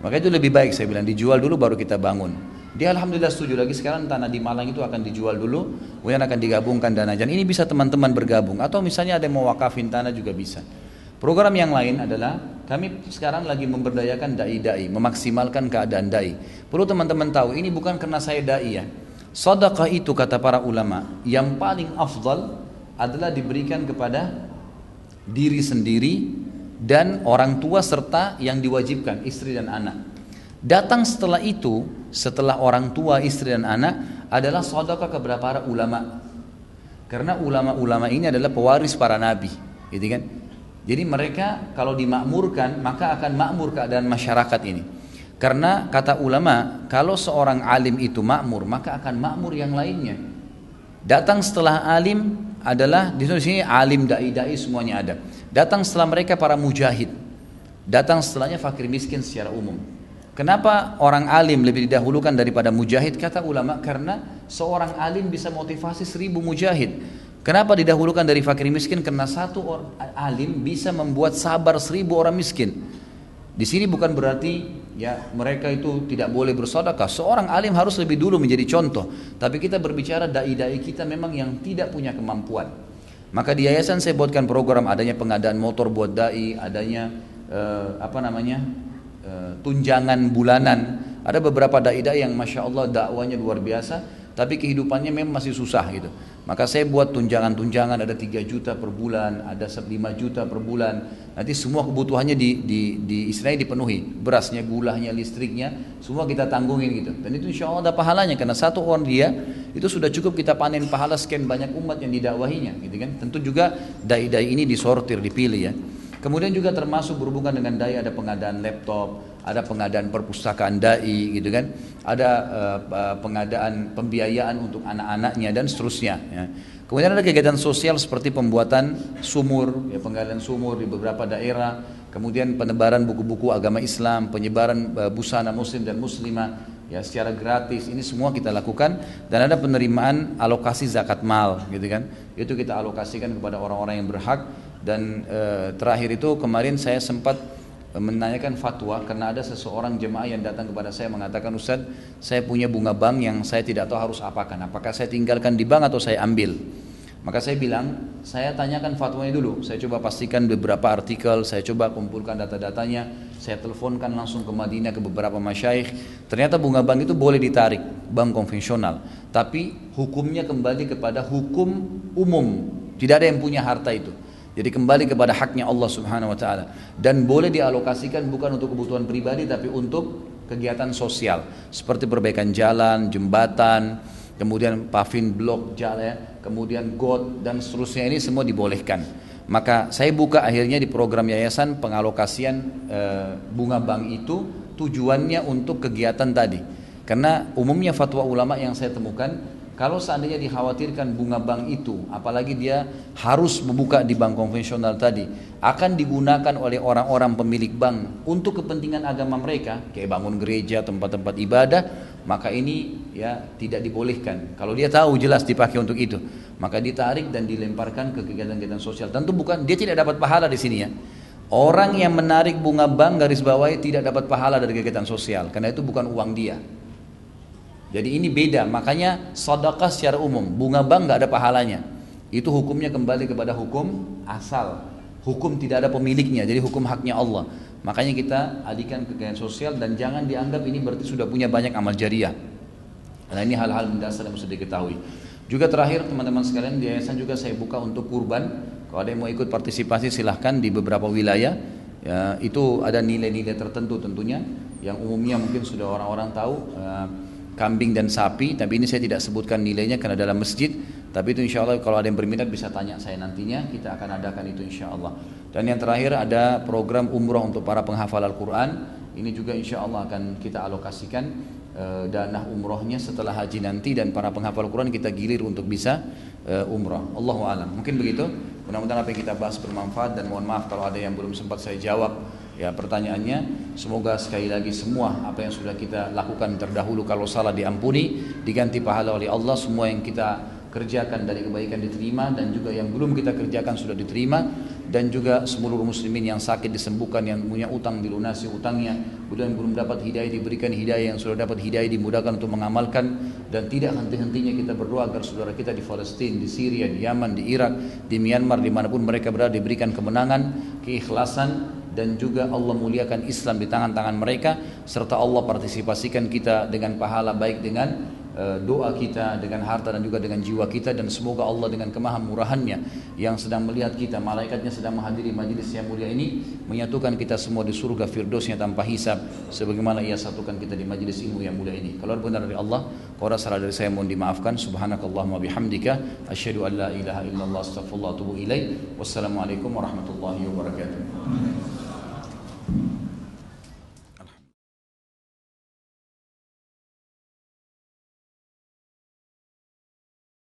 [SPEAKER 2] Maka itu lebih baik saya bilang, dijual dulu baru kita bangun. Dia alhamdulillah setuju lagi, sekarang tanah di Malang itu akan dijual dulu, kemudian akan digabungkan dana. Dan ini bisa teman-teman bergabung, atau misalnya ada yang mau wakafin tanah juga bisa. Program yang lain adalah kami sekarang lagi memberdayakan dai-dai, memaksimalkan keadaan dai. Perlu teman-teman tahu, ini bukan karena saya dai ya. Sedekah itu kata para ulama, yang paling afdal adalah diberikan kepada diri sendiri dan orang tua serta yang diwajibkan, istri dan anak. Datang setelah itu, setelah orang tua, istri dan anak adalah sedekah kepada para ulama. Karena ulama-ulama ini adalah pewaris para nabi, gitu kan? Jadi mereka kalau dimakmurkan maka akan makmur keadaan masyarakat ini. Karena kata ulama, kalau seorang alim itu makmur maka akan makmur yang lainnya. Datang setelah alim adalah di sini alim, dai-dai semuanya ada. Datang setelah mereka para mujahid. Datang setelahnya fakir miskin secara umum. Kenapa orang alim lebih didahulukan daripada mujahid? Kata ulama, karena seorang alim bisa motivasi 1000 mujahid. Kenapa didahulukan dari fakir miskin? Karena satu orang alim bisa membuat sabar 1000 orang miskin. Di sini bukan berarti ya mereka itu tidak boleh bersedekah. Seorang alim harus lebih dulu menjadi contoh. Tapi kita berbicara dai-dai kita memang yang tidak punya kemampuan. Maka di yayasan saya buatkan program, adanya pengadaan motor buat dai, adanya tunjangan bulanan. Ada beberapa dai-dai yang masya Allah dakwanya luar biasa, tapi kehidupannya memang masih susah gitu. Maka saya buat tunjangan-tunjangan, ada 3 juta per bulan, ada 5 juta per bulan. Nanti semua kebutuhannya di istilahnya dipenuhi, berasnya, gulanya, listriknya, semua kita tanggungin gitu. Dan itu insya Allah ada pahalanya, karena satu orang dia itu sudah cukup kita panen pahala sekian banyak umat yang didakwahinya, gitu kan. Tentu juga dai-dai ini disortir, dipilih ya. Kemudian juga termasuk berhubungan dengan dai, ada pengadaan laptop, ada pengadaan perpustakaan dai gitu kan, ada pengadaan pembiayaan untuk anak-anaknya dan seterusnya ya. Kemudian ada kegiatan sosial seperti pembuatan sumur ya, penggalian sumur di beberapa daerah, kemudian penebaran buku-buku agama Islam, penyebaran busana muslim dan muslimah ya secara gratis. Ini semua kita lakukan. Dan ada penerimaan alokasi zakat mal gitu kan, itu kita alokasikan kepada orang-orang yang berhak. Dan terakhir itu kemarin saya sempat menanyakan fatwa karena ada seseorang jemaah yang datang kepada saya mengatakan, Ustaz, saya punya bunga bank yang saya tidak tahu harus apakan, apakah saya tinggalkan di bank atau saya ambil. Maka saya bilang, saya tanyakan fatwanya dulu, saya coba pastikan beberapa artikel, saya coba kumpulkan data-datanya, saya teleponkan langsung ke Madinah ke beberapa masyayikh. Ternyata bunga bank itu boleh ditarik, bank konvensional, tapi hukumnya kembali kepada hukum umum, tidak ada yang punya harta itu. Jadi kembali kepada haknya Allah Subhanahu wa taala, dan boleh dialokasikan bukan untuk kebutuhan pribadi tapi untuk kegiatan sosial seperti perbaikan jalan, jembatan, kemudian paving blok jalan, kemudian got dan seterusnya, ini semua dibolehkan. Maka saya buka akhirnya di program yayasan pengalokasian bunga bank itu tujuannya untuk kegiatan tadi. Karena umumnya fatwa ulama yang saya temukan, kalau seandainya dikhawatirkan bunga bank itu, apalagi dia harus membuka di bank konvensional tadi, akan digunakan oleh orang-orang pemilik bank untuk kepentingan agama mereka, kayak bangun gereja, tempat-tempat ibadah, maka ini ya tidak dibolehkan. Kalau dia tahu jelas dipakai untuk itu, maka ditarik dan dilemparkan ke kegiatan-kegiatan sosial. Tentu bukan, dia tidak dapat pahala di sini ya. Orang yang menarik bunga bank garis bawahi tidak dapat pahala dari kegiatan sosial, karena itu bukan uang dia. Jadi ini beda, makanya sedekah secara umum, bunga bank nggak ada pahalanya. Itu hukumnya kembali kepada hukum asal, hukum tidak ada pemiliknya, jadi hukum haknya Allah. Makanya kita alihkan kegiatan sosial dan jangan dianggap ini berarti sudah punya banyak amal jariah. Nah ini hal-hal mendasar yang mesti diketahui. Juga terakhir teman-teman sekalian, di yayasan juga saya buka untuk kurban. Kalau ada yang mau ikut partisipasi silahkan di beberapa wilayah. Ya, itu ada nilai-nilai tertentu tentunya, yang umumnya mungkin sudah orang-orang tahu. Kambing dan sapi, tapi ini saya tidak sebutkan nilainya karena dalam masjid. Tapi itu insya Allah kalau ada yang berminat bisa tanya saya nantinya, kita akan adakan itu insya Allah. Dan yang terakhir ada program umroh untuk para penghafal Al-Quran. Ini juga insya Allah akan kita alokasikan dana umrohnya setelah haji nanti, dan para penghafal Al-Quran kita gilir untuk bisa umroh. Allahu a'lam. Mungkin begitu. Mudah-mudahan apa yang kita bahas bermanfaat, dan mohon maaf kalau ada yang belum sempat saya jawab ya pertanyaannya. Semoga sekali lagi semua apa yang sudah kita lakukan terdahulu kalau salah diampuni, diganti pahala oleh Allah. Semua yang kita kerjakan dari kebaikan diterima, dan juga yang belum kita kerjakan sudah diterima. dan juga seluruh muslimin yang sakit disembuhkan, yang punya utang dilunasi utangnya, kemudian belum dapat hidayah diberikan hidayah, yang sudah dapat hidayah dimudahkan untuk mengamalkan, dan tidak henti-hentinya kita berdoa agar saudara kita di Palestina, di Syria, di Yaman, di Irak, di Myanmar, dimanapun mereka berada diberikan kemenangan, keikhlasan, dan juga Allah muliakan Islam di tangan-tangan mereka, serta Allah partisipasikan kita dengan pahala baik dengan doa kita, dengan harta dan juga dengan jiwa kita, dan semoga Allah dengan kemahamurahannya yang sedang melihat kita, malaikatnya sedang menghadiri majlis yang mulia ini, menyatukan kita semua di surga firdausnya tanpa hisab, sebagaimana ia satukan kita di majlis ilmu yang mulia ini. Kalau benar dari Allah, kalau salah dari saya mohon dimaafkan. Subhanakallahumma bihamdika asyhadu an la ilaha illallah astaghfirullah wa atubu ilaik. Wassalamualaikum warahmatullahi wabarakatuh.